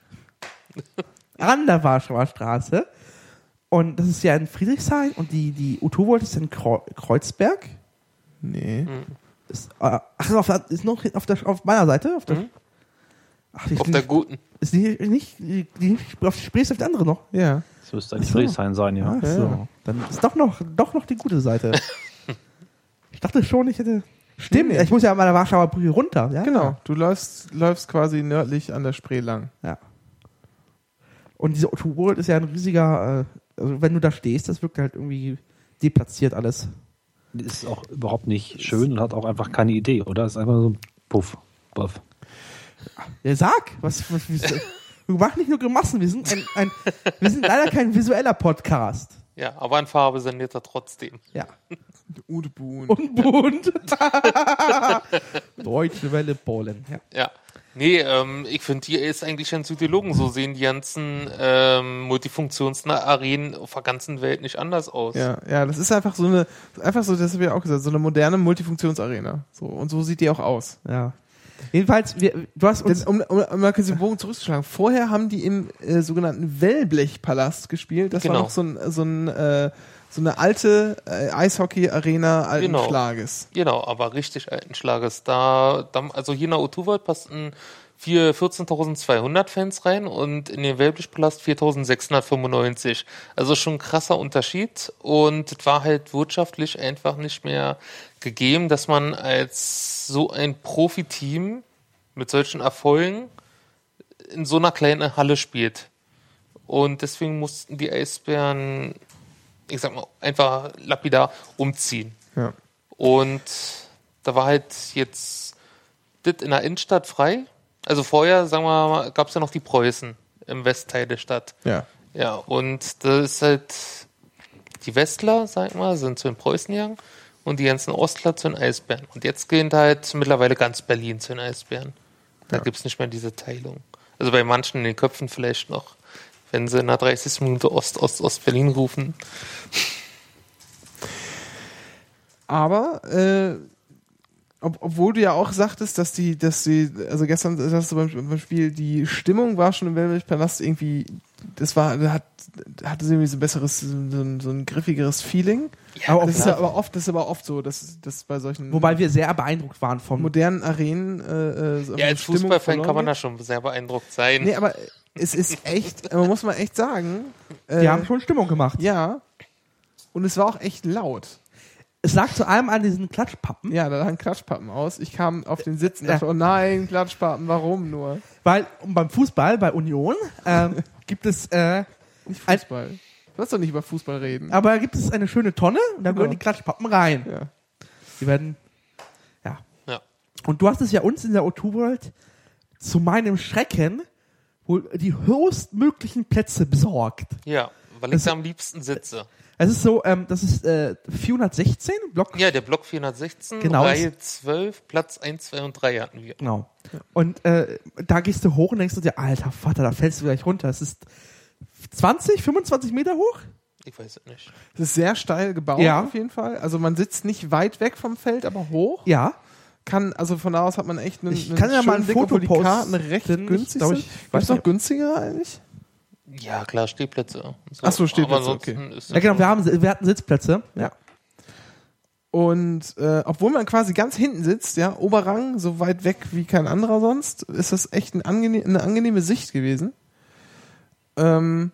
an der Warschauer Straße. Und das ist ja in Friedrichshain und die, die O zwei World ist in Kreu- Kreuzberg. Nee. Ist, äh, ach, auf, der- ist noch auf, der, auf meiner Seite? Auf der, Mhm. ach, die, Auf der guten. ist die nicht, die, die auf die sprichst auf die andere noch. Ja. Das müsste eigentlich Ach so. Friedrichshain sein, ja. Ach so. Ja. Dann ist doch noch, doch noch die gute Seite. Ich dachte schon, ich hätte. Stimmt, Nee, nee. ich muss ja an meiner Warschauer Brücke runter. Ja? Genau. Du läufst, läufst quasi nördlich an der Spree lang. Ja. Und diese O zwei World ist ja ein riesiger, äh, also wenn du da stehst, das wirkt halt irgendwie deplatziert alles. Ist auch überhaupt nicht schön und hat auch einfach keine Idee, oder? Ist einfach so puff, puff. Ja, sag, was, was, was wir machen nicht nur Grimassen, wir sind ein, ein wir sind leider kein visueller Podcast. Ja, aber in Farbe sendet er trotzdem. Ja. Udebun. Und bunt. Deutsche Welle Polen. Ja. Ja. Nee, ähm, ich finde, die ist eigentlich ganz Ideologen. So sehen die ganzen ähm, Multifunktionsarenen auf der ganzen Welt nicht anders aus. Ja, ja, das ist einfach so eine, einfach so, das habe ich auch gesagt, so eine moderne Multifunktionsarena. So, und so sieht die auch aus. Ja. Jedenfalls, wir, du hast uns... Denn, um, um, um mal den Bogen zurückzuschlagen, vorher haben die im äh, sogenannten Wellblechpalast gespielt. Das Genau. war noch so, ein, so, ein, äh, so eine alte äh, Eishockey-Arena alten Genau. Schlages. Genau, aber richtig alten Schlages. Da, da also hier nach Otuwald passten vierzehntausendzweihundert Fans rein und in den Wellblechpalast viertausendsechshundertfünfundneunzig. Also schon ein krasser Unterschied und es war halt wirtschaftlich einfach nicht mehr gegeben, dass man als so ein Profiteam mit solchen Erfolgen in so einer kleinen Halle spielt. Und deswegen mussten die Eisbären, ich sag mal, einfach lapidar umziehen. Ja. Und da war halt jetzt das in der Innenstadt frei. Also vorher, sagen wir mal, gab es ja noch die Preußen im Westteil der Stadt. Ja. Ja, und das ist halt, die Westler, sag ich mal, sind zu den Preußen gegangen und die ganzen Ostler zu den Eisbären. Und jetzt gehen halt mittlerweile ganz Berlin zu den Eisbären. Da Ja. gibt's nicht mehr diese Teilung. Also bei manchen in den Köpfen vielleicht noch, wenn sie in der dreißigsten Minute Ost, Ost, Ost Berlin rufen. Aber, äh, ob, obwohl du ja auch sagtest, dass die, dass die, also gestern sagst du beim, beim Spiel, die Stimmung war schon im Wellblechpalast irgendwie, das war, hat, hatte sie irgendwie so ein besseres, so ein, so ein griffigeres Feeling. Ja, das ist klar. ja aber oft, das ist aber oft so, dass, dass bei solchen Wobei wir sehr beeindruckt waren vom... modernen Arenen, äh, so Ja, als Stimmung Fußballfan verloren kann man da geht. schon sehr beeindruckt sein. Nee, aber es ist echt, man muss mal echt sagen, äh, Die haben schon Stimmung gemacht. ja, und es war auch echt laut. Es lag zu allem an diesen Klatschpappen, Ja, da lagen Klatschpappen aus. Ich kam auf den Sitz und dachte, oh nein, Klatschpappen, warum nur? weil beim Fußball, bei Union, ähm, gibt es, äh, Nicht Ein- Fußball. Du sollst doch nicht über Fußball reden. aber gibt es eine schöne Tonne und da Genau. gehören die Klatschpappen rein. Ja. Die werden, ja. Ja. Und du hast es ja uns in der O zwei World zu meinem Schrecken wohl die höchstmöglichen Plätze besorgt. Ja, weil ich Das- da am liebsten sitze. Es ist so, ähm, das ist äh, vierhundertsechzehn, Block. Ja, der Block vierhundertsechzehn, Genau. Reihe zwölf, Platz eins, zwei und drei hatten wir. Genau. Und äh, da gehst du hoch und denkst du dir, alter Vater, da fällst du gleich runter. Es ist zwanzig, fünfundzwanzig Meter hoch? Ich weiß es nicht. Es ist sehr steil gebaut Ja. auf jeden Fall. Also man sitzt nicht weit weg vom Feld, aber hoch. Ja. Kann, also von da aus hat man echt einen, Ich einen kann ja mal ein schönen Blick, Foto obwohl die posten. Karten recht Ich günstig glaub, sind. ich Gibt weiß es noch nicht. günstigere eigentlich? Ja, klar, Stehplätze. und Ach so, Stehplätze, Aber ansonsten okay. ist Ja, genau, wir, haben, wir hatten Sitzplätze. Ja. Und äh, obwohl man quasi ganz hinten sitzt, ja, Oberrang, so weit weg wie kein anderer sonst, ist das echt ein angenehm, eine angenehme Sicht gewesen. Ähm,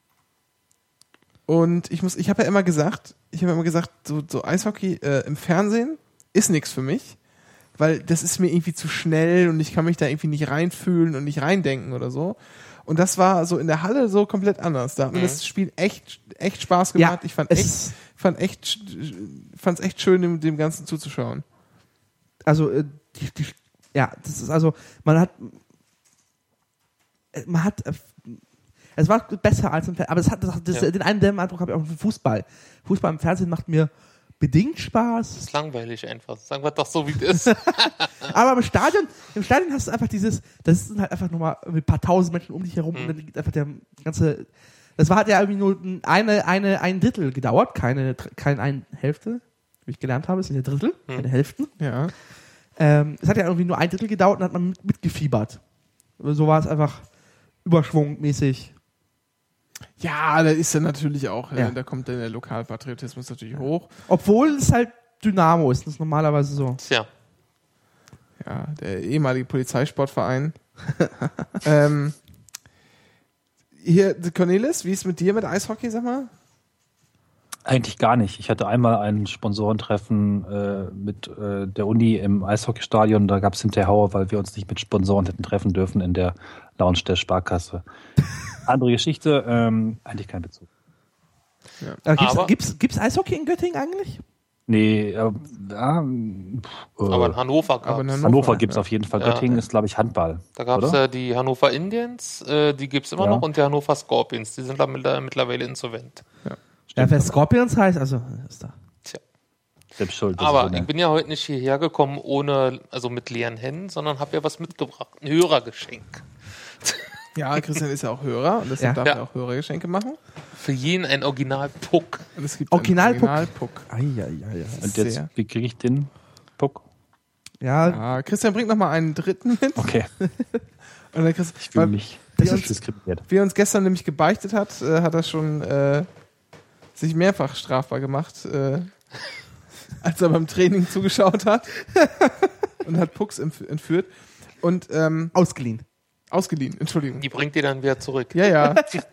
und ich muss, ich habe ja immer gesagt, ich habe immer gesagt, so, so Eishockey äh, im Fernsehen ist nichts für mich, weil das ist mir irgendwie zu schnell und ich kann mich da irgendwie nicht reinfühlen und nicht reindenken oder so. Und das war so in der Halle so komplett anders. Da hat mir Mhm. das Spiel echt, echt Spaß gemacht. Ja, ich fand es- echt, fand echt, fand's echt schön, dem, dem Ganzen zuzuschauen. Also, äh, die, die, ja, das ist also, man hat, äh, man hat, äh, es war besser als im Fernsehen, aber es hat, das, das, Ja. den einen selben Eindruck habe ich auch im Fußball. Fußball im Fernsehen macht mir bedingt Spaß, ist langweilig einfach. Sagen wir doch so, wie es ist. aber im Stadion, im Stadion hast du einfach dieses, das sind halt einfach nur mal ein paar tausend Menschen um dich herum und dann geht einfach der ganze, das war halt ja irgendwie nur eine, eine, ein Drittel gedauert, keine, keine eine Hälfte, wie ich gelernt habe, es sind ja Drittel, keine Hälften. Ja. Ähm, es hat ja irgendwie nur ein Drittel gedauert und hat man mit, mitgefiebert. So war es einfach überschwungmäßig. Ja, da ist dann natürlich auch, Ja. äh, da kommt dann der Lokalpatriotismus natürlich hoch. Obwohl es halt Dynamo ist, das ist normalerweise so. Tja, Ja, der ehemalige Polizeisportverein. ähm, hier, Cornelis, wie ist mit dir mit Eishockey, sag mal? Eigentlich gar nicht. Ich hatte einmal ein Sponsorentreffen äh, mit äh, der Uni im Eishockeystadion. Da gab es hinterher Hauer, weil wir uns nicht mit Sponsoren hätten treffen dürfen in der Lounge der Sparkasse. Andere Geschichte, ähm, eigentlich kein Bezug. Äh, gibt's, Aber- gibt's, gibt's Eishockey in Göttingen eigentlich? Nee, äh, ja, pff, äh, aber in Hannover Aber gab in es. Hannover gibt es ja. auf jeden Fall. Ja. Göttingen ist, glaube ich, Handball. Da gab es oder? ja die Hannover Indians, äh, die gibt es immer Ja. noch, und die Hannover Scorpions, die sind da mit- mittlerweile insolvent. Ja, wer Scorpions heißt, also ist da. Tja. Selbst schuld. Aber ich bin ja heute nicht hierher gekommen ohne, also mit leeren Händen, sondern habe ja was mitgebracht. Ein Hörergeschenk. Ja, Christian ist ja auch Hörer und deshalb Ja. darf Ja. er auch Hörergeschenke machen. Für jeden ein Original-Puck. Und es gibt Originalpuck. einen Originalpuck. Eieiei. Und jetzt, Sehr. wie kriege ich den Puck? Ja, Ja, Christian bringt nochmal einen dritten mit. Okay, Und dann Christian, ich fühle weil, mich das ist- diskriminiert. wie er uns gestern nämlich gebeichtet hat, äh, hat er schon äh, sich mehrfach strafbar gemacht, äh, als er beim Training zugeschaut hat und hat Pucks entf- entführt und ähm, ausgeliehen. ausgeliehen, Entschuldigung. Die bringt ihr dann wieder zurück. Ja, ja.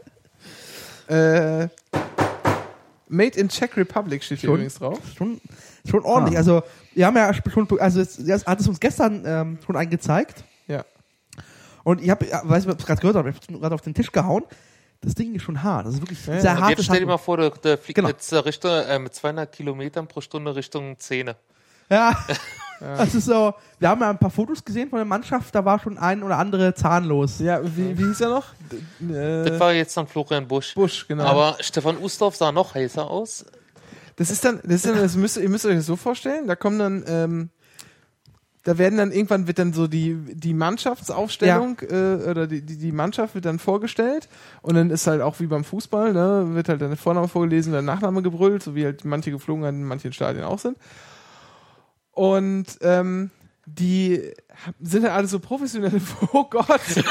äh, Made in Czech Republic steht hier Schon? übrigens drauf. Schon, schon ordentlich. Ah. Also, wir haben ja schon, also, es, es hat es uns gestern ähm, schon einen gezeigt. Ja. Und ich habe, weiß nicht, ob ihr es gerade gehört habt, ich habe gerade auf den Tisch gehauen. Das Ding ist schon hart. Das ist wirklich Ja, sehr ja. Und hart. jetzt stell dir mal vor, der, der fliegt Genau. jetzt äh, Richtung, äh, mit zweihundert Kilometern pro Stunde Richtung Zähne. Ja. Das ist so, wir haben ja ein paar Fotos gesehen von der Mannschaft, da war schon ein oder andere zahnlos. Ja, wie, wie hieß er noch? D Das äh, war jetzt dann Florian Busch. Busch, genau. Aber Stefan Ustorf sah noch heißer aus. Das ist dann, das ist dann, das müsst, ihr müsst euch das so vorstellen, da kommen dann, ähm, da werden dann irgendwann wird dann so die, die Mannschaftsaufstellung äh, oder die, die, die Mannschaft wird dann vorgestellt und dann ist halt auch wie beim Fußball, ne, wird halt dann der Vorname vorgelesen, der Nachname gebrüllt, so wie halt manche Geflogenheiten in manchen Stadien auch sind. Und ähm, die sind halt alle so professionell, oh Gott. Und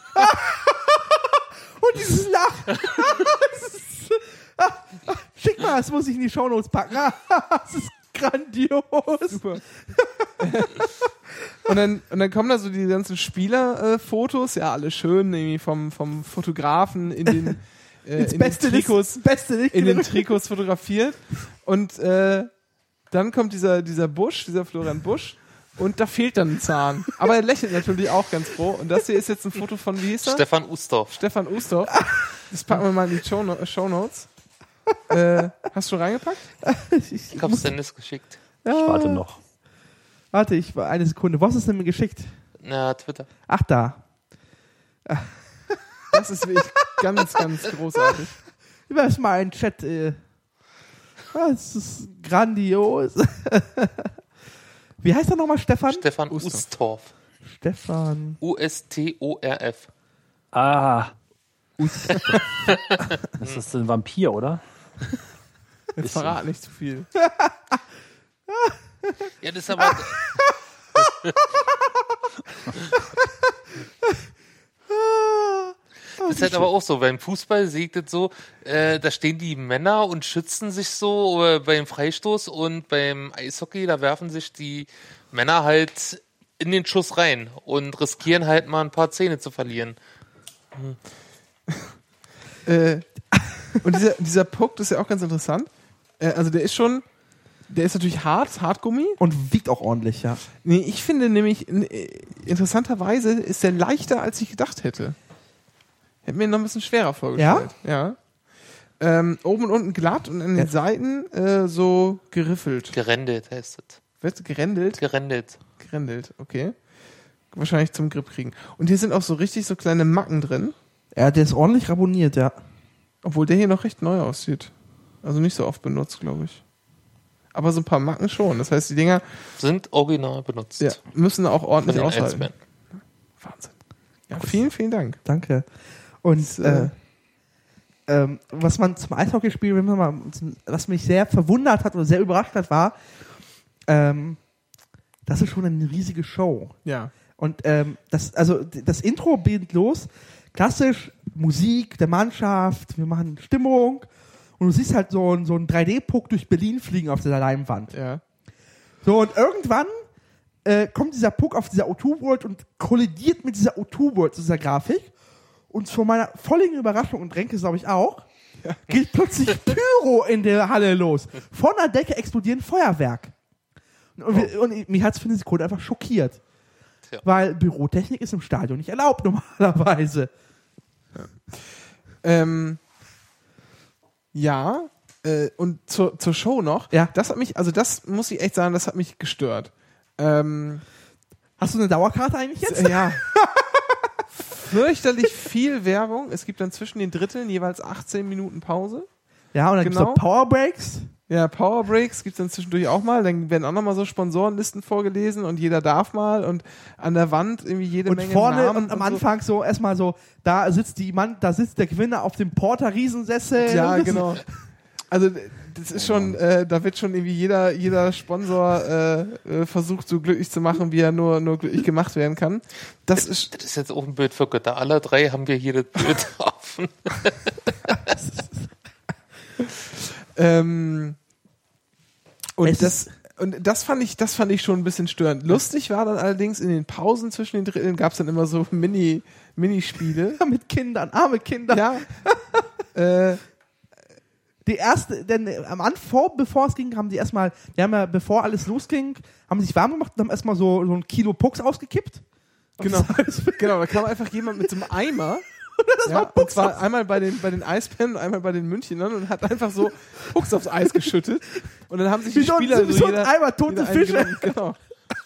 dieses Lachen. Das ist- Ah, ah, Schick mal, das muss ich in die Shownotes packen. Ah, Das ist grandios. Super. und, dann, und dann kommen da so die ganzen Spielerfotos, ja, alle schön, irgendwie vom, vom Fotografen in den, äh, Ins in Beste den Trikots, des, Beste nicht in den Trikots fotografiert. Und äh, dann kommt dieser, dieser Busch, dieser Florian Busch, und da fehlt dann ein Zahn. Aber er lächelt natürlich auch ganz froh. Und das hier ist jetzt ein Foto von, wie hieß er? Stefan Ustorf. Stefan Ustorf. Das packen wir mal in die Showno- Shownotes. Äh, hast du reingepackt? Ich hab's Dennis geschickt. Ich warte noch. Warte, ich war eine Sekunde. Was ist denn mir geschickt? Na, Twitter. Ach, da. Das ist wirklich ganz, ganz großartig. Über ist mal ein Chat. Äh, das ist grandios. Wie heißt er nochmal, Stefan? Stefan Ustorf. Ustorf. Stefan. U S T O R F. Ah. Das ist ein Vampir, oder? Jetzt verrat nicht zu viel. Ja, das ist aber. Das ist halt aber auch so, beim Fußball sieht das so, äh, da stehen die Männer und schützen sich so äh, beim Freistoß und beim Eishockey, da werfen sich die Männer halt in den Schuss rein und riskieren halt mal ein paar Zähne zu verlieren. Äh, und dieser, dieser Puck, das ist ja auch ganz interessant. Äh, also der ist schon, der ist natürlich hart, Hartgummi. Und wiegt auch ordentlich, ja. Nee, ich finde nämlich, äh, interessanterweise ist der leichter, als ich gedacht hätte. Hätte mir ihn noch ein bisschen schwerer vorgestellt. Ja. Ähm, oben und unten glatt und an den Ja. Seiten äh, so geriffelt. Gerendelt heißt das. Wird gerändelt? Gerendelt. Gerändelt, okay. Wahrscheinlich zum Grip kriegen. Und hier sind auch so richtig so kleine Macken drin. Ja, der ist ordentlich raboniert, ja. Obwohl der hier noch recht neu aussieht. Also nicht so oft benutzt, glaube ich. Aber so ein paar Macken schon. Das heißt, die Dinger Sind original benutzt. ja, müssen auch Von ordentlich den aushalten. Eisbären. Wahnsinn. Ja, vielen, vielen Dank. Danke. Und äh, äh, ähm, was man zum Eishockeyspiel, wenn man mal, was mich sehr verwundert hat oder sehr überrascht hat, war, ähm, das ist schon eine riesige Show. Ja. Und ähm, das, also d- das Intro beginnt los, klassisch Musik der Mannschaft, wir machen Stimmung und du siehst halt so, ein- so einen drei D-Puck durch Berlin fliegen auf dieser Leinwand. Ja. So, und irgendwann äh, kommt dieser Puck auf dieser O zwei World und kollidiert mit dieser O zwei World, dieser Grafik. Und zu meiner völligen Überraschung, und Renke glaube ich auch, geht plötzlich Pyro in der Halle los. Von der Decke explodieren Feuerwerk. Und, wir, und mich hat es für eine Sekunde einfach schockiert. Tja. Weil Bürotechnik ist im Stadion nicht erlaubt normalerweise. Ähm, ja. Äh, und zur, zur Show noch. Ja. Das hat mich, also das muss ich echt sagen, das hat mich gestört. Ähm, Hast du eine Dauerkarte eigentlich jetzt? äh, ja. Fürchterlich viel Werbung. Es gibt dann zwischen den Dritteln jeweils achtzehn Minuten Pause. Ja, und dann Genau. gibt's noch Powerbreaks. Ja, Power Breaks gibt es dann zwischendurch auch mal. Dann werden auch nochmal so Sponsorenlisten vorgelesen und jeder darf mal und an der Wand irgendwie jede Und Menge vorne Namen und am und so. Anfang so erstmal so, da sitzt die Mann, da sitzt der Gewinner auf dem Porter-Riesensessel. Ja, Das- genau. Also das ist schon, äh, da wird schon irgendwie jeder, jeder Sponsor äh, äh, versucht, so glücklich zu machen, wie er nur, nur glücklich gemacht werden kann. Das ist Das ist jetzt auch ein Bild für Götter. Alle drei haben wir hier das Bild offen. ähm, und Es das und das fand ich, das fand ich schon ein bisschen störend. Lustig war dann allerdings in den Pausen zwischen den Dritteln gab es dann immer so Mini Minispiele. mit Kindern, arme Kinder. Ja. äh, Die erste, denn äh, am Anfang, bevor es ging, haben die erstmal, die haben ja, bevor alles losging, haben sich warm gemacht und haben erstmal so, so ein Kilo Pucks ausgekippt. Genau, genau, da kam einfach jemand mit so einem Eimer. Ja, und zwar einmal bei den, bei den Eisbären und einmal bei den Münchnern und hat einfach so Pucks aufs Eis geschüttet. Und dann haben sich Wie die so ein- Spieler wie so ein jeder, Eimer tote jeder Fische. eingenommen. Genau.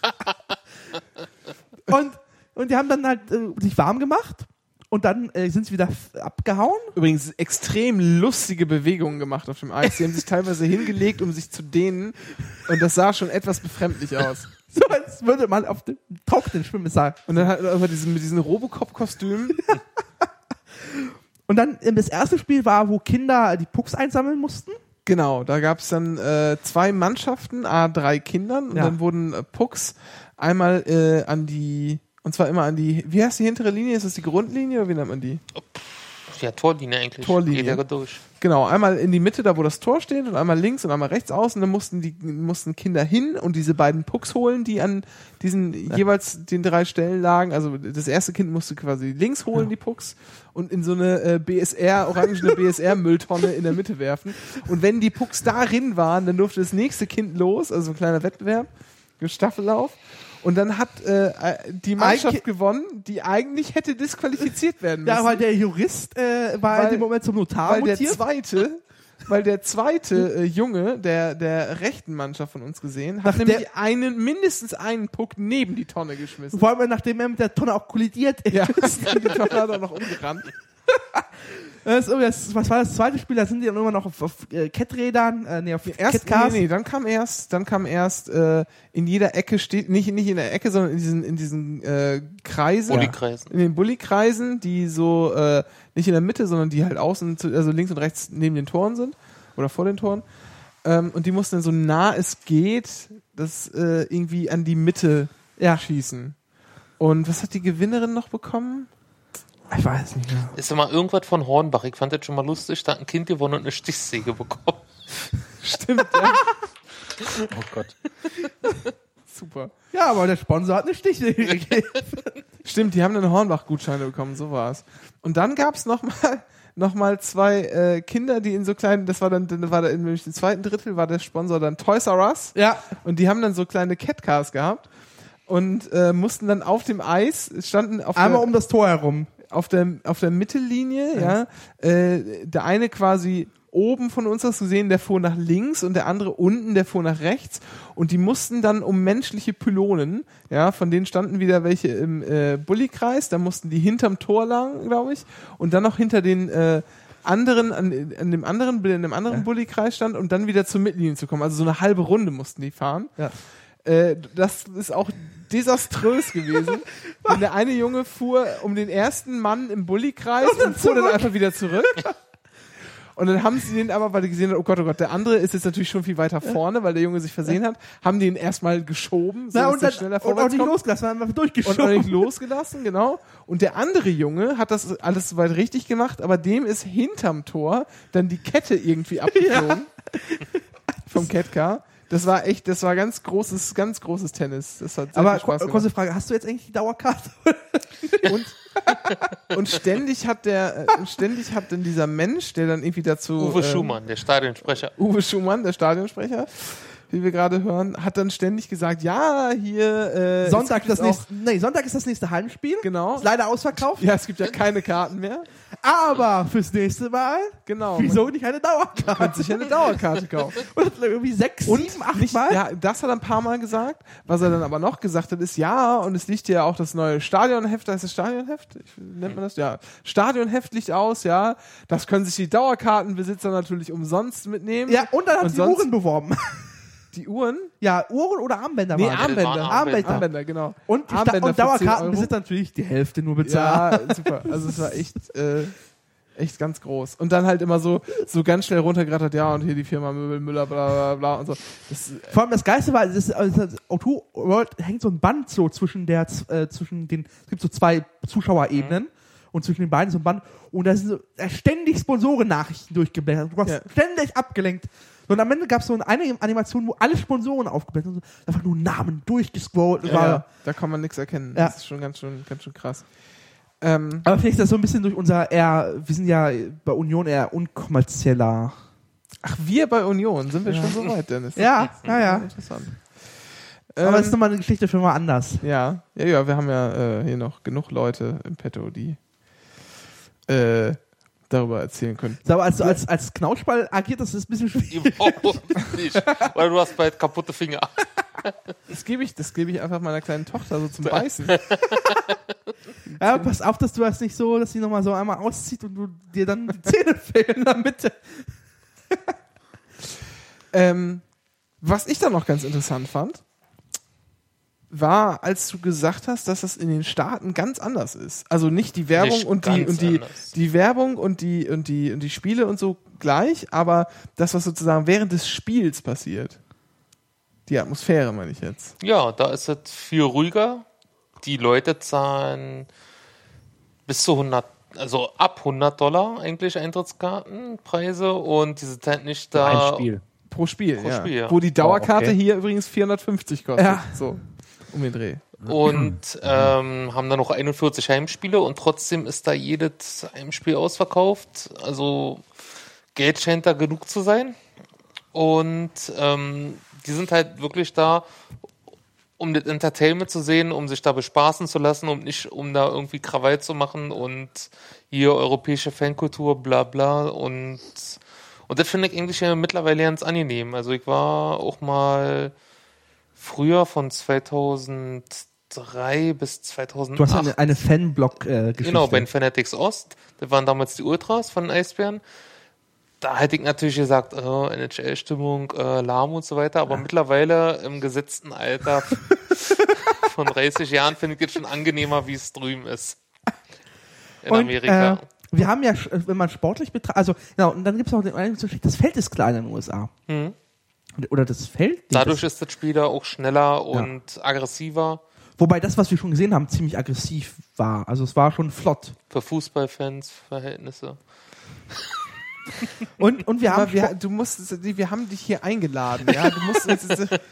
Und, und die haben dann halt äh, sich warm gemacht und dann äh, sind sie wieder f- abgehauen. Übrigens extrem lustige Bewegungen gemacht auf dem Eis. Die haben sich teilweise hingelegt, um sich zu dehnen. Und das sah schon etwas befremdlich aus. So als würde man auf dem Trocknen schwimmen sagen. Und dann halt aber diesen, mit diesen Robocop-Kostümen. Und dann äh, das erste Spiel war, wo Kinder die Pucks einsammeln mussten. Genau, da gab es dann äh, zwei Mannschaften, a drei Kindern. Und Ja. dann wurden äh, Pucks einmal äh, an die, und zwar immer an die, wie heißt die hintere Linie? Ist das die Grundlinie oder wie nennt man die? Ja, Torlinie eigentlich. Torlinie. Geht ja durch. Genau, einmal in die Mitte, da wo das Tor steht, und einmal links und einmal rechts außen. Dann mussten die mussten Kinder hin und diese beiden Pucks holen, die an diesen jeweils den drei Stellen lagen. Also das erste Kind musste quasi links holen, Ja. die Pucks, und in so eine äh, B S R, orangene B S R-Mülltonne in der Mitte werfen. Und wenn die Pucks darin waren, dann durfte das nächste Kind los, also ein kleiner Wettbewerb, ein Staffellauf. Und dann hat äh, die Mannschaft Ki- gewonnen, die eigentlich hätte disqualifiziert werden müssen. Ja, weil der Jurist äh, war Weil- in dem Moment zum Notar weil der mutiert. zweite, weil der zweite äh, Junge der der rechten Mannschaft von uns gesehen hat Nach nämlich der- einen mindestens einen Puck neben die Tonne geschmissen. Vor allem, nachdem er mit der Tonne auch kollidiert ist. Ja, die Tonne hat er noch umgerannt. Das, ist- das, was war das zweite Spiel? Da sind die dann immer noch auf, auf äh, Ketträdern, äh, nee, auf Erst, Catcars. nee, nee, dann kam erst, dann kam erst äh, in jeder Ecke steht nicht nicht in der Ecke, sondern in diesen in diesen äh, Kreisen, Bulli-Kreisen. in den Bulli-Kreisen, die so äh, nicht in der Mitte, sondern die halt außen, zu, also links und rechts neben den Toren sind oder vor den Toren. Ähm, und die mussten dann so nah es geht, das äh, irgendwie an die Mitte Ja. schießen. Und was hat die Gewinnerin noch bekommen? Ich weiß nicht mehr. Ist immer irgendwas von Hornbach. Ich fand das schon mal lustig. Da hat ein Kind gewonnen und eine Stichsäge bekommen. Stimmt, ja. Oh Gott. Super. Ja, aber der Sponsor hat eine Stichsäge gegeben. Stimmt, die haben dann Hornbach-Gutscheine bekommen, so war's. Und dann gab's noch mal, noch mal zwei äh, Kinder, die in so kleinen, das war dann, dann war da in nämlich im zweiten Drittel war der Sponsor dann Toys R Us. Ja. Und die haben dann so kleine Catcars gehabt und äh, mussten dann auf dem Eis, standen auf Einmal der, um das Tor herum. auf der, auf der Mittellinie, ja, äh, der eine quasi oben von uns hast du gesehen, der fuhr nach links und der andere unten, der fuhr nach rechts, und die mussten dann um menschliche Pylonen, ja, von denen standen wieder welche im äh, Bulli-Kreis, da mussten die hinterm Tor lang, glaube ich, und dann noch hinter den äh, anderen, an, an dem anderen, in dem anderen Ja. Bulli-Kreis stand, und dann wieder zur Mittellinie zu kommen, also so eine halbe Runde mussten die fahren. Ja. Äh, das ist auch desaströs gewesen. Denn der eine Junge fuhr um den ersten Mann im Bulli-Kreis und, fuhr dann einfach wieder zurück. Und dann haben sie den aber, weil die gesehen haben, oh Gott, oh Gott, der andere ist jetzt natürlich schon viel weiter vorne, weil der Junge sich versehen hat, haben die ihn erstmal geschoben, so Na, dass und, der dann, schneller und auch vorwärts nicht kommt. losgelassen, einfach Und durchgeschoben. auch nicht losgelassen, genau. Und der andere Junge hat das alles soweit richtig gemacht, aber dem ist hinterm Tor dann die Kette irgendwie abgeflogen. Vom Catcar. Das war echt, das war ganz großes, ganz großes Tennis. Das hat sehr Aber viel Spaß ko- gemacht. kurze Frage, hast du jetzt eigentlich die Dauerkarte? Und, und ständig hat der, äh, ständig hat dann dieser Mensch, der dann irgendwie dazu Uwe ähm, Schumann, der Stadionsprecher. Uwe Schumann, der Stadionsprecher, wie wir gerade hören, hat dann ständig gesagt, ja, hier äh, Sonntag, es gibt das auch- nächste, nee, Sonntag ist das nächste Heimspiel. Genau. Ist leider ausverkauft. Ja, es gibt ja keine Karten mehr. Aber fürs nächste Mal, Genau. wieso nicht eine Man Dauerkarte? kann sich ja eine Dauerkarte kaufen. Und irgendwie sechs, Und sieben, acht nicht, Mal. ja, das hat er ein paar Mal gesagt. Was er dann aber noch gesagt hat, ist ja, und es liegt ja auch das neue Stadionheft, heißt das Stadionheft? Ich, nennt man das? Ja. Stadionheft liegt aus, ja. Das können sich die Dauerkartenbesitzer natürlich umsonst mitnehmen. Ja, und dann hat Und sie sonst- Uhren beworben. Die Uhren? Ja, Uhren oder Armbänder Nee, waren es. Armbänder. waren Armbänder. Armbänder, genau. Und, die Sta- Armbänder und für zehn Dauerkartenbesitzer natürlich die Hälfte nur bezahlen. Ja, super. Also es war echt, äh, echt ganz groß. Und dann halt immer so, so ganz schnell runtergerattert, ja, und hier die Firma Möbel Müller, bla bla bla und so. Das, Vor allem das Geilste war, es ist, also das Auto World hängt so ein Band so zwischen der, äh, zwischen den, es gibt so zwei Zuschauerebenen Mhm. und zwischen den beiden so ein Band und da sind so äh, ständig Sponsorennachrichten durchgeblättert. Du warst Ja. ständig abgelenkt. Und am Ende gab es so eine Animation, wo alle Sponsoren aufgeblättert sind. Einfach nur Namen durchgescrollt. ja, war, ja, da kann man nichts erkennen. Ja. Das ist schon ganz schön, ganz schön krass. Ähm, Aber vielleicht ist das so ein bisschen durch unser eher, wir sind ja bei Union eher unkommerzieller. ach, wir bei Union, sind wir schon so weit, Dennis? Ja, ja, ja. Interessant. Aber Ähm, das ist nochmal eine Geschichte für mal anders. ja, ja, ja, wir haben ja äh, hier noch genug Leute im Petto, die äh, darüber erzählen können. So, aber als, als, als Knautschball agiert, das ist ein bisschen schwierig. Überhaupt nicht. Weil du hast bald kaputte Finger. Das gebe ich, das gebe ich einfach meiner kleinen Tochter so zum Beißen. Ja, pass auf, dass du das nicht so, dass sie nochmal so einmal auszieht und du dir dann die Zähne fehlen in der Mitte. Ähm, was ich dann noch ganz interessant fand, war, als du gesagt hast, dass das in den Staaten ganz anders ist. Also nicht die Werbung Nicht und die ganz und die anders. die Werbung und die und die und die Spiele und so gleich, aber das, was sozusagen während des Spiels passiert. Die Atmosphäre, meine ich jetzt. Ja, da ist es viel ruhiger. Die Leute zahlen bis zu hundert, also ab hundert Dollar eigentlich Eintrittskartenpreise und die sind halt nicht da. Ein Spiel. Pro Spiel, Pro ja. Spiel, ja. Wo die Dauerkarte Oh, okay. hier übrigens vierhundertfünfzig kostet. Ja. So, um den Dreh. Und ähm, haben dann noch einundvierzig Heimspiele und trotzdem ist da jedes Heimspiel ausverkauft. Also Geld scheint da genug zu sein. Und ähm, die sind halt wirklich da, um das Entertainment zu sehen, um sich da bespaßen zu lassen, um nicht, um da irgendwie Krawall zu machen und hier europäische Fankultur, bla bla. Und, und das finde ich eigentlich ja mittlerweile ganz angenehm. Also ich war auch mal früher von zweitausenddrei bis zweitausendacht. Du hast eine, eine Fanblock-Geschichte. Genau, bei den Fanatics Ost. Das waren damals die Ultras von den Eisbären. Da hätte ich natürlich gesagt, oh, N H L-Stimmung, äh, lahm und so weiter. Aber mittlerweile im gesetzten Alter von dreißig Jahren finde ich das schon angenehmer, wie es drüben ist. In Und, Amerika. Äh, wir haben ja, wenn man sportlich betrachtet, also, genau, und dann gibt es noch den einen Unterschied, das Feld ist kleiner in den U S A. Mhm. Oder das Feld? Dadurch das, ist das Spiel da auch schneller und aggressiver. Wobei das, was wir schon gesehen haben, ziemlich aggressiv war. Also es war schon flott. Für Fußballfans, Verhältnisse. Und, und wir haben Aber wir, du musst, wir haben dich hier eingeladen, ja. Du musst jetzt,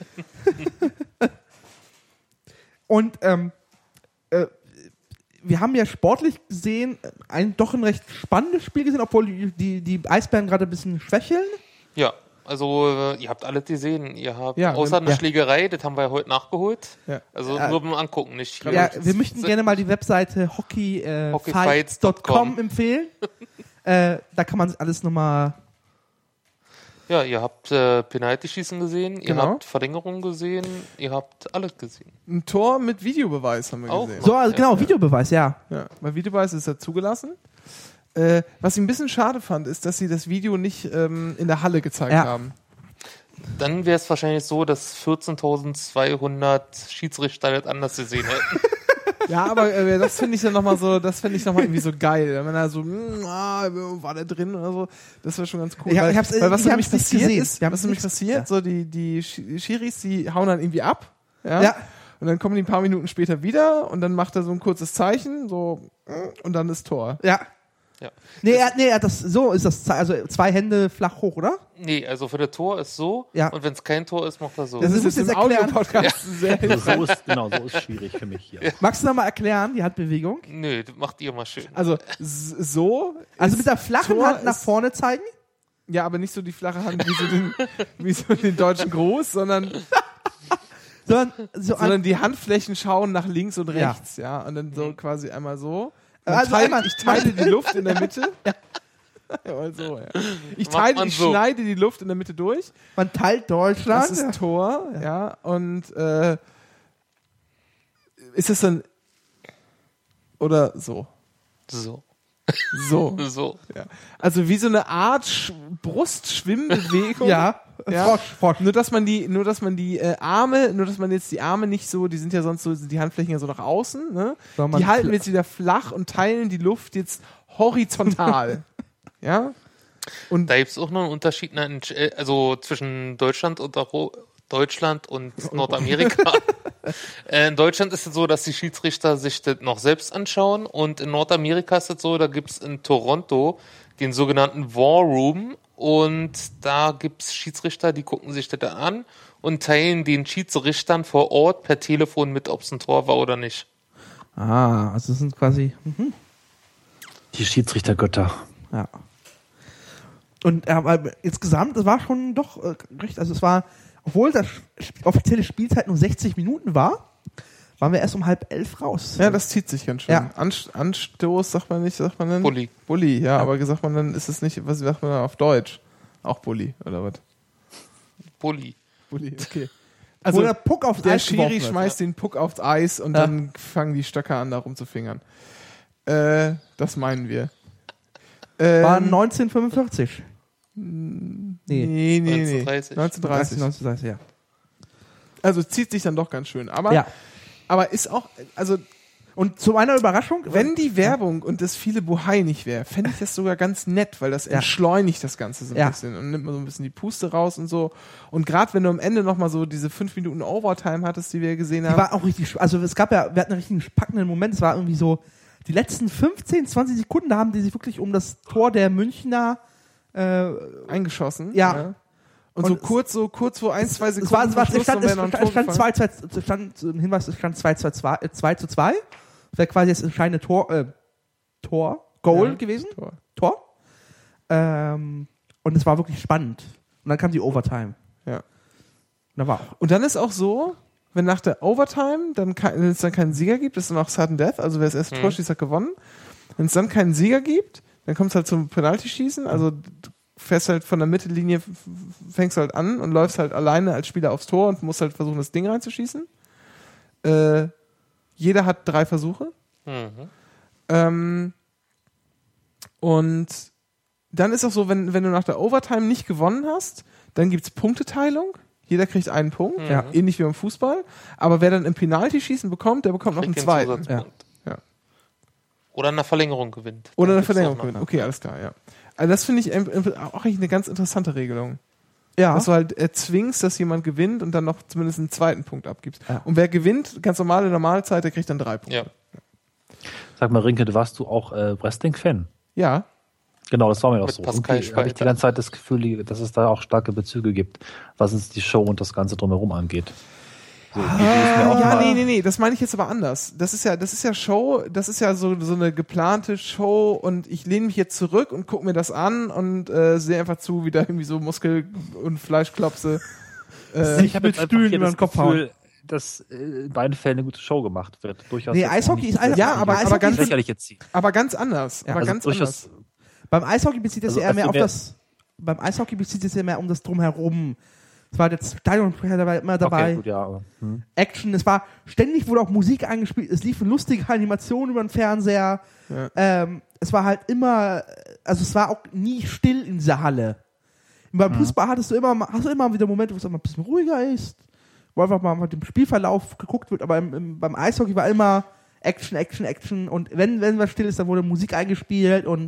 Und ähm, äh, wir haben ja sportlich gesehen ein doch ein recht spannendes Spiel gesehen, obwohl die, die, die Eisbären gerade ein bisschen schwächeln. Ja, also äh, ihr habt alles gesehen. Ihr habt Ja, außer einer ja. Schlägerei, das haben wir heute nachgeholt. Ja. Also Ja. nur beim Angucken, nicht hier. Ja, wir möchten gerne mal die Webseite hockey äh, hockeyfights Punkt com Punkt com empfehlen. äh, da kann man alles nochmal. Ja, ihr habt äh, Penalty-Schießen gesehen, ihr Genau. habt Verlängerung gesehen, ihr habt alles gesehen. ein Tor mit Videobeweis haben wir Auch. gesehen. So, also Ja, genau, ja. Videobeweis, ja. Ja, weil Videobeweis ist ja zugelassen. Äh, was ich ein bisschen schade fand, ist, dass sie das Video nicht ähm, in der Halle gezeigt Ja. haben. Dann wäre es wahrscheinlich so, dass vierzehntausendzweihundert Schiedsrichter das anders gesehen hätten. Ja, aber äh, das finde ich dann nochmal so, das finde ich nochmal irgendwie so geil. Wenn er so, mh, ah, war der drin oder so, das wäre schon ganz cool. Ja, weil, ich hab's- weil was ich nämlich hab's nicht passiert gesehen. ist, Wir haben's was nämlich nicht- passiert, ja. so die, die Sch- Schiris, die hauen dann irgendwie ab. Ja. Ja. Und dann kommen die ein paar Minuten später wieder und dann macht er so ein kurzes Zeichen, so, äh, und dann ist Tor. Ja. Ja. Nee, er, nee, er hat das, so ist das, also zwei Hände flach hoch, oder? Nee, also für das Tor ist so Ja. und wenn es kein Tor ist, macht er so. Das Das ist- ist musst jetzt du im jetzt erklären. Audio-Podcast sehr Also so ist, genau, so ist schwierig für mich hier. Magst du noch mal erklären, die Handbewegung? Nö, das macht ihr mal schön. Also s- so. Also ist mit der flachen Tor Hand nach ist- vorne zeigen? Ja, aber nicht so die flache Hand wie so den, wie so den deutschen Gruß, sondern, Sondern, so sondern ein, die Handflächen schauen nach links und Ja. rechts, ja. Und dann so quasi einmal so. Und Also teil, einmal- ich teile die Luft in der Mitte. Ja, mal so, ja. Ich Macht teile, man ich so. schneide die Luft in der Mitte durch. man teilt Deutschland. Das ist Tor, ja. Und äh, ist es dann oder so? So. So. So. Ja. Also wie so eine Art Sch Brustschwimmbewegung. ja, Ja. Frosch, Frosch. Nur dass man die, nur dass man die äh, Arme, nur dass man jetzt die Arme nicht so, die sind ja sonst so, sind die Handflächen ja so nach außen, ne? Sondern man Die halten fl- wir jetzt wieder flach und teilen die Luft jetzt horizontal. Ja? Und Da gibt es auch noch einen Unterschied, ne, in- also zwischen Deutschland und Euro Deutschland und Nordamerika. Äh, in Deutschland ist es so, dass die Schiedsrichter sich das noch selbst anschauen und in Nordamerika ist es so, da gibt es in Toronto den sogenannten War Room und da gibt es Schiedsrichter, die gucken sich das dann an und teilen den Schiedsrichtern vor Ort per Telefon mit, ob es ein Tor war oder nicht. Ah, also das sind quasi, mhm. Die Schiedsrichtergötter. ja. Und äh, aber insgesamt, es war schon doch äh, recht, also es war, obwohl das sp- offizielle Spielzeit nur sechzig Minuten war, waren wir erst um halb elf raus. ja, das zieht sich ganz schön. Ja. Anst Anstoß sagt man nicht, sagt man dann? Bulli. Bulli, ja, aber sagt man dann, ist es nicht, was sagt man dann auf Deutsch? Auch Bulli, oder was? Bulli. Bulli, okay. Also Also der Puck aufs der Eis Schiri geworfen wird. schmeißt den Puck aufs Eis und Ja. dann fangen die Stöcker an, da rumzufingern. Äh, das meinen wir. Ähm, War neunzehnhundertfünfundvierzig. nee, Nee. nee, nee. neunzehnhundertdreißig. neunzehnhundertdreißig. neunzehnhundertdreißig, ja. Also zieht sich dann doch ganz schön. Aber, Ja. aber ist auch, also Und zu meiner Überraschung, wenn die Werbung und das viele Bohai nicht wäre, fände ich das sogar ganz nett, weil das Ja. entschleunigt das Ganze so ein Ja. bisschen und nimmt mal so ein bisschen die Puste raus und so. Und gerade wenn du am Ende nochmal so diese fünf Minuten Overtime hattest, die wir gesehen die haben. war auch richtig, sch- also es gab ja, wir hatten einen richtig packenden Moment, es war irgendwie so, die letzten fünfzehn, zwanzig Sekunden, da haben die sich wirklich um das Tor der Münchner, äh, eingeschossen. Ja. Und, Und so es- kurz, so kurz vor ein, zwei Sekunden es war, es war, vor es Schluss stand, noch es wäre noch ein stand, es Tor stand gefallen. zwei, zwei, es stand, ein Hinweis, es stand zwei zu zwei, äh, zwei zu zwei. Das wäre quasi das entscheidende Tor, äh, Tor, Goal Ja, gewesen. Tor. Tor. Ähm, und es war wirklich spannend. Und dann kam die Overtime. Ja. Und da war auch. Und dann ist auch so, wenn nach der Overtime dann kein, wenn es dann keinen Sieger gibt, ist dann auch Sudden Death, also wer das erste Mhm. Tor schießt, hat gewonnen. Wenn es dann keinen Sieger gibt, dann kommt es halt zum Penalty-Schießen, also du fährst halt von der Mittellinie, f- f- fängst halt an und läufst halt alleine als Spieler aufs Tor und musst halt versuchen, das Ding reinzuschießen. Äh, jeder hat drei Versuche. Mhm. Ähm, und dann ist auch so, wenn, wenn du nach der Overtime nicht gewonnen hast, dann gibt's Punkteteilung. Jeder kriegt einen Punkt, Ja. ähnlich wie beim Fußball. Aber wer dann im Penalty-Schießen bekommt, der bekommt noch einen Kriegt den zweiten. Zusatzpunkt. Ja. Oder in der Verlängerung gewinnt. Oder Dann eine gibt's Verlängerung. auch noch. gewinnen. Okay, alles klar, ja. Also das finde ich ähm, auch eigentlich eine ganz interessante Regelung. Ja. Dass du halt erzwingst, dass jemand gewinnt und dann noch zumindest einen zweiten Punkt abgibst. Ja. Und wer gewinnt, ganz normale Normalzeit, der kriegt dann drei Punkte. Ja. Sag mal, Rinke, warst du auch äh, Wrestling-Fan? Ja. Genau, das war mir auch Mit so. Pascal Irgendwie habe ich die Schweizer. ganze Zeit das Gefühl, dass es da auch starke Bezüge gibt, was es die Show und das Ganze drumherum angeht. So, die- die ist mir auch Ja, mal- nee, nee, nee, das meine ich jetzt aber anders. Das ist ja, das ist ja Show, das ist ja so, so eine geplante Show und ich lehne mich jetzt zurück und gucke mir das an und äh, sehe einfach zu, wie da irgendwie so Muskel- und Fleischklopse. Äh, Sich Ich habe mit jetzt einfach Stühlen hier über das den Kopf Gefühl, dass äh, in beiden Fällen eine gute Show gemacht wird. Durchaus Nee, jetzt Eishockey nicht ist einfach- Ja, aber- aber ganz- lächerlich jetzt ziehen. aber ganz anders. Ja, aber Also ganz durchaus, anders. Beim Eishockey bezieht es Also, eher mehr also auf wer- das. Beim Eishockey bezieht es ja mehr um das Drumherum. Es war das Stadionsprecher dabei, immer dabei. Okay, gut, ja, aber, hm. Action, es war ständig wurde auch Musik eingespielt, es liefen lustige Animationen über den Fernseher. Ja. Ähm, es war halt immer, also es war auch nie still in dieser Halle. Und beim Fußball hattest du immer, hast du immer wieder Momente, wo es immer ein bisschen ruhiger ist, wo einfach mal mit dem Spielverlauf geguckt wird, aber im, im, beim Eishockey war immer Action, Action, Action und wenn, wenn was still ist, dann wurde Musik eingespielt und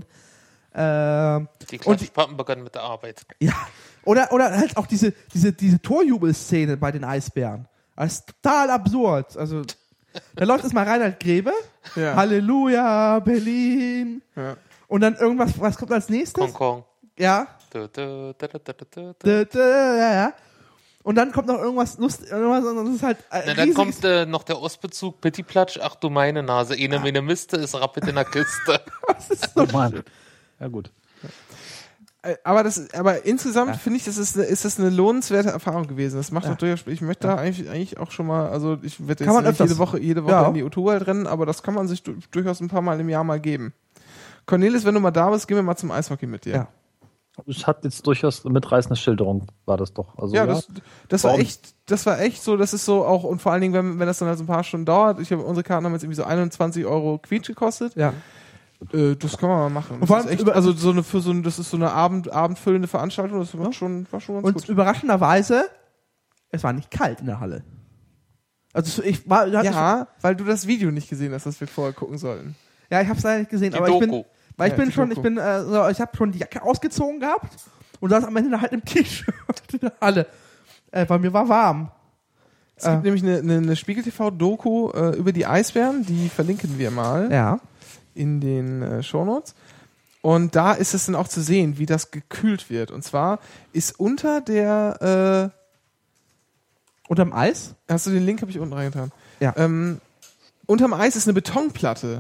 äh, Die Und- Klatschpappen begannen mit der Arbeit. ja, oder, oder halt auch diese, diese, diese Torjubelszene bei den Eisbären. Das ist total absurd. Also, da läuft es mal Reinhard Grebe. Ja. Halleluja, Berlin. Ja. Und dann irgendwas, was kommt als nächstes? Kong Kong. Ja. Du, du, du, du, du, du, du. Dö, dö, ja, ja. Und dann kommt noch irgendwas lustig, irgendwas, und das ist halt ein Na, dann riesiges- kommt äh, noch der Ostbezug, Pittiplatsch, ach du meine Nase, eine meine Miste ist Rappit in der Kiste. das ist so Oh Mann. Ja, gut. aber das, aber insgesamt Ja. finde ich, das ist, eine, ist das eine lohnenswerte Erfahrung gewesen. Das macht Ja. doch durchaus, ich möchte da eigentlich, eigentlich auch schon mal, also ich werde Kann jetzt man nicht öfters. jede Woche, jede Woche Ja. in die O zwei World rennen, aber das kann man sich du, durchaus ein paar Mal im Jahr mal geben. Cornelis, wenn du mal da bist, gehen wir mal zum Eishockey mit dir. Ja. Es hat jetzt durchaus eine mitreißende Schilderung, war das doch. Also, Ja, das, das war Warum? echt, das war echt so, das ist so auch, und vor allen Dingen, wenn, wenn das dann halt so ein paar Stunden dauert, ich habe, unsere Karten haben jetzt irgendwie so einundzwanzig Euro Quietsch gekostet. Ja. Äh, das kann man mal machen. Und Das vor ist allem echt, über- also so eine, für so ein, das ist so eine Abend, abendfüllende Veranstaltung, das war schon, war schon ganz Und gut. überraschenderweise, es war nicht kalt in der Halle. Also ich war, Ja, weil du das Video nicht gesehen hast, das wir vorher gucken sollten. ja, ich habe es leider nicht gesehen, Die aber ich bin, Doku. weil ich Ja, bin die schon, Doku. ich bin, äh, so, ich habe schon die Jacke ausgezogen gehabt und saß am Ende halt im T-Shirt in der Halle. Äh, bei mir war warm. Es gibt nämlich eine, eine, eine Spiegel-T V-Doku äh, über die Eisbären, die verlinken wir mal Ja. in den äh, Shownotes. Und da ist es dann auch zu sehen, wie das gekühlt wird. Und zwar ist unter der, Unterm Eis? äh, hast du den Link, habe ich unten reingetan. Ja. Ähm, unterm Eis ist eine Betonplatte.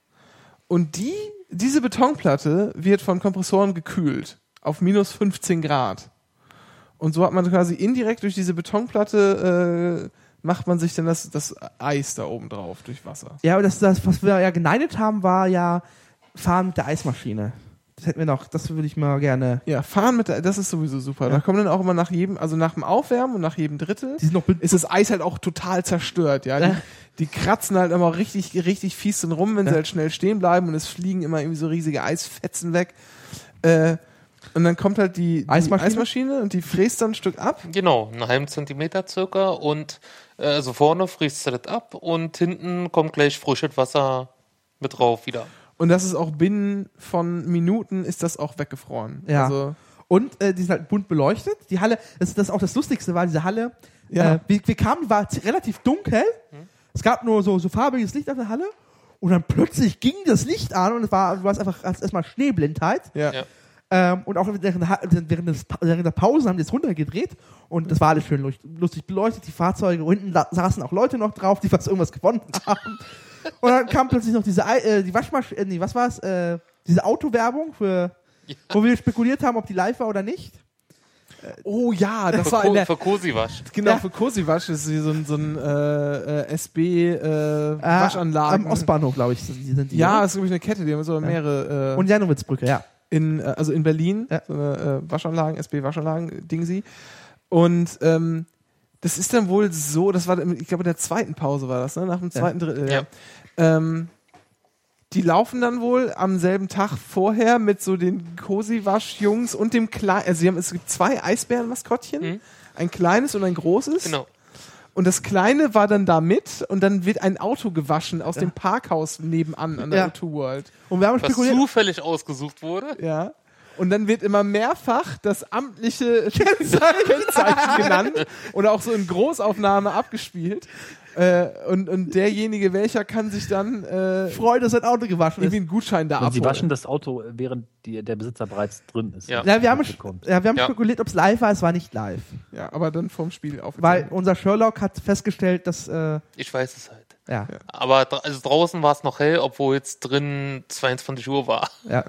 Und die, diese Betonplatte wird von Kompressoren gekühlt auf minus fünfzehn Grad. Und so hat man quasi indirekt durch diese Betonplatte äh, macht man sich dann das, das Eis da oben drauf durch Wasser. Ja, aber das, das, was wir ja geneidet haben, war ja Fahren mit der Eismaschine. Das hätten wir noch, das würde ich mal gerne. Ja, fahren mit der, das ist sowieso super. Ja. Da kommen dann auch immer nach jedem, also nach dem Aufwärmen und nach jedem Drittel Die sind noch ist das Eis halt auch total zerstört, ja. Die, Ja. die kratzen halt immer richtig, richtig fies drin rum, wenn Ja. sie halt schnell stehen bleiben und es fliegen immer irgendwie so riesige Eisfetzen weg. Äh, und dann kommt halt die, die Eismaschine? Eismaschine und die fräst dann ein Stück ab. Genau, einen halben Zentimeter circa und äh, also vorne frisst er das ab und hinten kommt gleich frisches Wasser mit drauf wieder. Und das ist auch binnen von Minuten ist das auch weggefroren. Ja. Also, Und äh, die sind halt bunt beleuchtet. Die Halle, das, das ist auch das Lustigste war, diese Halle. Ja. Äh, wir, wir kamen, war z- relativ dunkel. Es gab nur so, so farbiges Licht auf der Halle. Und dann plötzlich ging das Licht an und es war, du hast einfach hast erstmal Schneeblindheit. ja. Ja. Ähm, und auch während der, Ha- während, des, Pa- während der Pause haben die es runtergedreht und das war alles schön lust- lustig beleuchtet. Die Fahrzeuge, unten la- saßen auch Leute noch drauf, die was irgendwas gewonnen haben. Und dann kam plötzlich noch diese Ei- äh, die Waschmaschine, äh, nee, was war's? Äh, diese Autowerbung, für, Ja. wo wir spekuliert haben, ob die live war oder nicht. Oh ja, das Für, war in Ko der, für Kosiwasch. genau, Ja. für Kosiwasch ist so ein, so ein äh, äh, S B äh, Äh, Waschanlagen. Am Ostbahnhof, glaube ich, sind die. Sind die Ja, oder? das ist glaube ich eine Kette, die haben so mehrere äh, Und Janowitzbrücke, ja. in äh, also in Berlin, Ja. so eine äh, Waschanlagen, S B Waschanlagen Ding sie. Und ähm, das ist dann wohl so, das war im- ich glaube in der zweiten Pause war das, ne, nach dem zweiten Drittel. Ja. Ähm, die laufen dann wohl am selben Tag vorher mit so den Kosiwasch-Jungs und dem kleinen, also sie haben, es gibt zwei Eisbären-Maskottchen, Mhm. ein kleines und ein großes. Genau. Und das Kleine war dann da mit und dann wird ein Auto gewaschen aus dem Parkhaus nebenan an der Ja. O zwei World. Und wir haben Was spekuliert, zufällig ausgesucht wurde. Ja. Und dann wird immer mehrfach das amtliche Kennzeichen, Kennzeichen genannt oder auch so in Großaufnahme abgespielt. Äh, und, und derjenige, welcher kann sich dann äh, Freude, dass sein Auto gewaschen irgendwie ist. einen Gutschein da Und sie abholen. waschen das Auto, während die, der Besitzer bereits drin ist. Ja. Ja, wir haben, Mitbekommt. ja, wir haben Ja. spekuliert, ob es live war. Es war nicht live. Ja, aber dann vom Spiel auf. Weil unser Sherlock hat festgestellt, dass, äh, Ich weiß es halt. ja, Aber dra- also draußen war es noch hell, obwohl jetzt drin zweiundzwanzig Uhr war. ja.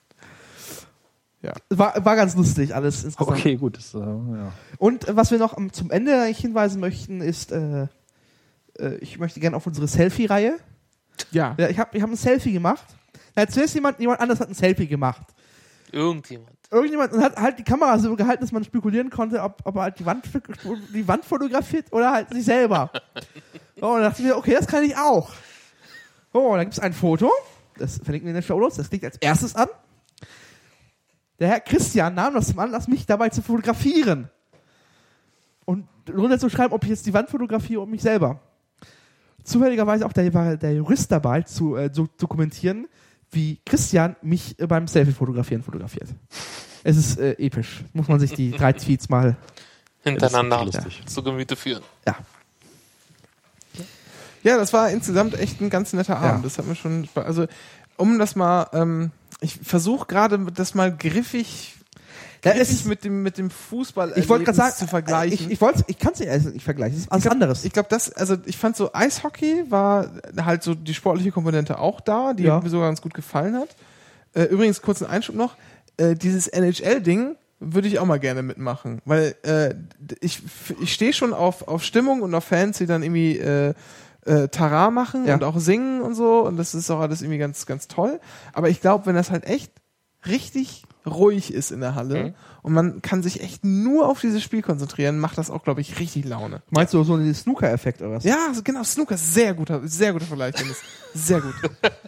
Ja. War, war ganz lustig alles insgesamt. Okay, gut. Das, äh, ja. Und äh, was wir noch am, zum Ende eigentlich hinweisen möchten, ist, äh, äh, ich möchte gerne auf unsere Selfie-Reihe. Ja. Ja, ich habe ich hab ein Selfie gemacht. Na, zuerst jemand, jemand anders hat ein Selfie gemacht. Irgendjemand. Irgendjemand hat halt die Kamera so gehalten, dass man spekulieren konnte, ob, ob er halt die Wand, die Wand fotografiert oder halt sich selber. So, und dann dachte ich mir, okay, das kann ich auch. So, und dann gibt es ein Foto, das verlinken wir in den Shownotes, das liegt als erstes an. Der Herr Christian nahm das zum Anlass, mich dabei zu fotografieren. Und drunter zu schreiben, ob ich jetzt die Wand fotografiere und mich selber. Zufälligerweise auch der, war der Jurist dabei, zu äh, zu dokumentieren, wie Christian mich äh, beim Selfie-Fotografieren fotografiert. Es ist äh, episch. Muss man sich die drei Tweets mal. Hintereinander Ja, das ist lustig. zu Gemüte führen. Ja. Ja, das war insgesamt echt ein ganz netter Abend. Ja. Das hat mir schon, Spaß- also um das mal, ähm, ich versuche gerade das mal griffig, Ja, griffig es ist- mit dem mit dem Fußball Ich wollte gerade sagen, zu vergleichen. ich, ich, wollte, ich kann es nicht, also ich vergleiche. Es ist was Ich glaub- anderes. Ich glaube, das, also ich fand so Eishockey war halt so die sportliche Komponente auch da, die Ja. mir sogar ganz gut gefallen hat. Äh, übrigens kurz ein Einschub noch. äh, dieses N H L-Ding würde ich auch mal gerne mitmachen, weil äh, ich, ich stehe schon auf, auf Stimmung und auf Fans, die dann irgendwie äh, äh, Tara machen Ja. und auch singen und so und das ist auch alles irgendwie ganz, ganz toll. Aber ich glaube, wenn das halt echt richtig ruhig ist in der Halle Mhm. und man kann sich echt nur auf dieses Spiel konzentrieren, macht das auch, glaube ich, richtig Laune. Meinst du so einen Snooker-Effekt oder was? Ja, so genau, Snooker, sehr guter, sehr guter Vergleich, Dennis. Sehr gut.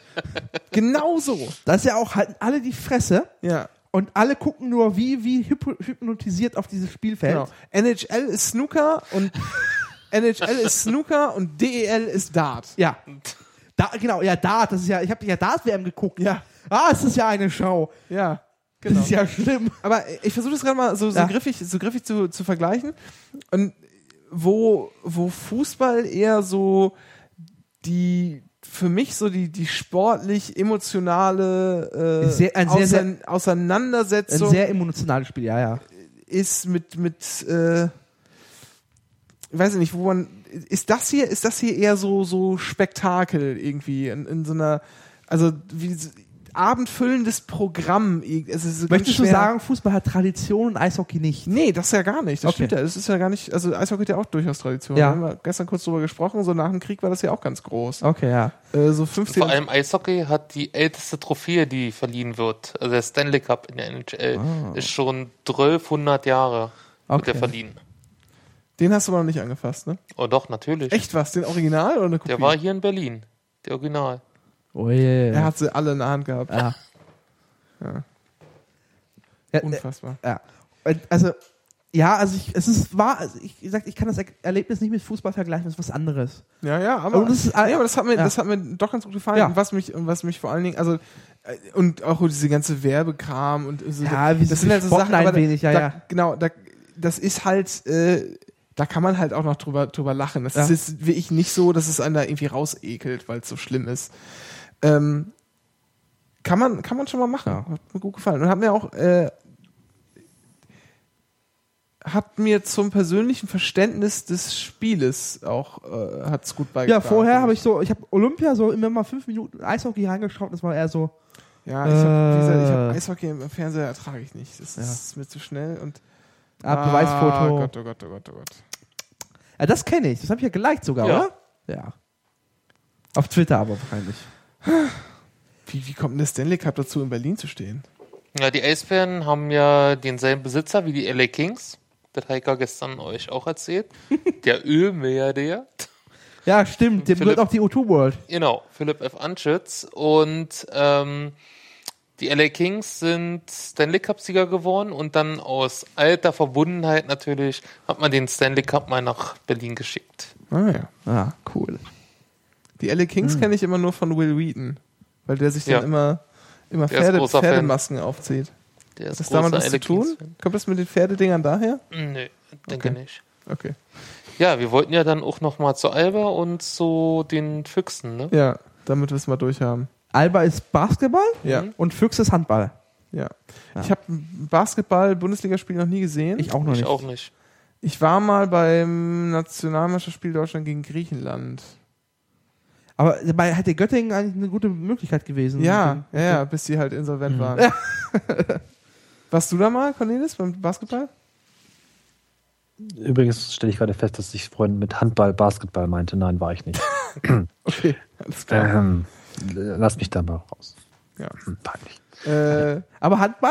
Genau so. Da ist ja auch halt alle die Fresse Ja. und alle gucken nur wie, wie hypo- hypnotisiert auf dieses Spielfeld. Genau. N H L ist Snooker und N H L ist Snooker und D E L ist Dart. Ja. Da, genau, ja, Dart, das ist ja, ich habe ja Dart-W M geguckt. Ja. Ah, es ist ja eine Show. Ja. Das Genau. ist ja schlimm. Aber ich versuche das gerade mal so, so Ja. griffig, so griffig zu, zu vergleichen. Und wo, wo Fußball eher so die, für mich so die, die sportlich emotionale äh, Sehr- ein sehr, sehr- Ausein- Auseinandersetzung Ein sehr emotionales Spiel, ja, ja. ist mit, mit äh, ich weiß nicht, wo man, ist das hier, ist das hier eher so, so Spektakel irgendwie in, in so einer, also wie so, abendfüllendes Programm. Es ist so ganz Möchtest du schwer. sagen, Fußball hat Tradition und Eishockey nicht? Nee, das ja gar nicht. Das Okay. stimmt ja. Das ist ja gar nicht, also Eishockey hat ja auch durchaus Tradition. Ja. Da haben wir gestern kurz drüber gesprochen, so nach dem Krieg war das ja auch ganz groß. Okay, ja. Äh, so fünfzehn. Vor allem Eishockey hat die älteste Trophäe, die verliehen wird. Also der Stanley Cup in der N H L ist schon zwölfhundert Jahre wird Okay. der verliehen. Den hast du aber noch nicht angefasst, ne? Oh doch, natürlich. Echt was? Den Original oder eine Kopie? Der war hier in Berlin. Der Original. Oh je. Er hat sie alle in der Hand gehabt. ja. Ja. Ja, Unfassbar. ja. Und also, ja, also ich, es ist wahr, also ich, wie gesagt, ich kann das Er- Erlebnis nicht mit Fußball vergleichen, das ist was anderes. Ja, ja, aber, Aber das ist- ja, aber das hat mir, ja. das hat mir doch ganz gut gefallen. Ja. Und was mich, und was mich vor allen Dingen, also äh, und auch diese ganze Werbekram und so, Ja, wir das sind halt so spotten Sachen, ein aber wenig, ja, da, ja. genau, da, das ist halt, äh, da kann man halt auch noch drüber, drüber lachen. Das Ja. ist jetzt wie ich nicht so, dass es einen da irgendwie rausekelt, weil es so schlimm ist. Ähm, kann man, kann man schon mal machen. Ja. Hat mir gut gefallen. Und hat mir auch, äh, hat mir zum persönlichen Verständnis des Spieles auch, äh, hat's gut beigetragen. Ja, vorher finde habe ich so, ich habe Olympia so immer mal fünf Minuten Eishockey reingeschaut, das war eher so, Ja, ich habe Äh. ich hab Eishockey im Fernseher ertrage ich nicht. Das Ja. ist mir zu schnell und ah, Beweisfoto. Oh Gott, oh Gott, oh Gott, oh Gott. Ja, das kenne ich, das habe ich ja geliked sogar, Ja. oder? Ja. Auf Twitter aber wahrscheinlich. Wie, wie kommt denn der Stanley Cup dazu, in Berlin zu stehen? Ja, die Eisbären haben ja denselben Besitzer wie die L A Kings. Das Heika gestern euch auch erzählt. Der Ölmilliardär. Ja, stimmt, dem Philipp- gehört auch die O zwei World. Genau, Philipp F. Anschütz. Und ähm, die L A Kings sind Stanley Cup-Sieger geworden und dann aus alter Verbundenheit natürlich hat man den Stanley Cup mal nach Berlin geschickt. Ah ja. Ah, cool. Die L A Kings kenne ich immer nur von Will Wheaton, weil der sich dann Ja. immer, immer Der ist Pferde, großer Fan. Pferdemasken aufzieht. Der Hat ist das damit großer was zu L A Kings tun? Fan. Kommt das mit den Pferdedingern daher? Nö, denke Okay. nicht. Okay. Ja, wir wollten ja dann auch noch mal zu Alba und zu den Füchsen, ne? Ja, damit wir es mal durchhaben. Alba ist Basketball Ja, Mhm. und Füchse ist Handball. ja. Ja. Ich habe ein Basketball-Bundesligaspiel noch nie gesehen. Ich auch noch Ich nicht. auch nicht. Ich war mal beim Nationalmeisterspiel Deutschland gegen Griechenland. Aber bei hätte Göttingen eigentlich eine gute Möglichkeit gewesen. Ja, ja, ja, bis die halt insolvent Mhm. waren. Warst du da mal, Cornelis, beim Basketball? Übrigens stelle ich gerade fest, dass ich vorhin mit Handball, Basketball meinte. Nein, war ich nicht. Okay, alles klar. ähm, lass mich da mal raus. Ja. Hm, peinlich. Äh, Aber Handball?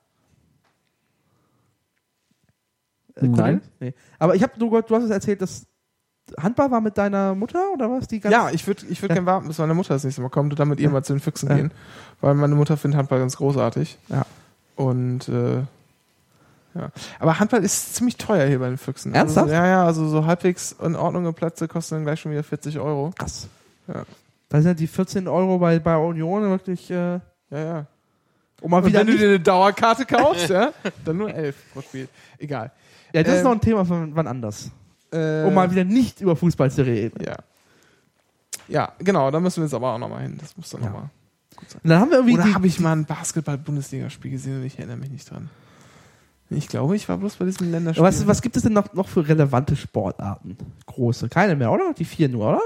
Äh, Nein. Cornelis? Nee. Aber ich habe, du, du hast es erzählt, dass Handball war mit deiner Mutter oder was? Die ganz ja, ich würde ich würd Ja. gerne warten, bis meine Mutter das nächste Mal kommt und dann mit ihr Ja. mal zu den Füchsen Ja. gehen. Weil meine Mutter findet Handball ganz großartig. Ja. Und äh, ja. Aber Handball ist ziemlich teuer hier bei den Füchsen. Ernsthaft? Also, ja, ja, also so halbwegs in Ordnung Plätze kosten dann gleich schon wieder vierzig Euro. krass. Ja. Da sind die vierzehn Euro bei, bei Union wirklich, äh, Ja, ja. um mal Und wieder wenn du nicht, dir eine Dauerkarte kaufst, ja, dann nur elf pro Spiel. Egal. ja, das ist ähm, noch ein Thema von wann anders. Äh, Um mal wieder nicht über Fußball zu reden. Ja. Ja, genau, da müssen wir jetzt aber auch nochmal hin. Das muss dann Ja. nochmal. Und dann haben wir irgendwie Oder die, habe ich mal ein Basketball-Bundesligaspiel gesehen und ich erinnere mich nicht dran. Ich glaube, ich war bloß bei diesem Länderspiel. was, was gibt es denn noch, noch für relevante Sportarten? Große. Keine mehr, oder? Die vier nur, oder?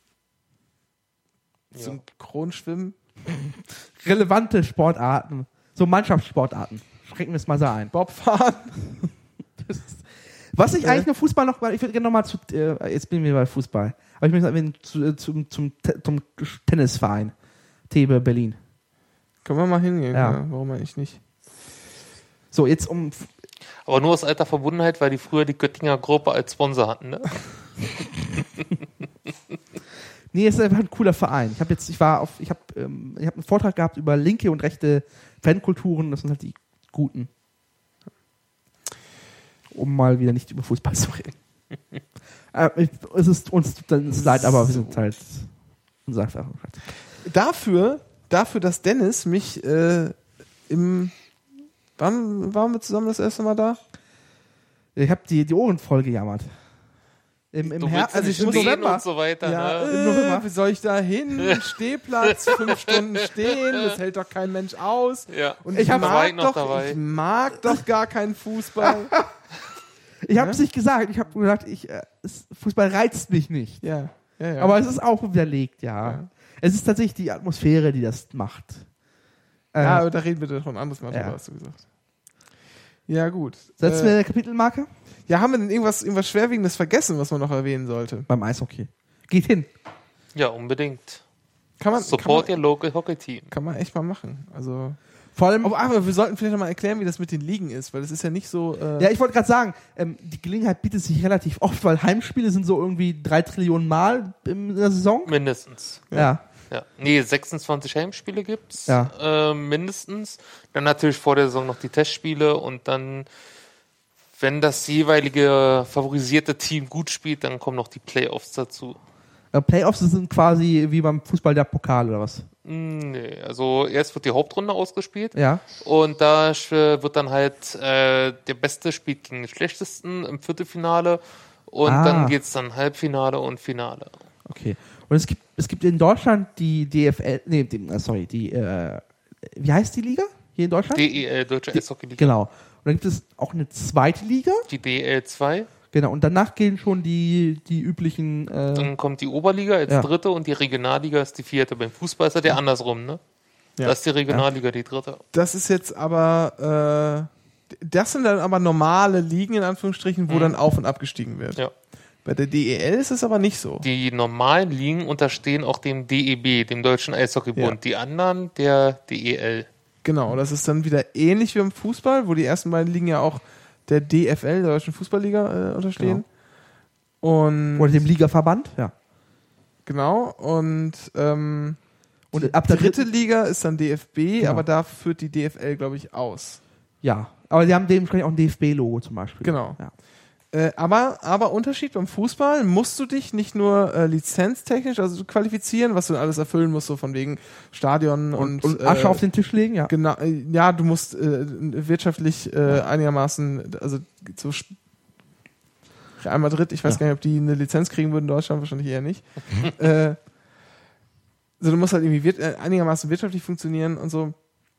Synchronschwimmen? Relevante Sportarten. So Mannschaftssportarten. Schränken wir es mal so ein. Bobfahren. Das ist, was ich Äh. eigentlich nur Fußball noch, ich würde gerne nochmal zu, äh, jetzt bin ich wieder bei Fußball. Aber ich möchte zu, äh, zum, zum, zum Tennisverein. Tebe Berlin. Können wir mal hingehen, Ja. ja. Warum eigentlich nicht? So, jetzt um. Aber nur aus alter Verbundenheit, weil die früher die Göttinger Gruppe als Sponsor hatten, ne? Nee, es ist einfach ein cooler Verein. Ich habe jetzt, ich war auf, ich habe, ähm, ich habe einen Vortrag gehabt über linke und rechte Fankulturen. Das sind halt die guten. Um mal wieder nicht über Fußball zu reden. äh, ich, es ist uns dann ist leid, aber wir sind halt. Unser einfach. Dafür, dafür, dass Dennis mich äh, im. Wann waren wir zusammen das erste Mal da? Ich habe die, die Ohren voll gejammert. Im, im Du Herbst, willst also nicht ich im stehen November. und so weiter, Ja, ne? Im November. äh, wie soll ich da hin? Stehplatz, fünf Stunden stehen, das hält doch kein Mensch aus. Ja. Und Ich ich, hab- Da war ich mag noch doch, dabei. ich mag doch gar keinen Fußball. Ich habe es Ja? nicht gesagt. Ich habe gesagt, ich, äh, es, Fußball reizt mich nicht. Ja, ja, ja. Aber es ist auch widerlegt, ja. Ja. Es ist tatsächlich die Atmosphäre, die das macht. Äh, ja, aber da reden wir doch ein anderes Mal Ja. drüber, hast du gesagt. Ja, gut. Setzen Äh, wir eine Kapitelmarke? ja, haben wir denn irgendwas, irgendwas Schwerwiegendes vergessen, was man noch erwähnen sollte? Beim Eishockey. Geht hin. Ja, unbedingt. Kann man, Support kann your local hockey team. man, kann man echt mal machen. Also. Vor allem, Aber, aber wir sollten vielleicht noch mal erklären, wie das mit den Ligen ist, weil das ist ja nicht so. Äh, ja, ich wollte gerade sagen, ähm, die Gelegenheit bietet sich relativ oft, weil Heimspiele sind so irgendwie drei Trillionen Mal in der Saison. Mindestens. Ja. Ja. Nee, sechsundzwanzig Heimspiele gibt's. Ja. Äh, mindestens. Dann natürlich vor der Saison noch die Testspiele und dann, wenn das jeweilige favorisierte Team gut spielt, dann kommen noch die Playoffs dazu. Äh, Playoffs sind quasi wie beim Fußball der Pokal oder was? Hm, Nee, also erst wird die Hauptrunde ausgespielt Ja. und da äh, wird dann halt äh, der Beste spielt gegen den Schlechtesten im Viertelfinale und Ah. dann geht's dann Halbfinale und Finale. Okay. Und es gibt, es gibt in Deutschland die D F L, nee, die, äh, sorry, die, äh, wie heißt die Liga hier in Deutschland? D E L, Deutsche Eishockey-Liga. Genau. Und dann gibt es auch eine zweite Liga. Die D E L zwei. Genau. Und danach gehen schon die, die üblichen, äh, Dann kommt die Oberliga als Ja. dritte und die Regionalliga ist die vierte. Beim Fußball ist das ja andersrum, ne? Ja. Da ist die Regionalliga die dritte. Das ist jetzt aber. Äh, das sind dann aber normale Ligen, in Anführungsstrichen, wo Mhm. dann auf- und abgestiegen wird. Ja. Bei der D E L ist es aber nicht so. Die normalen Ligen unterstehen auch dem D E B, dem Deutschen Eishockeybund. Ja. Die anderen der D E L. Genau, das ist dann wieder ähnlich wie im Fußball, wo die ersten beiden Ligen ja auch der D F L, der Deutschen Fußballliga, äh, unterstehen. Und oder dem Ligaverband, ja. genau, und ähm, Und die ab der dritte dritten- Liga ist dann D F B, Genau. aber da führt die D F L, glaube ich, aus. Ja. Aber die haben dementsprechend auch ein D F B-Logo zum Beispiel. Genau. Ja. Äh, aber, aber Unterschied beim Fußball, musst du dich nicht nur äh, lizenztechnisch also qualifizieren, was du alles erfüllen musst, so von wegen Stadion und, Und, und Asche äh, auf den Tisch legen, ja. Genau, äh, ja, du musst äh, wirtschaftlich äh, einigermaßen, also so Sp- Real Madrid, ich weiß Ja. gar nicht, ob die eine Lizenz kriegen würden, in Deutschland wahrscheinlich eher nicht. äh, also du musst halt irgendwie wir äh, einigermaßen wirtschaftlich funktionieren und so.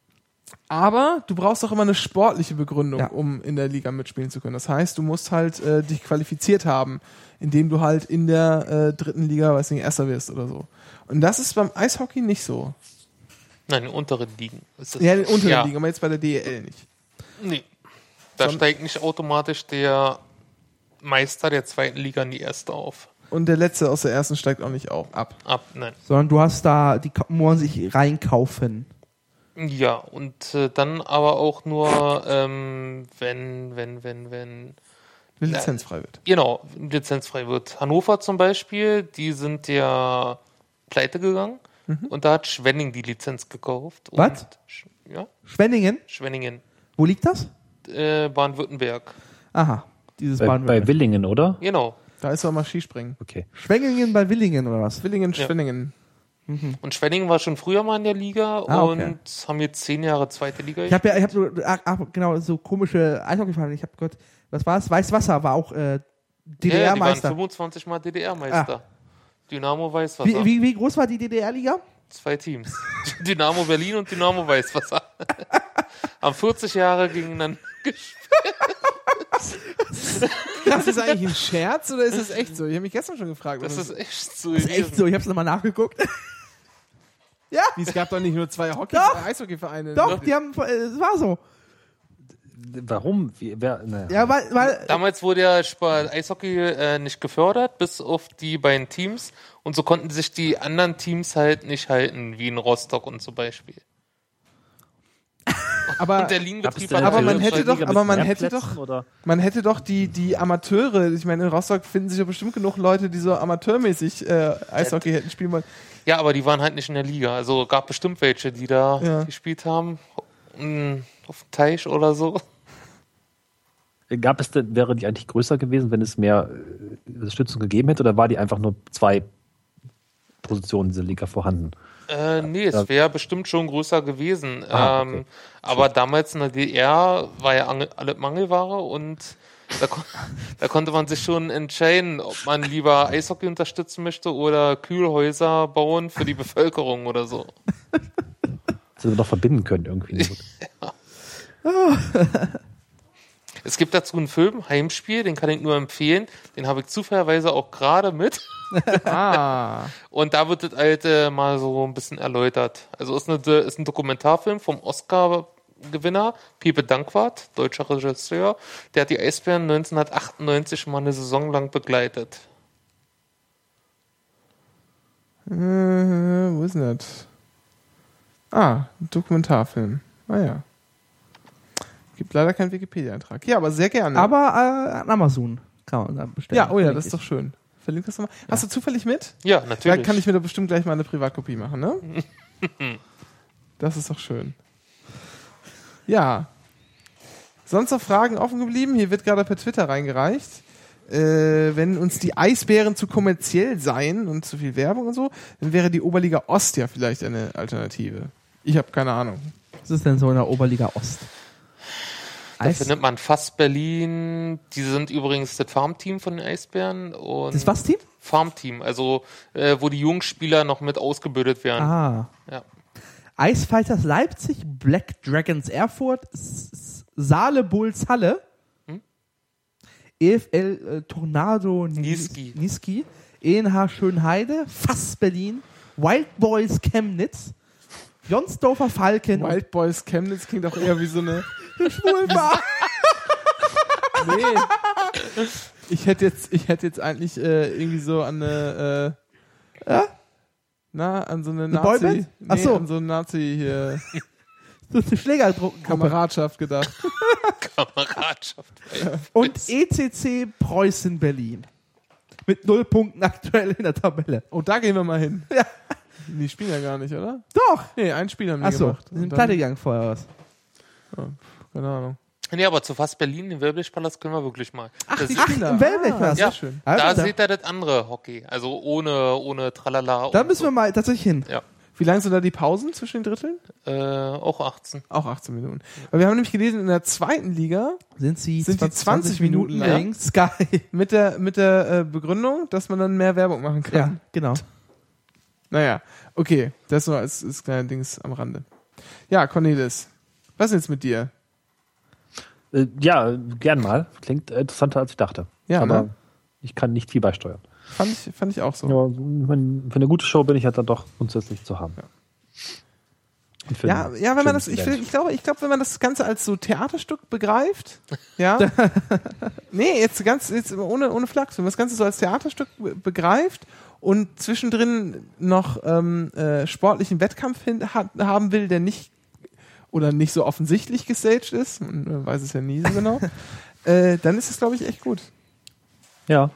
Aber du brauchst auch immer eine sportliche Begründung, Ja. um in der Liga mitspielen zu können. Das heißt, du musst halt äh, dich qualifiziert haben, indem du halt in der äh, dritten Liga, weiß nicht, Erster wirst oder so. Und das ist beim Eishockey nicht so. Nein, in unteren Ligen. Ist das Ja, in den unteren ja. Ligen, aber jetzt bei der D E L nicht. Nee. Da Son- steigt nicht automatisch der Meister der zweiten Liga in die erste auf. Und der Letzte aus der ersten steigt auch nicht auf, ab. Ab, nein. Sondern du hast da, die kann man sich reinkaufen. Ja, und äh, dann aber auch nur, ähm, wenn, wenn, wenn, wenn, Wenn lizenzfrei wird. genau, lizenzfrei wird. Hannover zum Beispiel, die sind ja pleite gegangen und da hat Schwenning die Lizenz gekauft. Und Was? Sch- Ja, Schwenningen, Schwenningen, wo liegt das? äh, Baden-Württemberg. Aha, dieses Bei, bei Baden-Württemberg. Willingen, oder? Genau. Da ist auch mal Skispringen. Okay. Schwenningen bei Willingen oder was? Willingen, Ja. Schwenningen. Und Schwenningen war schon früher mal in der Liga Ah, okay. und haben jetzt zehn Jahre zweite Liga. Ich habe ja, ich habe so, ach, ach, genau, so komische Eishockeyvereine. Ich habe gehört, was war es? Weißwasser war auch äh, D ja, ja, die waren D R-Meister. fünfundzwanzig Mal D D R-Meister. Dynamo Weißwasser. wie, wie, wie groß war die D D R-Liga? Zwei Teams. Dynamo Berlin und Dynamo Weißwasser. Haben vierzig Jahre gegeneinander gespielt. Das ist eigentlich ein Scherz oder ist das echt so? Ich habe mich gestern schon gefragt. Das was ist echt so Das ist echt so, ich habe es nochmal nachgeguckt. Ja. Wie, es gab doch nicht nur zwei Hockey Doch. äh, Eishockeyvereine. Doch, die haben, äh, es war so. Warum? Wie, wer, ne. Ja, weil, weil Damals wurde ja Sport Eishockey äh, nicht gefördert, bis auf die beiden Teams. Und so konnten sich die anderen Teams halt nicht halten, wie in Rostock und zum Beispiel. aber, Und der Ligenbetrieb Gab's denn aber eine man hätte Liga doch, mit aber man mehr hätte Plätzen, doch, oder? man hätte doch die, die Amateure, ich meine, in Rostock finden sich ja bestimmt genug Leute, die so amateurmäßig äh, Eishockey hätten spielen wollen. Ja, aber die waren halt nicht in der Liga. Also gab bestimmt welche, die da Ja. gespielt haben. Mm, Auf dem Teich oder so. Gab es denn, wäre die eigentlich größer gewesen, wenn es mehr äh, Unterstützung gegeben hätte, oder war die einfach nur zwei Positionen in dieser Liga vorhanden? Äh, nee, Ja. es wäre bestimmt schon größer gewesen. Ah, ähm, okay. aber damals in der D D R war ja Angel- alle Mangelware und da, kon da konnte man sich schon entscheiden, ob man lieber Eishockey unterstützen möchte oder Kühlhäuser bauen für die Bevölkerung oder so. Das wir doch verbinden können irgendwie. Es gibt dazu einen Film, Heimspiel, den kann ich nur empfehlen. Den habe ich zufälligerweise auch gerade mit. Ah. Und da wird das alte mal so ein bisschen erläutert. Also ist, eine, ist ein Dokumentarfilm vom Oscar-Gewinner, Piepe Dankwart, deutscher Regisseur. Der hat die Eisbären neunzehnhundertachtundneunzig mal eine Saison lang begleitet. Äh, wo ist denn das? Ah, ein Dokumentarfilm. Ah ja. Gibt leider keinen Wikipedia-Eintrag. Ja, aber sehr gerne. aber äh, an Amazon kann man dann bestellen. ja, oh ja, das ist doch schön. Verlink das nochmal. Hast du zufällig mit? Ja, Da natürlich. kann ich mir da bestimmt gleich mal eine Privatkopie machen, ne? Das ist doch schön. Ja. Sonst noch Fragen offen geblieben? Hier wird gerade per Twitter reingereicht. Äh, wenn uns die Eisbären zu kommerziell seien und zu viel Werbung und so, dann wäre die Oberliga Ost ja vielleicht eine Alternative. Ich habe keine Ahnung. Was ist denn so in der Oberliga Ost? Da findet man Fass Berlin. Die sind übrigens das Farmteam von den Eisbären. Und Das was Team? Farmteam, also äh, wo die Jungspieler noch mit ausgebildet werden. Ah. Ja. Icefighters Leipzig, Black Dragons Erfurt, S- S- Saale Bulls Halle, Hm? E F L äh, Tornado Niesky. Niesky, E N H Schönheide, Fass Berlin, Wild Boys Chemnitz, Jonsdorfer Falken Wild Boys Chemnitz klingt auch eher wie so eine. und Schwulbar. Nee. Ich hätte jetzt, ich hätte jetzt eigentlich äh, irgendwie so an eine. Äh, Ja? Na, an so eine Eine Nazi. Boyband? Ach Nee, so. an so eine Nazi hier. So eine Schlägerdruck. Kameradschaft gedacht. Kameradschaft. Und E C C Preußen Berlin. Mit null Punkten aktuell in der Tabelle. Oh, da gehen wir mal hin. Ja. Die spielen ja gar nicht, oder? Doch. Nee, ein Spiel haben die Achso, gemacht. die sind Und dann- pleite gegangen vorher was. Keine Ahnung. Nee, aber zu Fass Berlin, den Wellblechpalast können wir wirklich mal. Ach, Das die ist- spielen da. im Wellblechpalast. Sehr Ja. schön. Da Also, seht ihr das andere Hockey. Also ohne, ohne Tralala. da und müssen wir so. mal tatsächlich hin. Ja, Wie lang sind da die Pausen zwischen den Dritteln? äh, auch achtzehn. Auch achtzehn Minuten. Weil wir haben nämlich gelesen, in der zweiten Liga Sind sie Sind die zwanzig Minuten lang? lang? Sky. mit der, mit der äh, Begründung, dass man dann mehr Werbung machen kann. Ja, genau. Naja, okay. Das nur als, als kleiner Dings am Rande. Ja, Cornelis. Was ist jetzt mit dir? Äh, ja, gern mal. Klingt interessanter, als ich dachte. Ja, aber ne? ich kann nicht viel beisteuern. Fand ich, fand ich auch so. Ja, wenn- für eine gute Show bin ich halt dann doch grundsätzlich zu haben. Und für Ja, ein ja, wenn man das, schönes ich, Event. will- ich glaube, ich glaube, wenn man das Ganze als so Theaterstück begreift, ja, nee, jetzt ganz, jetzt ohne, ohne Flachs, wenn man das Ganze so als Theaterstück be- begreift und zwischendrin noch ähm, äh, sportlichen Wettkampf hin, hat, haben will, der nicht oder nicht so offensichtlich gestaged ist, man weiß es ja nie so genau, äh, dann ist es, glaube ich, echt gut. Ja.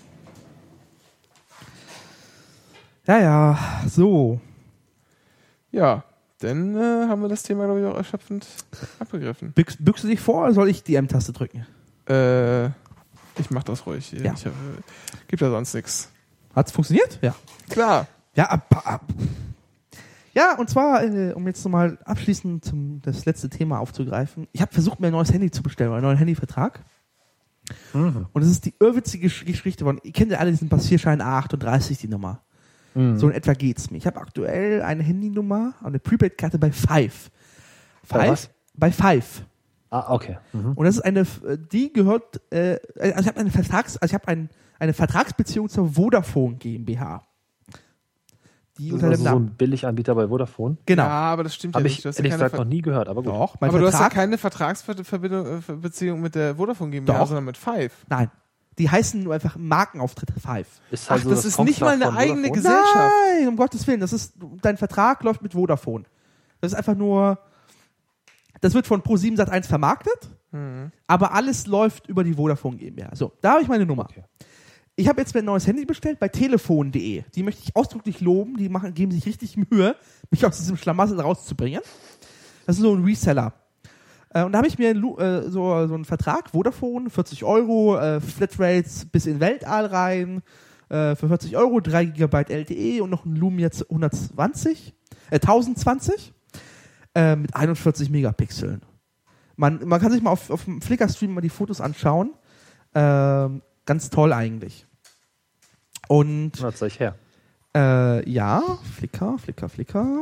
Ja, ja, so. Ja, dann äh, haben wir das Thema, glaube ich, auch erschöpfend abgegriffen. Büchst, büchst du dich vor oder soll ich die M-Taste drücken? Äh, ich mach das ruhig. Ja. Ich hab, gibt ja sonst nichts. Hat's funktioniert? Ja. Klar. Ja, ab, ab. Ja, und zwar, äh, um jetzt nochmal abschließend zum, das letzte Thema aufzugreifen. Ich habe versucht, mir ein neues Handy zu bestellen, einen neuen Handyvertrag. Mhm. Und es ist die irrwitzige Gesch- Geschichte von, ihr kennt ja alle diesen Passierschein A achtunddreißig, die Nummer. Mhm. So in etwa geht's mir. Ich habe aktuell eine Handynummer, eine Prepaid-Karte bei Five. Bei Five? was? Bei Five. Ah, okay. Mhm. Und das ist eine, äh, die gehört, äh, also ich habe eine Vertrags, also ich habe ein, eine Vertragsbeziehung zur Vodafone GmbH. die Das unter ist dem also so Namen. ein Billiganbieter bei Vodafone. Genau. Ja, aber das stimmt Habe ja ich nicht. Du hast ja ehrlich keine gesagt Ver- noch nie gehört, aber gut. Doch, mein aber du hast ja Vertrag. keine Vertragsbeziehung mit der Vodafone GmbH, Doch. sondern mit Five. Nein. Die heißen nur einfach Markenauftritt Five. Ist Ach, halt so das ist nicht Kongstar mal eine von eigene Vodafone. Gesellschaft. Nein, um Gottes Willen. Das ist, dein Vertrag läuft mit Vodafone. Das ist einfach nur, das wird von ProSieben Sat eins vermarktet, Mhm. aber alles läuft über die Vodafone GmbH. So, da habe ich meine Nummer. Okay. Ich habe jetzt mir ein neues Handy bestellt bei telefon punkt de. Die möchte ich ausdrücklich loben. Die machen, geben sich richtig Mühe, mich aus diesem Schlamassel rauszubringen. Das ist so ein Reseller. Äh, und da habe ich mir Lu- äh, so, so einen Vertrag, Vodafone, vierzig Euro, äh, Flatrates bis in Weltall rein, äh, für vierzig Euro, drei Gigabyte L T E und noch ein Lumia hundertzwanzig, äh, tausendzwanzig äh, mit einundvierzig Megapixeln. Man, man kann sich mal auf, auf dem Flickr-Stream mal die Fotos anschauen. Ähm, ganz toll eigentlich. Und Na, zeig ich her. äh, ja, Flickr, Flickr, Flickr.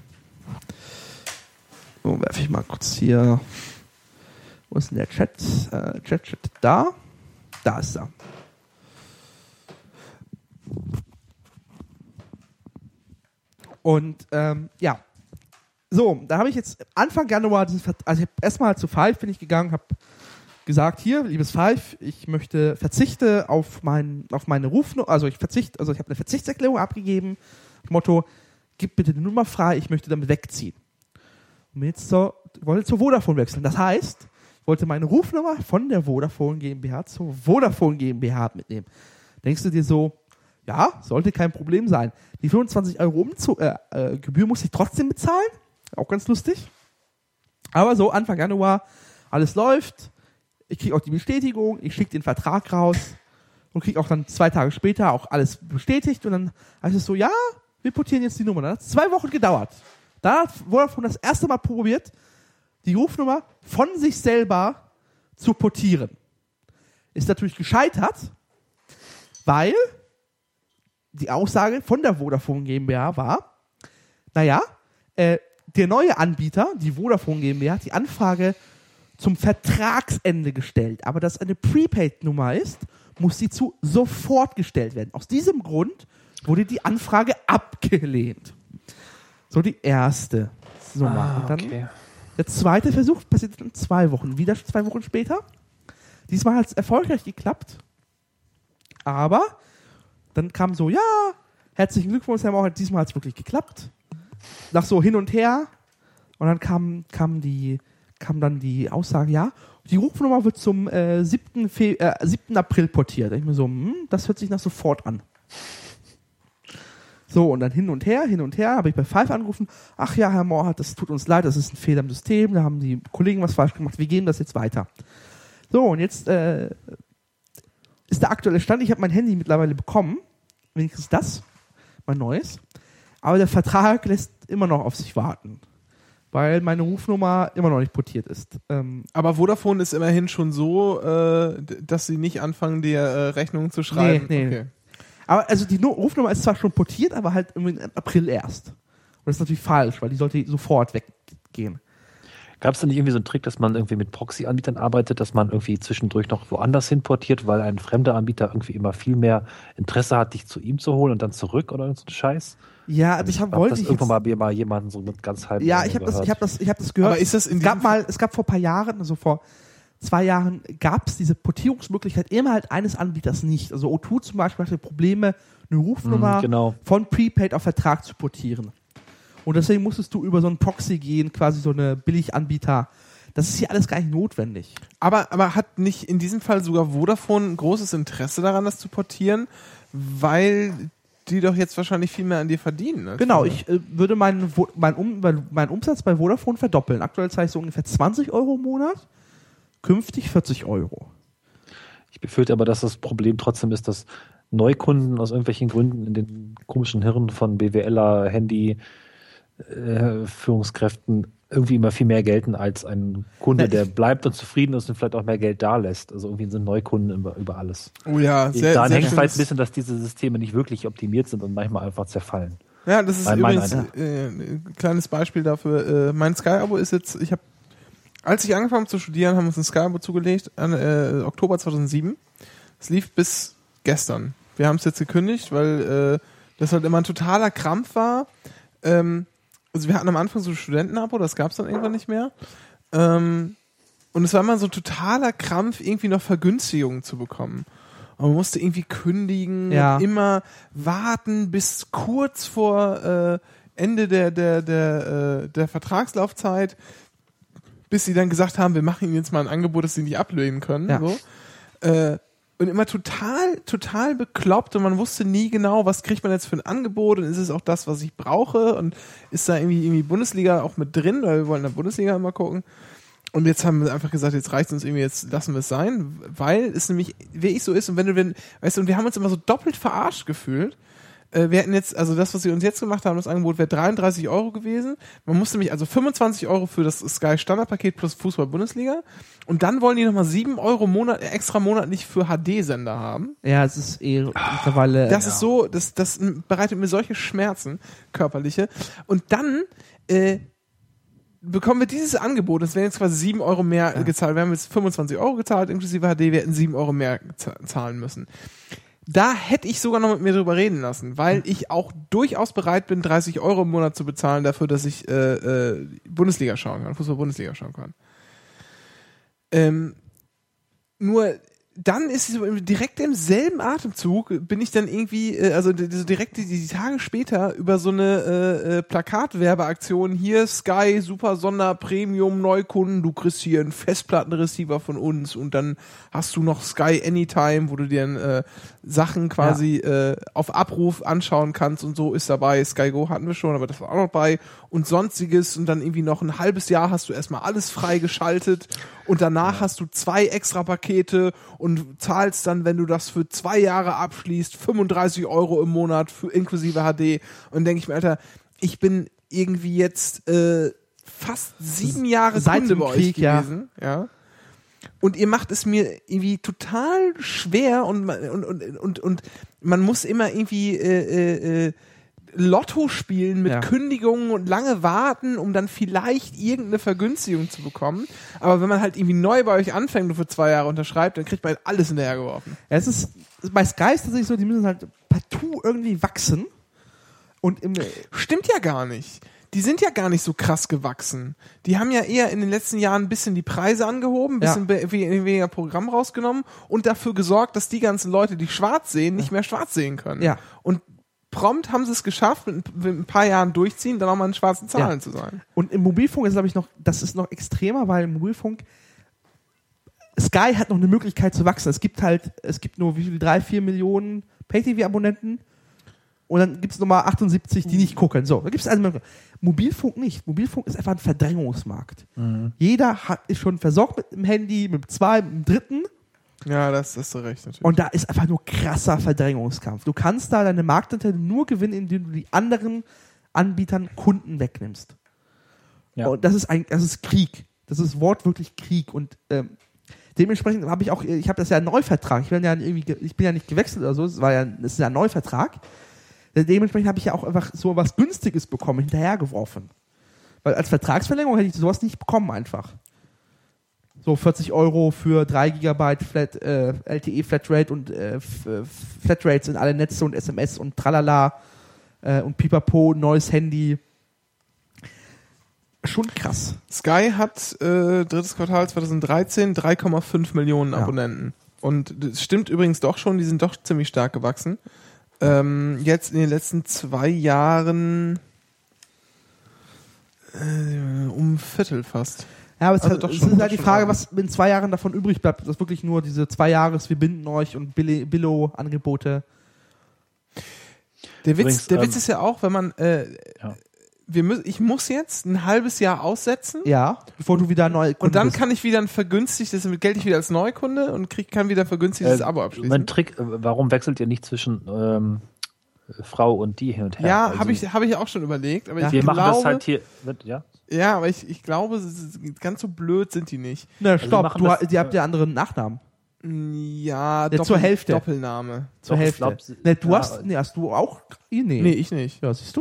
So, werfe ich mal kurz hier. Wo ist denn der Chat? Äh, Chat, Chat, da. Da ist er. Und ähm, ja. So, da habe ich jetzt Anfang Januar, diesen Vert- also ich habe erstmal zu Five bin ich gegangen, habe gesagt, hier, liebes Five, ich möchte verzichte auf, mein, auf meine Rufnummer, also ich verzichte, also ich habe eine Verzichtserklärung abgegeben, Motto, gib bitte die Nummer frei, ich möchte damit wegziehen. Und bin jetzt zur, wollte zur Vodafone wechseln. Das heißt, ich wollte meine Rufnummer von der Vodafone GmbH zur Vodafone GmbH mitnehmen. Denkst du dir so, ja, sollte kein Problem sein. Die fünfundzwanzig Euro Umzu äh, äh, Gebühr muss ich trotzdem bezahlen. Auch ganz lustig. Aber so, Anfang Januar, alles läuft. Ich kriege auch die Bestätigung, ich schicke den Vertrag raus und kriege auch dann zwei Tage später auch alles bestätigt. Und dann heißt es so, ja, wir portieren jetzt die Nummer. Das hat zwei Wochen gedauert. Da hat Vodafone das erste Mal probiert, die Rufnummer von sich selber zu portieren. Ist natürlich gescheitert, weil die Aussage von der Vodafone GmbH war, naja, äh, der neue Anbieter, die Vodafone GmbH, hat die Anfrage zum Vertragsende gestellt. Aber dass eine Prepaid-Nummer ist, muss sie zu sofort gestellt werden. Aus diesem Grund wurde die Anfrage abgelehnt. So die erste Nummer. Ah, Und dann okay. der zweite Versuch passiert dann zwei Wochen. Wieder zwei Wochen später. Diesmal hat es erfolgreich geklappt. Aber dann kam so, ja, herzlichen Glückwunsch, Herr Mauer, diesmal hat es wirklich geklappt. Nach so hin und her. Und dann kam, kam, die, kam dann die Aussage, ja, die Rufnummer wird zum äh, siebten Fe- äh, siebten April portiert. Da ich mir so, hm, das hört sich nach sofort an. So, und dann hin und her, hin und her, habe ich bei Five angerufen, ach ja, Herr Mohrhardt, das tut uns leid, das ist ein Fehler im System, da haben die Kollegen was falsch gemacht, wir geben das jetzt weiter. So, und jetzt äh, ist der aktuelle Stand, ich habe mein Handy mittlerweile bekommen, wenigstens das, mein neues, aber der Vertrag lässt immer noch auf sich warten, weil meine Rufnummer immer noch nicht portiert ist. Ähm, Aber Vodafone ist immerhin schon so, äh, d- dass sie nicht anfangen, dir äh, Rechnungen zu schreiben. Nee, nee. Okay. Aber also die Nu- Rufnummer ist zwar schon portiert, aber halt irgendwie im April erst. Und das ist natürlich falsch, weil die sollte sofort weggehen. Gab es da nicht irgendwie so einen Trick, dass man irgendwie mit Proxy-Anbietern arbeitet, dass man irgendwie zwischendurch noch woanders hin portiert, weil ein fremder Anbieter irgendwie immer viel mehr Interesse hat, dich zu ihm zu holen und dann zurück oder so ein Scheiß? Ja, aber ich hab, hab wollte das ich irgendwann jetzt, mal, mal jemanden so mit ganz halb ja, ich habe das, ich habe das, ich habe das gehört. Aber ist das in es gab diesem mal, es gab vor ein paar Jahren, also vor zwei Jahren, gab es diese Portierungsmöglichkeit immer halt eines Anbieters nicht. Also O zwei zum Beispiel hatte Probleme, eine Rufnummer Mhm, genau. von Prepaid auf Vertrag zu portieren. Und deswegen musstest du über so einen Proxy gehen, quasi so eine Billiganbieter. Das ist hier alles gar nicht notwendig. Aber, aber hat nicht in diesem Fall sogar Vodafone ein großes Interesse daran, das zu portieren, weil die doch jetzt wahrscheinlich viel mehr an dir verdienen. als Genau, vorher. ich äh, würde meinen Vo- mein um, mein- meinen Umsatz bei Vodafone verdoppeln. Aktuell zahle ich so ungefähr zwanzig Euro im Monat, künftig vierzig Euro. Ich befürchte aber, dass das Problem trotzdem ist, dass Neukunden aus irgendwelchen Gründen in den komischen Hirnen von BWLer, Handy, äh, Führungskräften irgendwie immer viel mehr gelten als ein Kunde, Na, ich- der bleibt und zufrieden ist und vielleicht auch mehr Geld da lässt. Also irgendwie sind Neukunden über, über alles. Oh ja, sehr, Daran sehr hängt vielleicht ein schönes- bisschen, dass diese Systeme nicht wirklich optimiert sind und manchmal einfach zerfallen. Ja, das ist Mein- mein übrigens äh, ein kleines Beispiel dafür. Äh, mein Sky-Abo ist jetzt, ich habe, als ich angefangen habe zu studieren, haben wir uns ein Sky-Abo zugelegt, an, äh, Oktober zweitausendsieben. Es lief bis gestern. Wir haben es jetzt gekündigt, weil äh, Das halt immer ein totaler Krampf war. Ähm, also wir hatten am Anfang so ein Studentenabo, das gab es dann irgendwann nicht mehr. Ähm, und es war immer so ein totaler Krampf, irgendwie noch Vergünstigungen zu bekommen. Und man musste irgendwie kündigen, Ja. und immer warten bis kurz vor äh, Ende der, der, der, äh, der Vertragslaufzeit, bis sie dann gesagt haben, wir machen ihnen jetzt mal ein Angebot, das sie nicht ablehnen können. Ja. So. Äh, und immer total, total bekloppt und man wusste nie genau, was kriegt man jetzt für ein Angebot und ist es auch das, was ich brauche und ist da irgendwie, irgendwie Bundesliga auch mit drin, weil wir wollen in der Bundesliga immer gucken. Und jetzt haben wir einfach gesagt, jetzt reicht uns irgendwie, jetzt lassen wir es sein, weil es nämlich wirklich so ist und wenn du, wenn, weißt du, und wir haben uns immer so doppelt verarscht gefühlt. Äh, wir hätten jetzt, also das, was sie uns jetzt gemacht haben, das Angebot wäre dreiunddreißig Euro gewesen. Man musste nämlich also fünfundzwanzig Euro für das Sky Standardpaket plus Fußball-Bundesliga und dann wollen die nochmal sieben Euro Monat, extra monatlich für H D-Sender haben. Ja, es ist eh mittlerweile. Das ja. ist so, das, das bereitet mir solche Schmerzen, körperliche. Und dann äh, bekommen wir dieses Angebot, das wären jetzt quasi sieben Euro mehr Ja. gezahlt. Wir haben jetzt fünfundzwanzig Euro gezahlt, inklusive H D, wir hätten sieben Euro mehr geza- zahlen müssen. Da hätte ich sogar noch mit mir drüber reden lassen, weil ich auch durchaus bereit bin, dreißig Euro im Monat zu bezahlen dafür, dass ich äh, äh, Bundesliga schauen kann, Fußball-Bundesliga schauen kann. Ähm, nur dann ist es so direkt im selben Atemzug bin ich dann irgendwie, äh, also d- so direkt die, die Tage später über so eine äh, äh, Plakatwerbeaktion hier Sky Super Sonder Premium Neukunden, du kriegst hier einen Festplattenreceiver von uns und dann hast du noch Sky Anytime, wo du dir äh, Sachen quasi äh, auf Abruf anschauen kannst und so ist dabei. Sky Go hatten wir schon, aber das war auch noch bei und sonstiges und dann irgendwie noch ein halbes Jahr hast du erstmal alles freigeschaltet und danach hast du zwei extra Pakete und zahlst dann, wenn du das für zwei Jahre abschließt, fünfunddreißig Euro im Monat für inklusive H D. Und denke ich mir, Alter, ich bin irgendwie jetzt äh, fast sieben Jahre Seit Kunde dem bei euch Krieg, ja. gewesen. Ja. Und ihr macht es mir irgendwie total schwer und man- und und und, und man muss immer irgendwie äh, äh, Lotto spielen mit Ja. Kündigungen und lange warten, um dann vielleicht irgendeine Vergünstigung zu bekommen. Aber wenn man halt irgendwie neu bei euch anfängt und für zwei Jahre unterschreibt, dann kriegt man halt alles hinterhergeworfen. Ja, es ist bei Sky ist tatsächlich so, die müssen halt partout irgendwie wachsen. Und im, Stimmt ja gar nicht. Die sind ja gar nicht so krass gewachsen. Die haben ja eher in den letzten Jahren ein bisschen die Preise angehoben, ein bisschen Ja. be- we- weniger Programm rausgenommen und dafür gesorgt, dass die ganzen Leute, die schwarz sehen, nicht mehr schwarz sehen können. Ja. Und prompt haben sie es geschafft, mit, mit ein paar Jahren durchziehen, dann auch mal in schwarzen Zahlen Ja. zu sein. und im Mobilfunk ist, glaube ich, noch, das ist noch extremer, weil im Mobilfunk Sky hat noch eine Möglichkeit zu wachsen. Es gibt halt, es gibt nur wie viel, drei, vier Millionen Pay-T V-Abonnenten und dann gibt es nochmal achtundsiebzig, die nicht gucken. So, da gibt es also Mobilfunk nicht. Mobilfunk ist einfach ein Verdrängungsmarkt. Jeder hat, ist schon versorgt mit dem Handy, mit dem zwei, mit dem dritten. Ja, das hast du recht, natürlich. Und da ist einfach nur krasser Verdrängungskampf. Du kannst da deine Marktanteile nur gewinnen, indem du die anderen Anbietern Kunden wegnimmst. Ja. Und das ist ein, das ist Krieg. Das ist wortwörtlich Krieg. Und ähm, dementsprechend habe ich auch, ich habe das ja einen Neuvertrag. Ich bin ja irgendwie, ge- ich bin ja nicht gewechselt oder so. Es war ja, es ist ja ein Neuvertrag. Dementsprechend habe ich ja auch einfach so was Günstiges bekommen, hinterhergeworfen. Weil als Vertragsverlängerung hätte ich sowas nicht bekommen einfach. So vierzig Euro für drei Gigabyte Flat, äh, L T E Flatrate und äh, F- äh, Flatrates in alle Netze und S M S und tralala äh, und pipapo, neues Handy. Schon krass. Sky hat äh, drittes Quartal zweitausenddreizehn drei Komma fünf Millionen Ja. Abonnenten. Und das stimmt übrigens doch schon, die sind doch ziemlich stark gewachsen. Ähm, jetzt in den letzten zwei Jahren äh, um ein Viertel fast. Ja, aber es, Also hat, doch es schon- ist doch halt die schon Frage, ordentlich. was in zwei Jahren davon übrig bleibt. Das wirklich nur diese zwei Jahres, wir binden euch und Billo- Billo-Angebote. Der Witz, Übrigens, der ähm, Witz ist ja auch, wenn man äh, Ja. wir mü- ich muss jetzt ein halbes Jahr aussetzen Ja, bevor du wieder neu und dann bist. kann ich wieder ein vergünstigtes, gelte ich wieder als Neukunde und krieg, kann wieder ein vergünstigtes Äh, Abo abschließen. Mein Trick, äh, warum wechselt ihr nicht zwischen ähm, Frau und die hin und her? Ja, Also, habe ich, hab ich auch schon überlegt, aber ich Wir glaube, machen das halt hier, wird- ja. ja, aber ich, ich glaube, es ist- ganz so blöd sind die nicht. Na, wir stopp, machen du, das- ha- ihr habt ja anderen Nachnamen. Ja, Ja, zur Hälfte. Doppelname. Zur Doch, ich Hälfte. glaub, sie- ne, du ja, hast, nee, hast du auch? Nee. Nee, ich nicht. Ja, siehst du?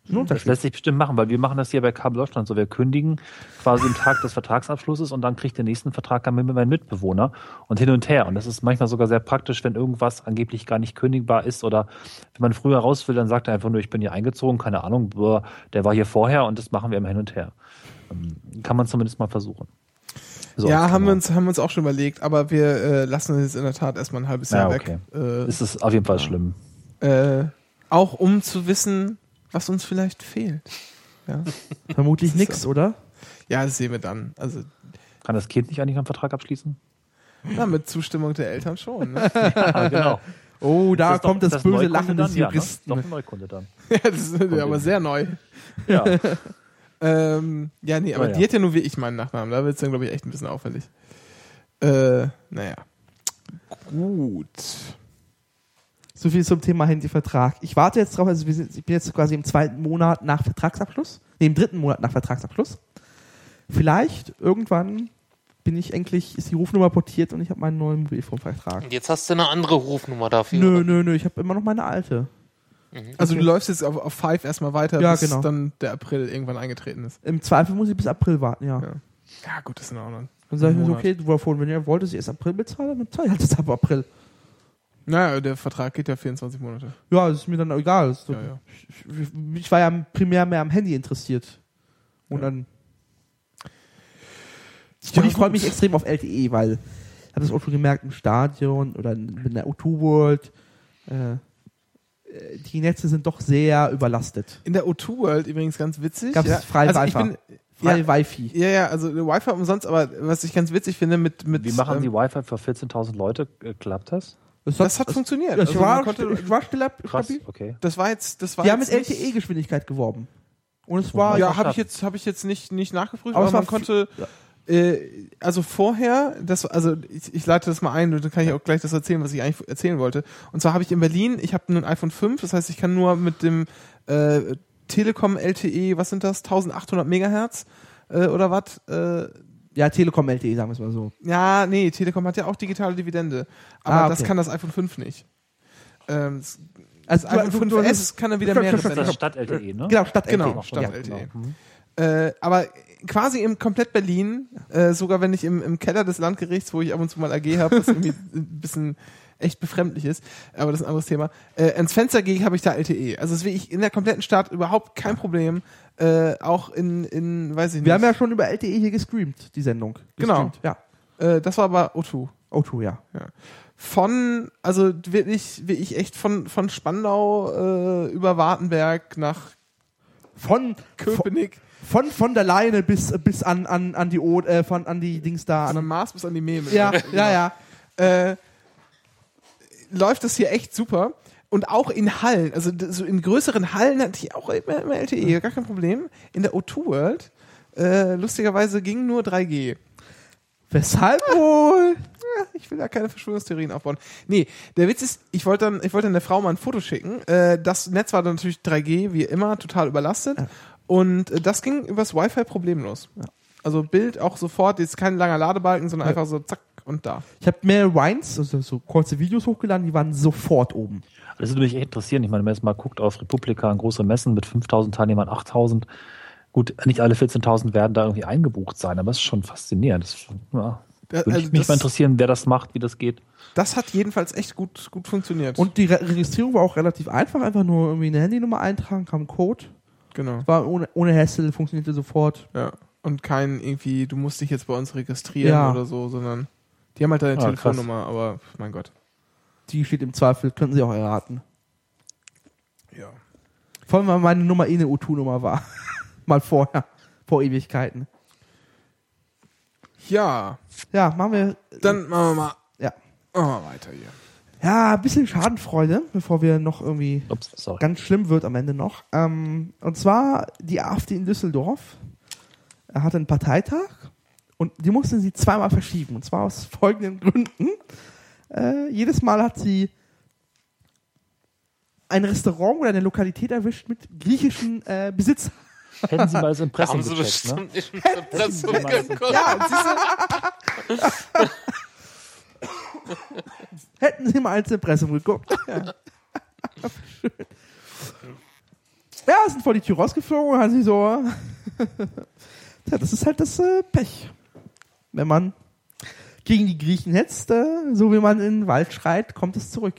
Das lässt sich bestimmt machen, weil wir machen das hier bei Kabel Deutschland so. Wir kündigen quasi am Tag des Vertragsabschlusses und dann kriegt der nächsten Vertrag dann mit meinem Mitbewohner und hin und her. Und das ist manchmal sogar sehr praktisch, wenn irgendwas angeblich gar nicht kündigbar ist oder wenn man früher raus will, dann sagt er einfach nur, ich bin hier eingezogen, keine Ahnung, der war hier vorher und das machen wir immer hin und her. Kann man zumindest mal versuchen. So, ja, haben genau. wir uns haben wir uns auch schon überlegt, aber wir äh, lassen es in der Tat erstmal ein halbes Jahr Ja, okay. weg. Äh, Es ist auf jeden Fall schlimm. äh, auch um zu wissen, was uns vielleicht fehlt. Ja, Vermutlich Das ist nix, so. oder? ja, das sehen wir dann. Also Kann das Kind nicht eigentlich einen Vertrag abschließen? na, mit Zustimmung der Eltern schon. Ne? Ja, genau. Oh, da Das ist kommt doch- das, ist böse Neukunde Lachen des dann? Ja, ne? Juristen. Doch ein Neukunde dann. ja, das ist ja, aber sehr neu. Ja. Ähm, ja, nee, aber Oh ja. die hat ja nur wie ich meinen Nachnamen. Da wird es dann, glaube ich, echt ein bisschen auffällig. Äh, naja. Gut. So viel zum Thema Handyvertrag. Ich warte jetzt drauf, also wir sind, ich bin jetzt quasi im zweiten Monat nach Vertragsabschluss, nee, im dritten Monat nach Vertragsabschluss. Vielleicht irgendwann bin ich endlich, ist die Rufnummer portiert und ich habe meinen neuen Mobilfunkvertrag. Und jetzt hast du eine andere Rufnummer dafür. Nö, oder? nö, nö, ich habe immer noch meine alte. Also Okay. du läufst jetzt auf, auf Five erstmal weiter, Ja, bis genau. dann der April irgendwann eingetreten ist. Im Zweifel muss ich bis April warten, ja. Ja. Ja, gut, das ist in Ordnung. Dann sage ich mir so, Monat. okay, Vodafone, wenn ihr wollt, dass ich erst April bezahle, dann zahle ich halt jetzt ab April. Naja, der Vertrag geht ja vierundzwanzig Monate. Ja, das ist mir dann egal. Das ist so, Ja, ja. Ich, ich war ja primär mehr am Handy interessiert. Und Ja. dann. Ja, und ich freue gut. mich extrem auf L T E, weil ich habe das auch schon gemerkt im Stadion oder mit der O zwei World. Äh, die Netze sind doch sehr überlastet. In der O zwei World übrigens ganz witzig. Gab's ja. freie also ich Wi-Fi. bin, Freie ja, Wi-Fi. ja, ja, also Wi-Fi umsonst, aber was ich ganz witzig finde mit... mit Wie machen ähm, Sie Wi-Fi für vierzehntausend Leute? Äh, Klappt das? Das hat funktioniert. Ja, ich, Also war, man konnte- ich war schneller, Krass, stabil. okay. Das war jetzt... Das war Die haben mit jetzt L T nicht- E-Geschwindigkeit geworben. Und es Oh, war. Ja, Ja, habe ich stark. jetzt habe ich jetzt nicht nicht nachgeprüft, Aber aber, es war man f- konnte ja. äh, also vorher, das also ich, ich leite das mal ein und dann kann ich auch gleich das erzählen, was ich eigentlich erzählen wollte. Und zwar habe ich in Berlin, ich habe ein iPhone fünf, das heißt, ich kann nur mit dem äh, Telekom L T E, was sind das, eintausendachthundert Megahertz äh, oder was? Äh, Ja, Telekom L T E, sagen wir es mal so. ja, nee, Telekom hat ja auch digitale Dividende, aber Ah, okay. das kann das iPhone fünf nicht. Ähm, das Also, das iPhone du- du- fünf S kann er wieder mehr Das ist Sender. das Stadt-L T E, ne? Genau, Stadt Genau, L T E. Stadt Ja. L T E. Genau. Mhm. Äh, aber quasi im komplett Berlin, äh, sogar wenn ich im, im Keller des Landgerichts, wo ich ab und zu mal A G habe, was irgendwie ein bisschen echt befremdlich ist, aber das ist ein anderes Thema, äh, ins Fenster gehe, habe ich da L T E. Also das will ich in der kompletten Stadt überhaupt kein Problem. Äh, auch in, in, weiß ich nicht. Wir haben ja schon über L T E hier gestreamt, die Sendung. Genau. Gestreamt, Ja. äh, das war aber O zwei. O zwei, ja. Von, also wirklich, wirklich echt von, von Spandau äh, über Wartenberg nach Von, von, Köpenick, von, von der Leine bis, bis an, an, an die O, äh, von, an die Dings da. von An, dem Mars bis an die Memel. ja, ja, ja. äh, läuft das hier echt super. Und auch in Hallen, also d- so in größeren Hallen hatte ich auch immer, immer L T E, gar kein Problem. In der O zwei World, äh, lustigerweise ging nur drei G. Weshalb wohl? Ja, ich will da keine Verschwörungstheorien aufbauen. Nee, der Witz ist, ich wollte dann, ich wollte dann der Frau mal ein Foto schicken. Äh, das Netz war dann natürlich drei G, wie immer, total überlastet. Ja. Und äh, das ging übers Wi-Fi problemlos. Also Bild auch sofort, jetzt kein langer Ladebalken, sondern Ja. einfach so zack und da. Ich habe mehrere Wines, also so kurze Videos hochgeladen, die waren sofort oben. Das würde mich echt interessieren. Ich meine, wenn man jetzt mal guckt auf Republika, große Messen mit fünftausend Teilnehmern, achttausend. Gut, nicht alle vierzehntausend werden da irgendwie eingebucht sein, aber es ist schon faszinierend. Das, ja, Da- würde also mich das- mal interessieren, wer das macht, wie das geht. Das hat jedenfalls echt gut, gut funktioniert. Und die Re Registrierung war auch relativ einfach, einfach nur irgendwie eine Handynummer eintragen, kam ein Code, genau. war ohne, ohne Hassel, funktionierte sofort. Ja. Und kein irgendwie, du musst dich jetzt bei uns registrieren Ja. oder so, sondern die haben halt deine Ah, Telefonnummer, aber mein Gott. Die steht im Zweifel, könnten Sie auch erraten. Ja. Vor allem, weil meine Nummer eh eine O zwei Nummer war. Mal vorher, vor Ewigkeiten. Ja, Ja, machen wir. dann machen wir mal, Ja. machen wir weiter hier. Ja, ein bisschen Schadenfreude, bevor wir noch irgendwie Ups, sorry. ganz schlimm wird am Ende noch. Ähm, und zwar die AfD in Düsseldorf. Er hatte einen Parteitag und die mussten sie zweimal verschieben. Und zwar aus folgenden Gründen. Äh, jedes Mal hat sie ein Restaurant oder eine Lokalität erwischt mit griechischen äh, Besitz. Hätten Sie mal das Da Impressum haben sie gecheckt, ne? bestimmt nicht ins Impressum Sie mal das geguckt. Ja, und siehst du, hätten sie mal ins Impressum geguckt. Ja. Schön. Ja, sind vor die Tür rausgeflogen und haben sie so. Ja, das ist halt das äh, Pech. Wenn man gegen die Griechen hetzt, äh, so wie man in den Wald schreit, kommt es zurück.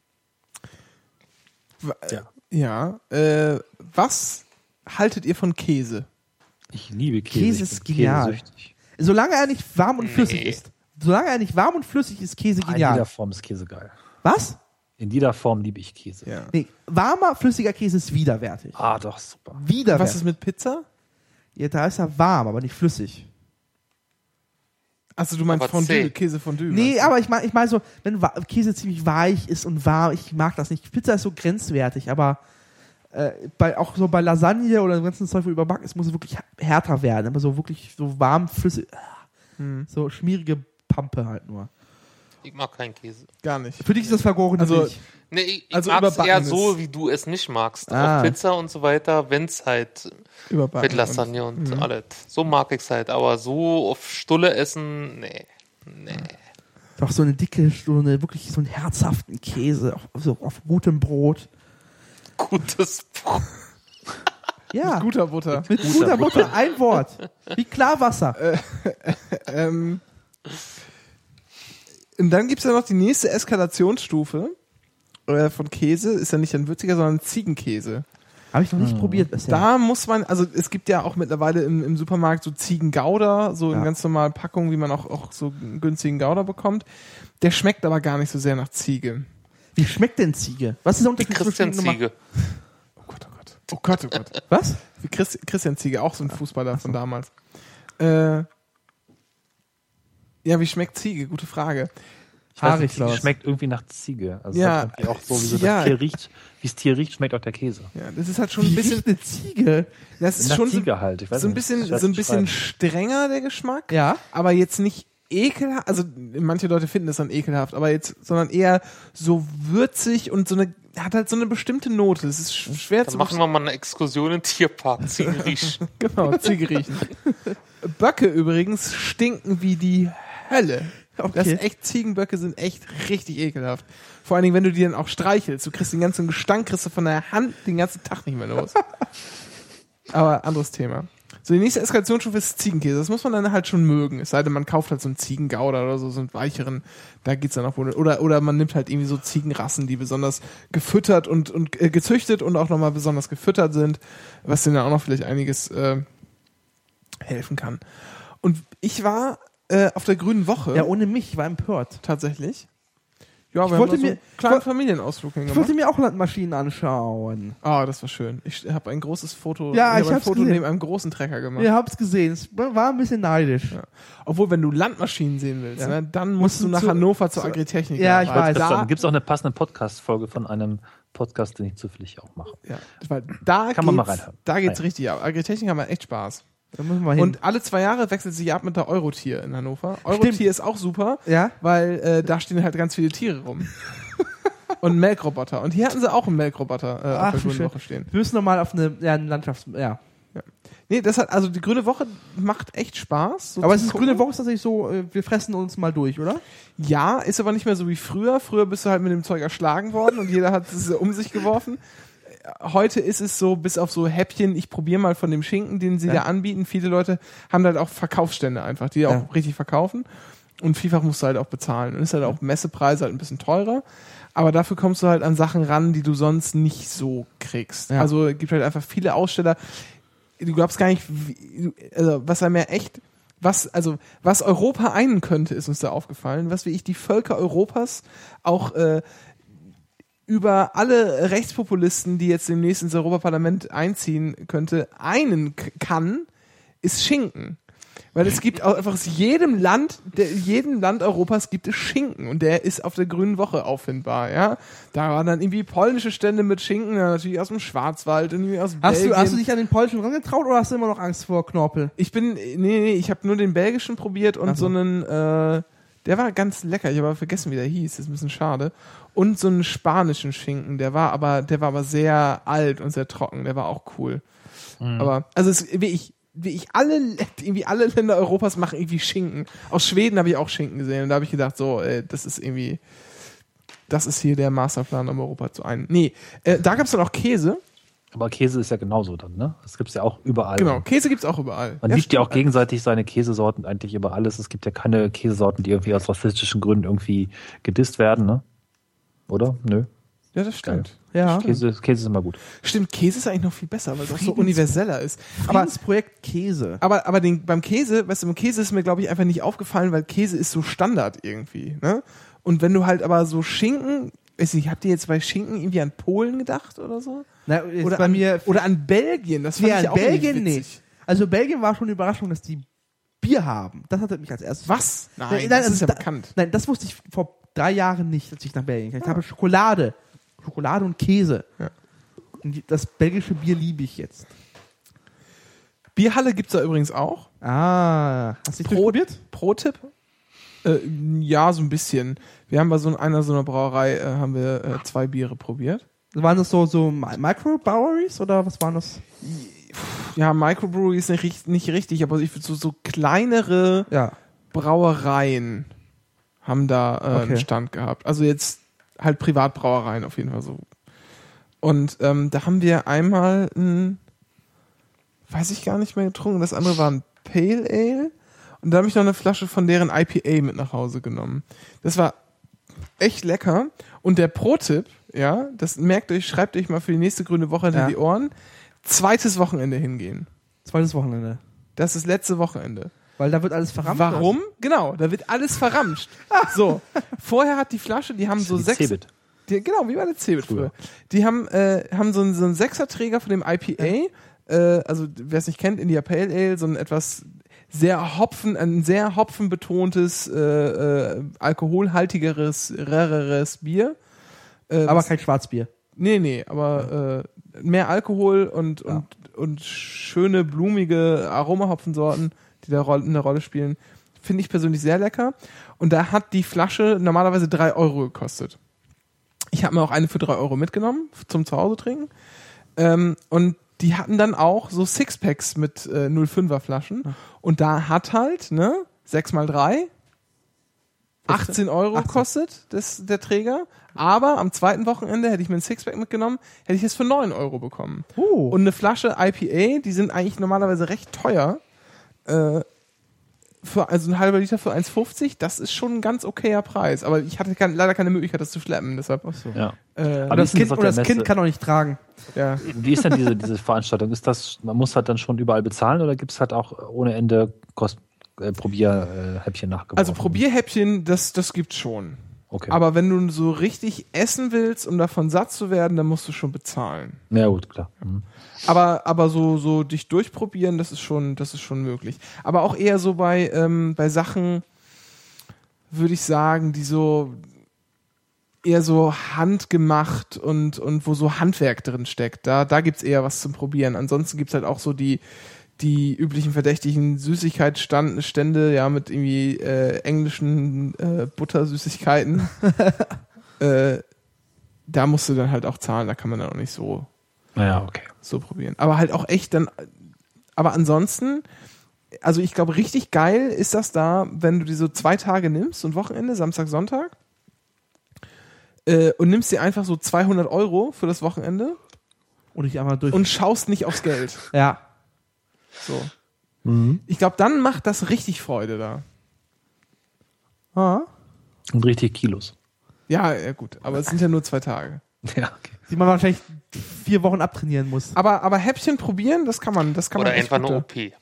Ja. Ja. Äh, was haltet ihr von Käse? Ich liebe Käse. Käse ich ist bin genial. käsesüchtig. Solange er nicht warm und flüssig Nee. ist. Solange er nicht warm und flüssig ist, Käse In genial. jeder Form ist Käse geil. Was? In jeder Form liebe ich Käse. Ja. Nee, warmer, flüssiger Käse ist widerwärtig. Ah, doch, super. Widerwärtig. Was ist mit Pizza? Ja, da ist er warm, aber nicht flüssig. Achso, du meinst Aber Fondue, zäh. Käse Fondue. Nee, meinst du? aber ich meine ich mein so, wenn Wa- Käse ziemlich weich ist und warm, ich mag das nicht. Pizza ist so grenzwertig, aber äh, bei, auch so bei Lasagne oder dem ganzen Zeug, wo überbacken ist, muss es wirklich härter werden. Aber so wirklich so warm, flüssig, Hm. so schmierige Pampe halt nur. Ich mag keinen Käse. Gar nicht. Für dich ist das vergorene Also, Milch. Nee, ich, ich Also mag es eher überbacken so, ist- wie du es nicht magst. Ah. Auf Pizza und so weiter, wenn es halt Überbacken. mit Lasagne und, Mhm. alles. So mag ich es halt. Aber so auf Stulle essen, nee. Nee. Doch so eine dicke, so eine, wirklich so einen herzhaften Käse, auf, so auf gutem Brot. Gutes Brot. Ja, Guter Butter. mit guter Butter, ein Wort. Wie Klarwasser. ähm, und dann gibt es ja noch die nächste Eskalationsstufe äh, von Käse. Ist ja nicht ein würziger, sondern Ziegenkäse. Habe ich noch nicht probiert bisher. Da muss man, also es gibt ja auch mittlerweile im, im Supermarkt so Ziegengouda, so in Ja. ganz normalen Packungen, wie man auch, auch so einen günstigen Gouda bekommt. Der schmeckt aber gar nicht so sehr nach Ziege. Wie schmeckt denn Ziege? Was ist der Die Unterschied zwischen Nummer- Christian-Ziege. Oh Gott, oh Gott. Oh Gott, oh Gott. Was? Wie Chris, Christian Ziege, auch so ein Fußballer von damals. Äh, ja, wie schmeckt Ziege? Gute Frage. Ich weiß Haarig nicht, Ziege aus. schmeckt irgendwie nach Ziege. Also Ja, ja, das auch so, wie so ja. das Tier riecht. Wie das Tier riecht, schmeckt auch der Käse. Ja, das ist halt schon ein Wie bisschen, riecht eine Ziege? das ist Nach schon so, Ziege halt. Ich weiß so ein nicht, bisschen, schwer so ein zu bisschen beschreiben. strenger der Geschmack. Ja. Aber jetzt nicht ekelhaft, also manche Leute finden das dann ekelhaft, aber jetzt, sondern eher so würzig und so eine, hat halt so eine bestimmte Note. Es ist sch- schwer Dann zu machen wir mal eine Exkursion im Tierpark. Ziegenriech. Genau, Ziege riechen. Böcke übrigens stinken wie die Hölle. Das Okay. ist echt, Ziegenböcke sind echt richtig ekelhaft. Vor allen Dingen, wenn du die dann auch streichelst. Du kriegst den ganzen Gestank, kriegst du von der Hand den ganzen Tag nicht mehr los. Aber anderes Thema. So, die nächste Eskalationsstufe ist Ziegenkäse. Das muss man dann halt schon mögen. Es sei denn, man kauft halt so einen Ziegengouda oder so, so einen weicheren. Da geht's dann auch wohl. Oder, oder man nimmt halt irgendwie so Ziegenrassen, die besonders gefüttert und, und äh, gezüchtet und auch nochmal besonders gefüttert sind, was denen dann auch noch vielleicht einiges äh, helfen kann. Und ich war äh, auf der Grünen Woche. Ja, ohne mich, ich war empört. Tatsächlich. Ja, Ich wir wollte haben da so mir- einen kleinen ich woll- Familienausflug Ich hingemacht. wollte mir auch Landmaschinen anschauen. Ah, das war schön. Ich habe ein großes Foto, Ja, hab ich ein hab's Foto gesehen. neben einem großen Trecker gemacht. Ihr habt's gesehen, es war ein bisschen neidisch. Ja. Obwohl, wenn du Landmaschinen sehen willst, Ja. ne, dann Musst musst du du nach zu- Hannover zur zu- Agritechnik. Ja, ich weil weiß. Da Da, gibt es auch eine passende Podcast-Folge von einem Podcast, den ich zufällig auch mache. ja, weil da Kann man mal geht's- reinhören. Da geht's Ja. richtig ab. Agritechnik haben wir echt Spaß. Da müssen wir hin. Und alle zwei Jahre wechselt sich ab mit der Eurotier in Hannover. Eurotier ist auch super, ja? weil äh, da stehen halt ganz viele Tiere rum. Und Melkroboter. Und hier hatten sie auch einen Melkroboter äh, Ach, auf der wie Grünen schön. Woche stehen. Wir müssen nochmal auf eine, ja, eine Landschafts... Ja. Nee, das hat, also die Grüne Woche macht echt Spaß. so Aber zu es ist gucken. grüne Woche ist tatsächlich so, äh, wir fressen uns mal durch, oder? Ja, ist aber nicht mehr so wie früher. Früher bist du halt mit dem Zeug erschlagen worden und jeder hat es um sich geworfen. Heute ist es so, bis auf so Häppchen, ich probiere mal von dem Schinken, den sie Ja. da anbieten. Viele Leute haben halt auch Verkaufsstände einfach, die Ja. auch richtig verkaufen. Und vielfach musst du halt auch bezahlen. Und ist halt auch Messepreise halt ein bisschen teurer. Aber dafür kommst du halt an Sachen ran, die du sonst nicht so kriegst. Ja. Also es gibt halt einfach viele Aussteller. Du glaubst gar nicht, wie, also was er mir echt, was, also, was Europa einen könnte, ist uns da aufgefallen, was wie ich die Völker Europas auch äh, über alle Rechtspopulisten, die jetzt demnächst ins Europaparlament einziehen könnte, einen k- kann, ist Schinken. Weil es gibt auch einfach aus jedem Land, der, jedem Land Europas gibt es Schinken und der ist auf der Grünen Woche auffindbar, ja. Da waren dann irgendwie polnische Stände mit Schinken, dann natürlich aus dem Schwarzwald und irgendwie aus Hast Belgien. du, hast du dich an den polnischen rangetraut oder hast du immer noch Angst vor Knorpel? Ich bin, nee, nee, ich habe nur den belgischen probiert und Ach so. so einen, äh, der war ganz lecker, ich habe aber vergessen, wie der hieß, das ist ein bisschen schade. Und so einen spanischen Schinken, der war aber, der war aber sehr alt und sehr trocken, der war auch cool. Aber, also es, wie ich, wie ich alle, irgendwie alle Länder Europas machen irgendwie Schinken. Aus Schweden habe ich auch Schinken gesehen und da habe ich gedacht, so, ey, das ist irgendwie, das ist hier der Masterplan, um Europa zu ein. Nee, äh, da gab es dann auch Käse. Aber Käse ist ja genauso dann, ne? Das gibt's ja auch überall. Genau, Käse gibt's auch überall. Man Ja, liebt ja auch stimmt. gegenseitig seine Käsesorten eigentlich über alles. Es gibt ja keine Käsesorten, die irgendwie aus rassistischen Gründen irgendwie gedisst werden, ne? Oder? Nö. Ja, das stimmt. Ja. Käse, Käse ist immer gut. Stimmt, Käse ist eigentlich noch viel besser, weil es auch so Friedens- universeller ist. Aber, Friedensprojekt Käse. aber, aber den, beim Käse, weißt du, beim Käse ist mir, glaube ich, einfach nicht aufgefallen, weil Käse ist so Standard irgendwie, ne? Und wenn du halt aber so Schinken, weiß nicht, habt ihr jetzt bei Schinken irgendwie an Polen gedacht oder so? Na, jetzt Oder bei an, mir oder an Belgien, das fand nee, ich an auch Belgien irgendwie witzig. nicht. Also Belgien war schon eine Überraschung, dass die Bier haben. Das hatte mich als erstes. Was? Nein, Nein, das also ist ja da- bekannt. Nein, das wusste ich vor drei Jahren nicht, als ich nach Belgien kam. Ich habe Schokolade. Schokolade und Käse. Ja. Und die- das belgische Bier liebe ich jetzt. Bierhalle gibt's da übrigens auch. Ah, hast du dich Pro, durchprobiert? Pro-Tipp? Äh, ja, so ein bisschen. Wir haben bei so einer so einer Brauerei äh, haben wir äh, zwei Biere probiert. Waren das so, so Mi- Microbreweries oder was waren das? Ja, Microbrewery ist nicht, richt- nicht richtig, aber ich würde so, so kleinere Ja. Brauereien haben da äh, einen Okay. Stand gehabt. Also jetzt halt Privatbrauereien auf jeden Fall so. Und ähm, da haben wir einmal ein, weiß ich gar nicht mehr getrunken, das andere war ein Pale Ale und da habe ich noch eine Flasche von deren I P A mit nach Hause genommen. Das war echt lecker und der Pro-Tipp, ja, das merkt euch, schreibt euch mal für die nächste grüne Woche hinter Ja. die Ohren, zweites Wochenende hingehen. Zweites Wochenende. Das ist letzte Wochenende. Weil da wird alles verramscht. Warum? Genau, da wird alles verramscht. So, vorher hat die Flasche, die haben so Wie sechs... Cebit. Die, genau, wie bei der Cebit früher. Früher. Die haben, äh, haben so einen, so einen Sechserträger von dem I P A, äh, also wer es nicht kennt, India Pale Ale, so ein etwas sehr Hopfen, ein sehr hopfenbetontes, äh, äh, alkoholhaltigeres, rareres Bier. Äh, Aber was- kein Schwarzbier. Nee, nee, aber äh, mehr Alkohol und, und, und schöne, blumige Aromahopfensorten, die da ro- eine Rolle spielen, finde ich persönlich sehr lecker. Und da hat die Flasche normalerweise drei Euro gekostet. Ich habe mir auch eine für drei Euro mitgenommen, zum Zuhause trinken. Ähm, und die hatten dann auch so Sixpacks mit äh, null Komma fünfer Flaschen. Und da hat halt, ne, sechs mal drei, achtzehn Euro achtzehn. kostet das, der Träger. Aber am zweiten Wochenende hätte ich mir ein Sixpack mitgenommen, hätte ich es für neun Euro bekommen. Oh. Und eine Flasche I P A, die sind eigentlich normalerweise recht teuer. Äh, für, also ein halber Liter für eins fünfzig, das ist schon ein ganz okayer Preis. Aber ich hatte kein, leider keine Möglichkeit, das zu schleppen. Deshalb, Ja. äh, Aber Und das, wie ist denn kind, auf und der das Messe? Kind kann auch nicht tragen. ja. Wie ist denn diese, diese Veranstaltung? Ist das, man muss halt dann schon überall bezahlen oder gibt es halt auch ohne Ende Kost, äh, Probierhäppchen nachgeworfen? Also Probierhäppchen, das, das gibt's schon. Okay. Aber wenn du so richtig essen willst, um davon satt zu werden, dann musst du schon bezahlen. Ja, gut, klar. Mhm. Aber, aber so, so dich durchprobieren, das ist schon, das ist schon möglich. Aber auch eher so bei, ähm, bei Sachen, würde ich sagen, die so eher so handgemacht und, und wo so Handwerk drin steckt. Da, da gibt's eher was zum Probieren. Ansonsten gibt's halt auch so die, die üblichen verdächtigen Süßigkeitsstände, ja, mit irgendwie äh, englischen äh, Buttersüßigkeiten. äh, da musst du dann halt auch zahlen, da kann man dann auch nicht so Naja, okay. so probieren. Aber halt auch echt dann, aber ansonsten, also ich glaube, richtig geil ist das da, wenn du die so zwei Tage nimmst, so ein Wochenende, Samstag, Sonntag, äh, und nimmst dir einfach so zweihundert Euro für das Wochenende Und ich einmal durch. und schaust nicht aufs Geld. ja. So. Ich glaube, dann macht das richtig Freude da. Ah. Und richtig Kilos. Ja, ja gut, aber es sind ja nur zwei Tage. Ja, okay. Die man wahrscheinlich vier Wochen abtrainieren muss. Aber, aber Häppchen probieren, das kann man, das kann Oder man echt einfach eine gut O P.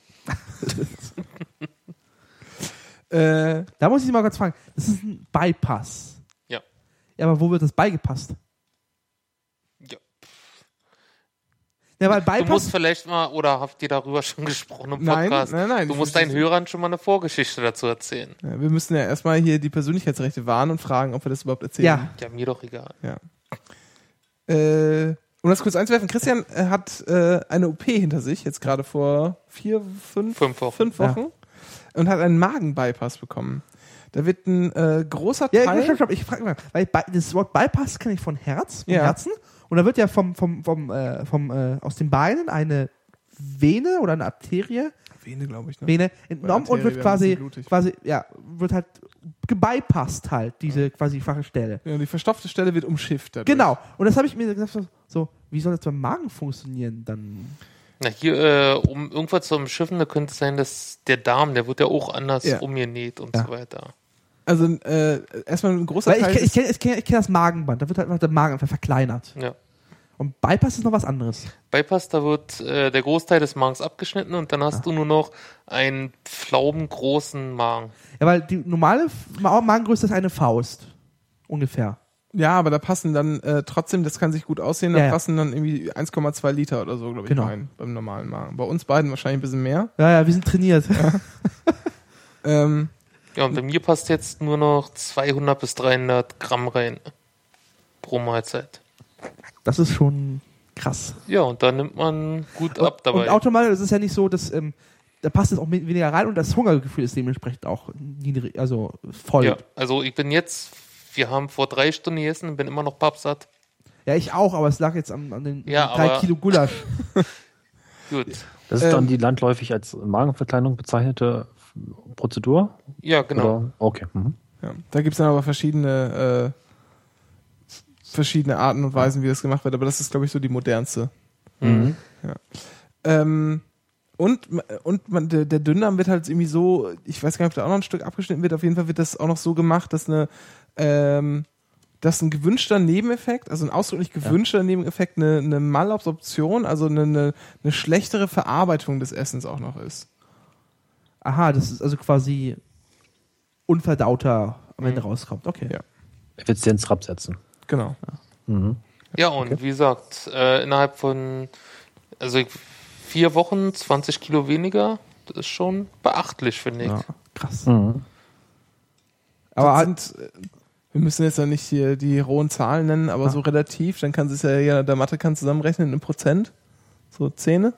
da. Äh, Da muss ich mal kurz fragen. Das ist ein Bypass. Ja. Ja, aber wo wird das beigepasst? Ja. Ja, weil Du musst Bypass. vielleicht mal, oder habt ihr darüber schon gesprochen im Nein, Podcast? nein, nein, Du ich musst verstehe deinen es. Hörern schon mal eine Vorgeschichte dazu erzählen. ja, wir müssen ja erstmal hier die Persönlichkeitsrechte wahren und fragen, ob wir das überhaupt erzählen. Ja. Ja, mir doch egal. Ja. Äh, um das kurz einzuwerfen, Christian äh, hat äh, eine O P hinter sich, jetzt gerade vor vier, fünf, Fünf Wochen. fünf Wochen und hat einen Magenbypass bekommen. Da wird ein äh, großer Ja, Teil... stopp, stopp, ich frage mal, weil By- das Wort Bypass kenne ich von Herz, vom Ja. Herzen. Und da wird ja vom, vom, vom, äh, vom, äh, aus den Beinen eine Vene oder eine Arterie Vene, glaube ich. Ne? Vene entnommen und wird Arterie wäre ein quasi, bisschen blutig. quasi, ja, wird halt gebypasst halt, diese quasi schwache Stelle. Ja, die verstopfte Stelle wird umschifft dadurch. Genau. Und das habe ich mir gesagt, so, wie soll das beim Magen funktionieren dann? Na, hier, äh, um irgendwas zu umschiffen, da könnte es sein, dass der Darm, der wird ja auch anders Ja. umgenäht und Ja. so weiter. Also äh, erstmal ein großer Weil ich, Teil kenn- ich ist- kenne ich kenn, ich kenn das Magenband, da wird halt einfach der Magen einfach verkleinert. Ja. Und Bypass ist noch was anderes. Bypass, da wird äh, der Großteil des Magens abgeschnitten und dann hast du nur noch einen pflaumengroßen Magen. Ja, weil die normale Ma- Magengröße ist eine Faust. Ungefähr. Ja, aber da passen dann äh, trotzdem, das kann sich gut aussehen, da Ja, ja. passen dann irgendwie eins Komma zwei Liter oder so, glaube ich, Genau. rein beim normalen Magen. Bei uns beiden wahrscheinlich ein bisschen mehr. Ja, ja, wir sind trainiert. Ähm, Ja, und bei mir passt jetzt nur noch zweihundert bis dreihundert Gramm rein pro Mahlzeit. Das ist schon krass. Ja, und da nimmt man gut ab dabei. Und automatisch, es ist ja nicht so, dass ähm, da passt jetzt auch mit- weniger rein und das Hungergefühl ist dementsprechend auch niedrig, also voll. Ja, also ich bin jetzt, wir haben vor drei Stunden gegessen und bin immer noch pappsatt. Ja, ich auch, aber es lag jetzt an, an den Ja, drei aber- Kilo Gulasch. Gut. Das ist Ähm, dann die landläufig als Magenverkleinerung bezeichnete Prozedur? Ja, genau. Oder? Okay. Mhm. ja. Da gibt es dann aber verschiedene, äh, verschiedene Arten und Weisen, wie das gemacht wird, aber das ist, glaube ich, so die modernste. Mhm. Ähm, und und man, der, der Dünndarm wird halt irgendwie so, ich weiß gar nicht, ob da auch noch ein Stück abgeschnitten wird, auf jeden Fall wird das auch noch so gemacht, dass eine ähm, dass ein gewünschter Nebeneffekt, also ein ausdrücklich gewünschter Nebeneffekt, eine, eine Malabsorption, also eine, eine, eine schlechtere Verarbeitung des Essens auch noch ist. Aha, das ist also quasi unverdauter am Ende rauskommt. Okay. Ja. Effizienz absetzen. Genau. Mhm. Ja, und wie gesagt, äh, innerhalb von also ich, vier Wochen zwanzig Kilo weniger, das ist schon beachtlich, finde ich. Ja, krass. Mhm. Aber Das halt, sind, äh, wir müssen jetzt ja nicht hier die rohen Zahlen nennen, aber Ah. so relativ, dann kann es ja, ja, der Mathe kann zusammenrechnen in Prozent. So Zähne.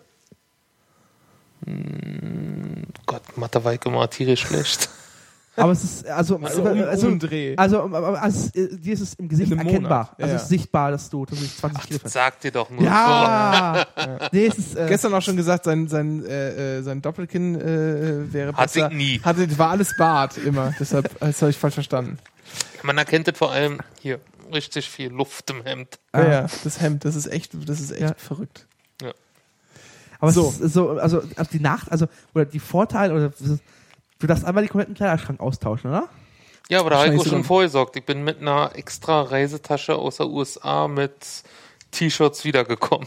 Gott, Mathe war ich immer tierisch schlecht. aber es ist, also, Also also, um, also, um einen Dreh. also, aber also, äh, dir ist es im Gesicht In einem erkennbar. Monat. Ja, Also ja. es ist sichtbar, dass du tatsächlich zwanzig Kilo Das fährst. sagt dir doch nur Ja! Nee, es ist, äh, Gestern auch schon gesagt, sein, sein, äh, äh, sein Doppelkinn äh, wäre Hatte besser. ich nie. Hatte, war alles Bart immer. Deshalb, das habe ich falsch verstanden. so. Man erkennt das vor allem hier richtig viel Luft im Hemd. Ah. Ja, ja, das Hemd, das ist echt, das ist echt Ja. verrückt. aber so. es ist so, also, also die Nacht, also, oder die Vorteile, oder, du darfst einmal die kompletten Kleiderschrank austauschen, oder? Ja, aber da habe ich auch Wahrscheinlich schon sogar- vorgesorgt. Ich bin mit einer extra Reisetasche aus der U S A mit T-Shirts wiedergekommen.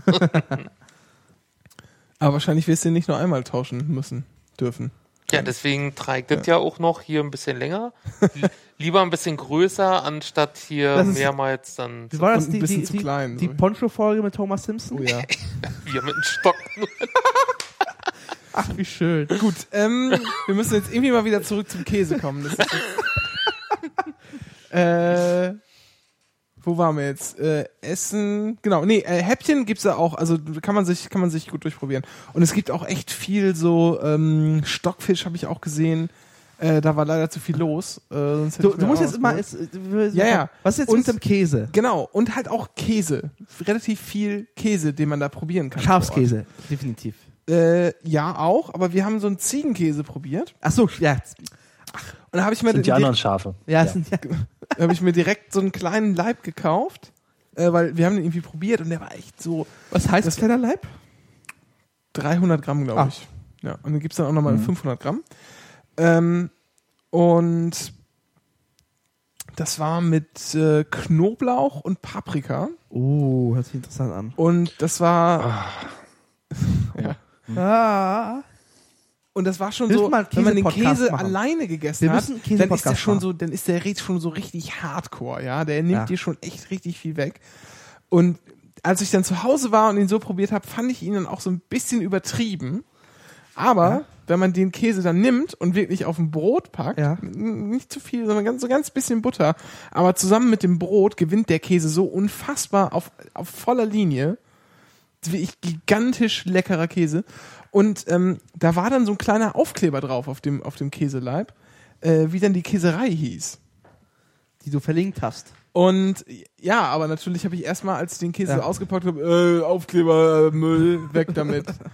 Aber wahrscheinlich wirst du ihn nicht nur einmal tauschen müssen, dürfen. Ja, deswegen trage ich das ja. auch noch hier ein bisschen länger. L- Lieber ein bisschen größer, anstatt hier Das ist- mehrmals dann Wie war das, Und ein die, bisschen die, zu die, klein, die so. Poncho-Folge mit Thomas Simpson? Oh ja. hier mit einem Stock. Ach, wie schön. Gut, ähm, wir müssen jetzt irgendwie mal wieder zurück zum Käse kommen. Das ist jetzt, äh, wo waren wir jetzt? Äh, Essen, genau, nee, äh, Häppchen gibt's da auch, also kann man sich, kann man sich gut durchprobieren. Und es gibt auch echt viel so, ähm, Stockfisch habe ich auch gesehen. Äh, da war leider zu viel los. Äh, sonst hätte Du, ich mir du musst auch jetzt was mal, geholt. jetzt, äh, Ja, ja. was ist jetzt Und- mit dem Käse? Genau, und halt auch Käse. Relativ viel Käse, den man da probieren kann. Schafskäse, definitiv. Äh, ja, auch, aber wir haben so einen Ziegenkäse probiert. Ach so, ja. Und da habe ich mir Sind die den- anderen Schafe. Ja, es sind ja. habe ich mir direkt so einen kleinen Leib gekauft, äh, weil wir haben den irgendwie probiert und der war echt so Was heißt Das- das kleiner Leib? dreihundert Gramm, glaube Ah. ich. Ja, und dann gibt's dann auch nochmal fünfhundert Gramm. Ähm, und das war mit äh, Knoblauch und Paprika Oh, hört sich interessant an. und das war ja. Ah. Und das war schon Willst so, du mal einen wenn man den Käse-Podcast Käse machen? alleine gegessen Wir hat, müssen einen dann ist der Käse-Podcast schon machen. so, dann ist der Red schon so richtig hardcore, ja. Der nimmt Ja. dir schon echt richtig viel weg. Und als ich dann zu Hause war und ihn so probiert habe, fand ich ihn dann auch so ein bisschen übertrieben. Aber Ja. wenn man den Käse dann nimmt und wirklich auf ein Brot packt, Ja. n- nicht zu viel, sondern ganz, so ganz bisschen Butter, aber zusammen mit dem Brot gewinnt der Käse so unfassbar auf, auf voller Linie. Das ist wirklich gigantisch leckerer Käse. Und ähm, da war dann so ein kleiner Aufkleber drauf auf dem, auf dem Käseleib, äh, wie dann die Käserei hieß. Die du verlinkt hast. Und ja, aber natürlich habe ich erstmal, als ich den Käse Ja. so ausgepackt habe, äh, Aufkleber, äh, Müll, weg damit.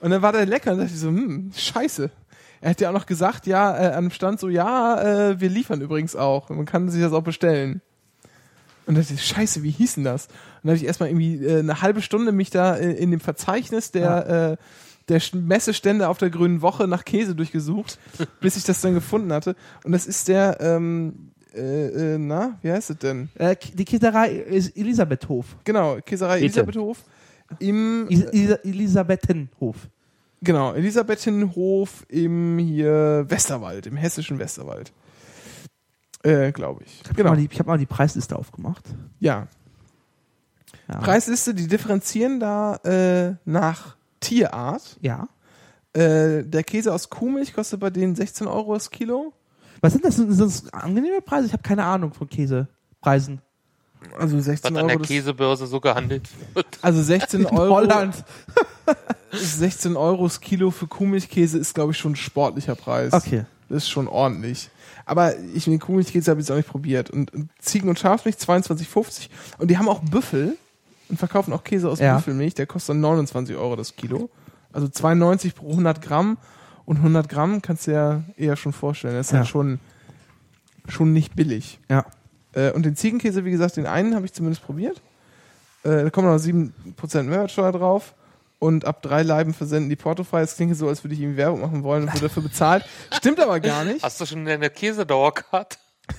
Und dann war der lecker und dachte ich so, hm, scheiße. Er hat ja auch noch gesagt, ja, äh, an dem Stand so, ja, äh, wir liefern übrigens auch. Man kann sich das auch bestellen. Und dann dachte ich, scheiße, wie hieß denn das? Und dann habe ich erstmal irgendwie äh, eine halbe Stunde mich da äh, in dem Verzeichnis der, Ja. äh, der Messestände auf der Grünen Woche nach Käse durchgesucht, bis ich das dann gefunden hatte. Und das ist der, ähm, äh, äh, na, wie heißt es denn? Äh, die Käserei ist Elisabethhof. Genau, Käserei Bitte. Elisabethhof. Im, Is Is Elisabethenhof. genau, Elisabethenhof im hier Westerwald, im hessischen Westerwald. Äh, glaube ich. Ich habe Genau. mal, die- ich hab mal die Preisliste aufgemacht. Ja. Ja. Preisliste, die differenzieren da äh, nach Tierart. Ja. Äh, der Käse aus Kuhmilch kostet bei denen sechzehn Euro das Kilo. Was sind das? Sind das angenehme Preise? Ich habe keine Ahnung von Käsepreisen. Also Was sechzehn an Euro. der Das, Käsebörse so gehandelt wird. also sechzehn In Euro. Holland. sechzehn Euro das Kilo für Kuhmilchkäse ist, glaube ich, schon ein sportlicher Preis. Okay. Das ist schon ordentlich. Aber ich den Kuhmilchkäse habe ich jetzt auch nicht probiert. Und, und Ziegen- und Schafmilch zweiundzwanzig fünfzig. Und die haben auch Büffel und verkaufen auch Käse aus Ja. Büffelmilch. Der kostet dann neunundzwanzig Euro das Kilo. Also zweiundneunzig pro hundert Gramm. Und hundert Gramm kannst du ja eher schon vorstellen. Das ist Ja. halt schon, schon nicht billig. Ja. Äh, und den Ziegenkäse, wie gesagt, den einen habe ich zumindest probiert. Äh, da kommen noch sieben Prozent Mehrwertsteuer drauf. Und ab drei Laiben versenden die portofrei. Es klingt so, als würde ich ihm Werbung machen wollen und würde dafür bezahlt. Stimmt aber gar nicht. Hast du schon deine Käsedauerkarte?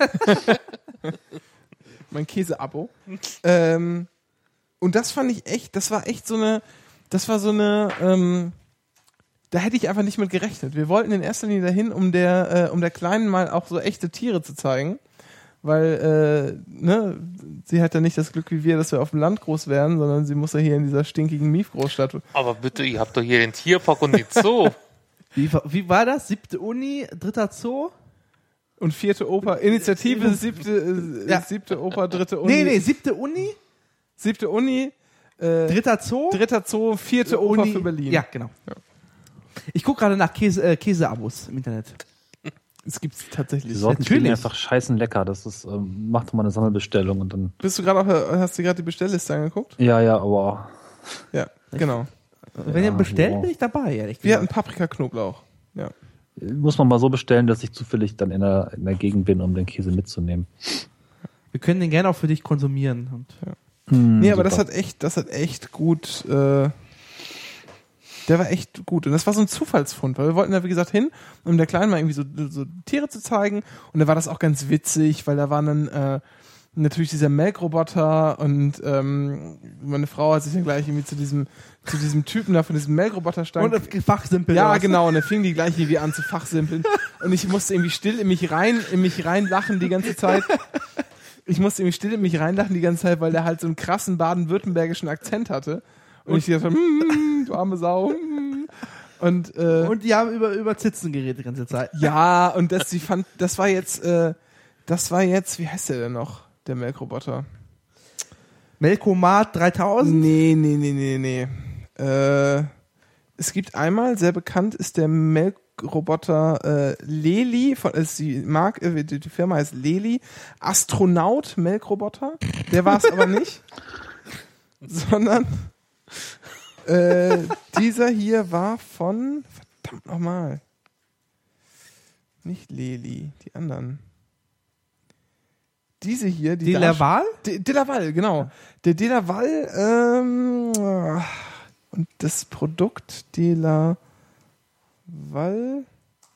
Mein Käse-Abo. ähm, und das fand ich echt, das war echt so eine, das war so eine, ähm, da hätte ich einfach nicht mit gerechnet. Wir wollten in erster Linie dahin, um der, äh, um der Kleinen mal auch so echte Tiere zu zeigen. Weil, äh, ne, sie hat ja nicht das Glück wie wir, dass wir auf dem Land groß werden, sondern sie muss ja hier in dieser stinkigen Mief-Großstadt. Aber bitte, ihr habt doch hier den Tierpark und den Zoo. Wie, wa- wie war das? Siebte Uni, dritter Zoo? Und vierte Oper, Initiative, siebte, äh, Ja. siebte Oper, dritte Uni. Nee, nee, siebte Uni, Siebte Uni, äh, dritter Zoo, dritter Zoo, vierte Oper für Berlin. Ja, genau. Ja. Ich gucke gerade nach Käse, äh, Käseabos im Internet. Es gibt's tatsächlich. Die Sorten Natürlich. klingen einfach scheißen lecker. Das ist, ähm, macht doch mal eine Sammelbestellung und dann. Bist du gerade auch, hast du gerade die Bestellliste angeguckt? Ja, ja, aber Ja, genau. Wenn ihr bestellt, wow. bin ich dabei, ehrlich Wir hatten gesagt. Paprika-Knoblauch. Ja. muss man mal so bestellen, dass ich zufällig dann in der, in der Gegend bin, um den Käse mitzunehmen. Wir können den gerne auch für dich konsumieren. Und Hm, Nee, aber das super. hat echt, das hat echt gut, äh, der war echt gut. Und das war so ein Zufallsfund, weil wir wollten da, wie gesagt, hin, um der Kleinen mal irgendwie so, so Tiere zu zeigen. Und da war das auch ganz witzig, weil da waren dann äh, natürlich dieser Melkroboter und ähm, meine Frau hat sich dann gleich irgendwie zu diesem, zu diesem Typen da von diesem Melkroboter stand. Und Fachsimpel. Ja, aus. genau. Und dann fing die gleich irgendwie an zu fachsimpeln. Und ich musste irgendwie still in mich rein, in mich reinlachen die ganze Zeit. Ich musste irgendwie still in mich reinlachen die ganze Zeit, weil der halt so einen krassen baden-württembergischen Akzent hatte. Und, ich dachte, mm, du arme Sau. mm. Und, äh, Und die haben über, über Zitzen geredet die ganze Zeit. ja, und das, sie fand, das war jetzt, äh, das war jetzt, wie heißt der denn noch, der Melkroboter? Melkomat dreitausend? Nee, nee, nee, nee, nee. Äh, es gibt einmal, sehr bekannt ist der Melkroboter äh, Leli, von, ist die, Mark, äh, die, die Firma heißt Leli, Astronaut Melkroboter, der war es aber nicht, sondern äh, dieser hier war von, verdammt nochmal, nicht Leli, die anderen. Diese hier, die Die Darst- Laval? De, De Laval, genau. Der De Laval ähm, und das Produkt De Laval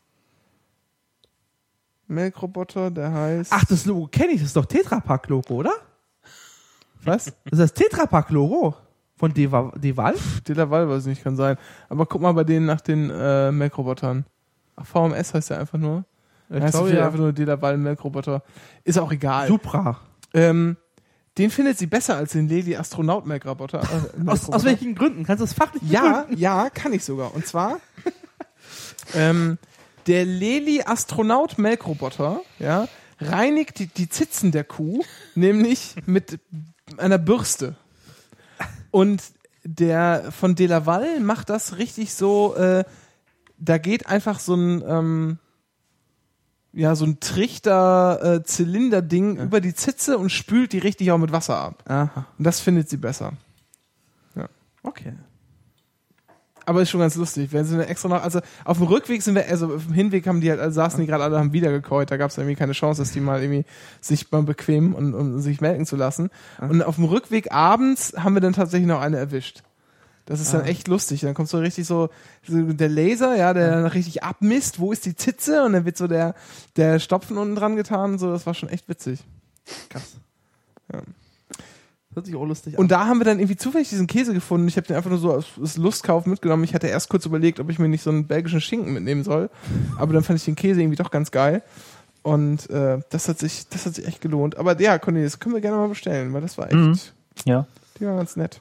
Melkroboter, der heißt. Ach, das Logo kenne ich. Das ist doch Tetra Pak Logo, oder? was? Das ist das Tetra Pak Logo von Deva- Deval. De Laval weiß ich nicht, kann sein. Aber guck mal bei denen nach den äh, Melkrobotern. Ach, V M S heißt der einfach nur. Ich heißt glaube, ja. ja. einfach nur De Laval Melkroboter. Ist auch egal. Supra. Ähm, den findet sie besser als den Leli Astronaut Melkroboter. Äh, Aus, Melkroboter. aus welchen Gründen? Kannst du das fachlich Ja, begründen? ja, kann ich sogar. Und zwar ähm, der Leli Astronaut Melkroboter, ja, reinigt die, die Zitzen der Kuh, nämlich mit einer Bürste. Und der von De Laval macht das richtig so, äh, da geht einfach so ein ähm, ja, so ein Trichter, äh, Zylinder-Ding über die Zitze und spült die richtig auch mit Wasser ab. Aha. Und das findet sie besser. Okay. Aber ist schon ganz lustig. Wir sind extra noch, also auf dem Rückweg sind wir, also auf dem Hinweg haben die halt, also saßen die gerade alle, haben wieder gekäut. Da gab es irgendwie keine Chance, dass die mal irgendwie sich mal bequemen und, und sich melken zu lassen. Und auf dem Rückweg abends haben wir dann tatsächlich noch eine erwischt. Das ist dann echt lustig. Dann kommt so richtig so, so der Laser, ja, der dann richtig abmisst, wo ist die Zitze? Und dann wird so der, der Stopfen unten dran getan und so. Das war schon echt witzig. Krass. Ja. Hört sich auch lustig an. Und da haben wir dann irgendwie zufällig diesen Käse gefunden. Ich habe den einfach nur so aus, aus Lustkauf mitgenommen. Ich hatte erst kurz überlegt, ob ich mir nicht so einen belgischen Schinken mitnehmen soll. Aber dann fand ich den Käse irgendwie doch ganz geil. Und äh, das hat sich, das hat sich echt gelohnt. Aber ja, Cornelius, können wir gerne mal bestellen, weil das war echt, Mhm. Ja. die war ganz nett.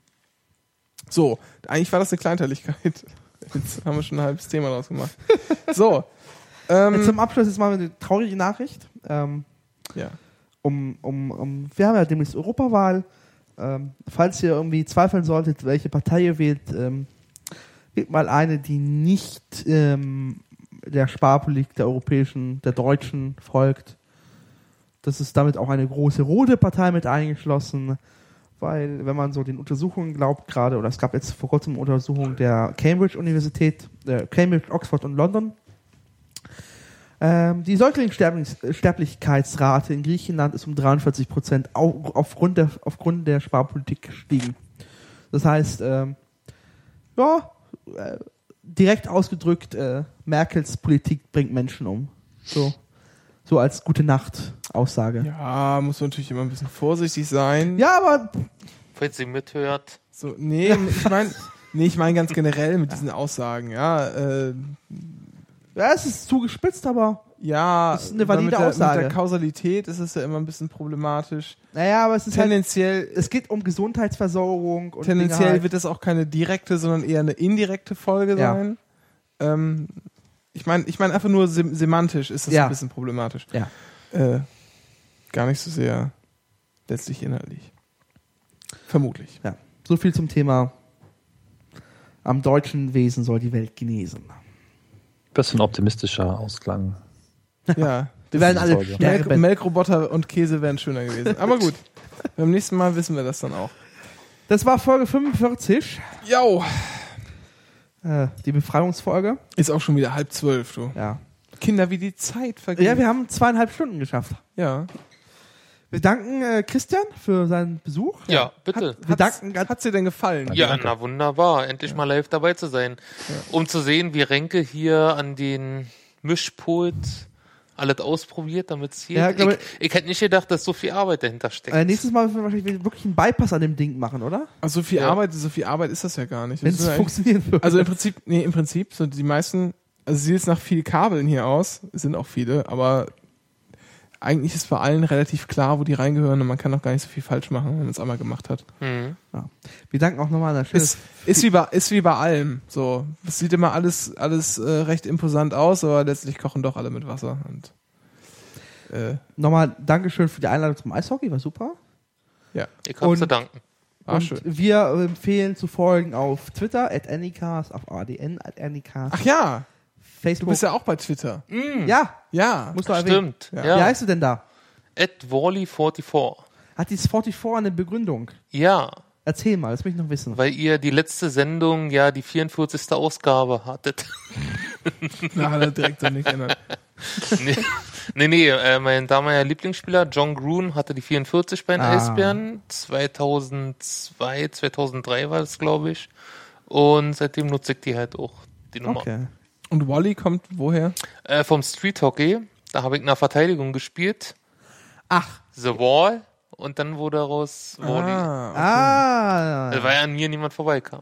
So, eigentlich war das eine Kleinteiligkeit. Jetzt haben wir schon ein halbes Thema draus gemacht. So. Ähm, Jetzt zum Abschluss jetzt mal eine traurige Nachricht. Ähm, ja. um, um, um, wir haben ja demnächst Europawahl. Ähm, falls ihr irgendwie zweifeln solltet, welche Partei ihr wählt, ähm, wählt mal eine, die nicht ähm, der Sparpolitik der europäischen, der deutschen folgt. Das ist damit auch eine große rote Partei mit eingeschlossen, weil, wenn man so den Untersuchungen glaubt gerade, oder es gab jetzt vor kurzem eine Untersuchung der Cambridge-Universität, äh, Cambridge, Oxford und London, Ähm, die Säuglingssterblichkeitsrate in Griechenland ist um dreiundvierzig Prozent auf, aufgrund, der, aufgrund der Sparpolitik gestiegen. Das heißt, ähm, ja, äh, direkt ausgedrückt, äh, Merkels Politik bringt Menschen um. So, so als Gute-Nacht-Aussage. Ja. ja, muss man natürlich immer ein bisschen vorsichtig sein. ja, aber Falls sie mithört. So, nee, ich meine, nee, ich meine ganz generell mit diesen Aussagen, ja, äh, ja, es ist zugespitzt, aber ja, Das ist eine valide mit der, Aussage. Mit der Kausalität ist es ja immer ein bisschen problematisch. naja, aber es ist halt, Tendenziell, es geht um Gesundheitsversorgung und tendenziell Dinge halt. wird das auch keine direkte, sondern eher eine indirekte Folge Ja. sein. Ähm, ich meine, ich meine einfach nur sem semantisch ist das Ja. ein bisschen problematisch. Ja. Äh, gar nicht so sehr letztlich inhaltlich. Vermutlich. Ja, so viel zum Thema am deutschen Wesen soll die Welt genesen. Bisschen optimistischer Ausklang. Ja. Wir werden alle Folge. Melk sterben. Melkroboter und Käse wären schöner gewesen. Aber gut. Beim nächsten Mal wissen wir das dann auch. Das war Folge fünfundvierzig, Jo. äh, die Befreiungsfolge. Ist auch schon wieder halb zwölf, du. Ja. Kinder, wie die Zeit vergeht. ja, wir haben zweieinhalb Stunden geschafft. Ja. Wir danken äh, Christian für seinen Besuch. Ja, bitte. Wir danken ganz Hat's dir denn gefallen? Ja, na wunderbar. Endlich mal live dabei zu sein. Um zu sehen, wie Renke hier an den Mischpult alles ausprobiert, damit es hier... Ja, glaub ich, ich hätte nicht gedacht, dass so viel Arbeit dahinter steckt. äh, nächstes Mal müssen wir wahrscheinlich wirklich einen Bypass an dem Ding machen, oder? Also so viel Ja. Arbeit, so viel Arbeit ist das ja gar nicht. Wenn Das es ist ja funktionieren würde. Also im Prinzip, nee, im Prinzip, so die meisten, also sieht es nach viel Kabeln hier aus, es sind auch viele, aber eigentlich ist bei allen relativ klar, wo die reingehören und man kann auch gar nicht so viel falsch machen, wenn man es einmal gemacht hat. Mhm. ja. Wir danken auch nochmal an der Stelle. Ist, ist, wie bei, ist wie bei allem. So, es sieht immer alles, alles äh, recht imposant aus, aber letztlich kochen doch alle mit Wasser. Und äh, Nochmal Dankeschön für die Einladung zum Eishockey, war super. ja, Ich habe zu Und- danken. war Und schön. wir empfehlen zu folgen auf Twitter, at anycast, auf A D N, at anycast, Ach ja, du Facebook. bist ja auch bei Twitter. ja, Ja. musst du erwähnen. Stimmt. Ja. Wie Ja. heißt du denn da? At Wally vierundvierzig. Hat dieses vierundvierzig eine Begründung? Ja, Erzähl mal, das will ich noch wissen. weil ihr die letzte Sendung ja die vierundvierzigste Ausgabe hattet. Na, hat er direkt so nicht geändert. nee, nee, nee äh, mein damaliger Lieblingsspieler John Gruen hatte die vierundvierzig bei den Ah. Eisbären. zweitausendzwei, zweitausenddrei war das, glaube ich. Und seitdem nutze ich die halt auch, die Nummer. Okay. Und Wally kommt woher? Äh, vom Street Hockey, da habe ich in der Verteidigung gespielt. Ach, The Wall. Und dann wurde daraus Wally. Ah, ah. Weil an mir niemand vorbeikam.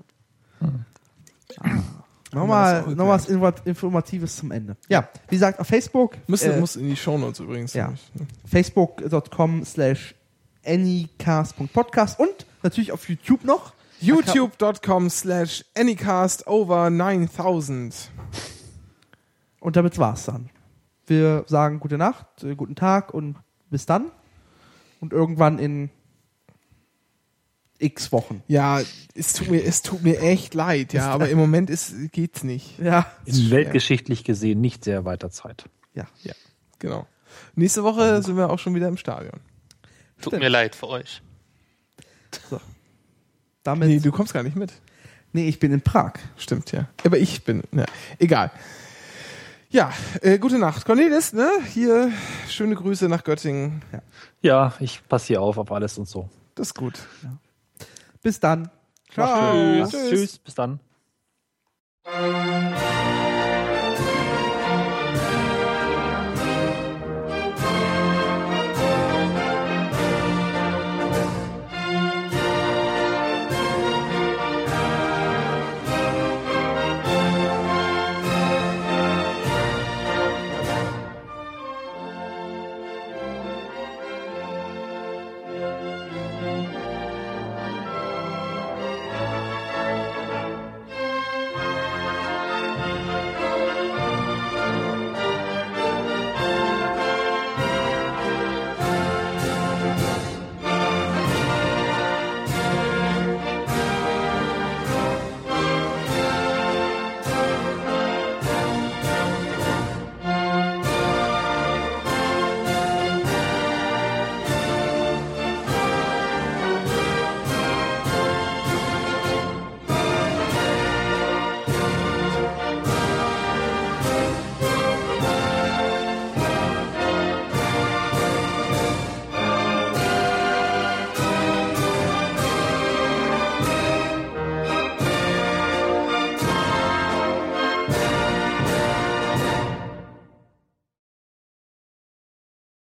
Nochmal, das auch noch was Invo- Informatives zum Ende. Ja, wie gesagt, auf Facebook, muss, äh, muss in die Shownotes übrigens. ja. nämlich, ne? facebook.com slash anycast.podcast und natürlich auf YouTube noch. YouTube.com slash anycast over neuntausend. Und damit war's dann. Wir sagen gute Nacht, äh, guten Tag und bis dann. Und irgendwann in x Wochen. Ja, es tut mir, es tut mir echt leid, ja, aber im Moment ist, geht's nicht. Ja. In weltgeschichtlich gesehen nicht sehr weiter Zeit. Ja. Ja, genau. Nächste Woche sind wir auch schon wieder im Stadion. Tut mir leid für euch. Damit. Nee, du kommst gar nicht mit. Nee, ich bin in Prag. Stimmt, ja. Aber ich bin, ja, egal. Ja, äh, gute Nacht. Cornelis, ne? Hier, schöne Grüße nach Göttingen. Ja. Ja, ich passe hier auf auf alles und so. Das ist gut. Bis dann. Mach's gut. Tschüss. Tschüss, bis dann.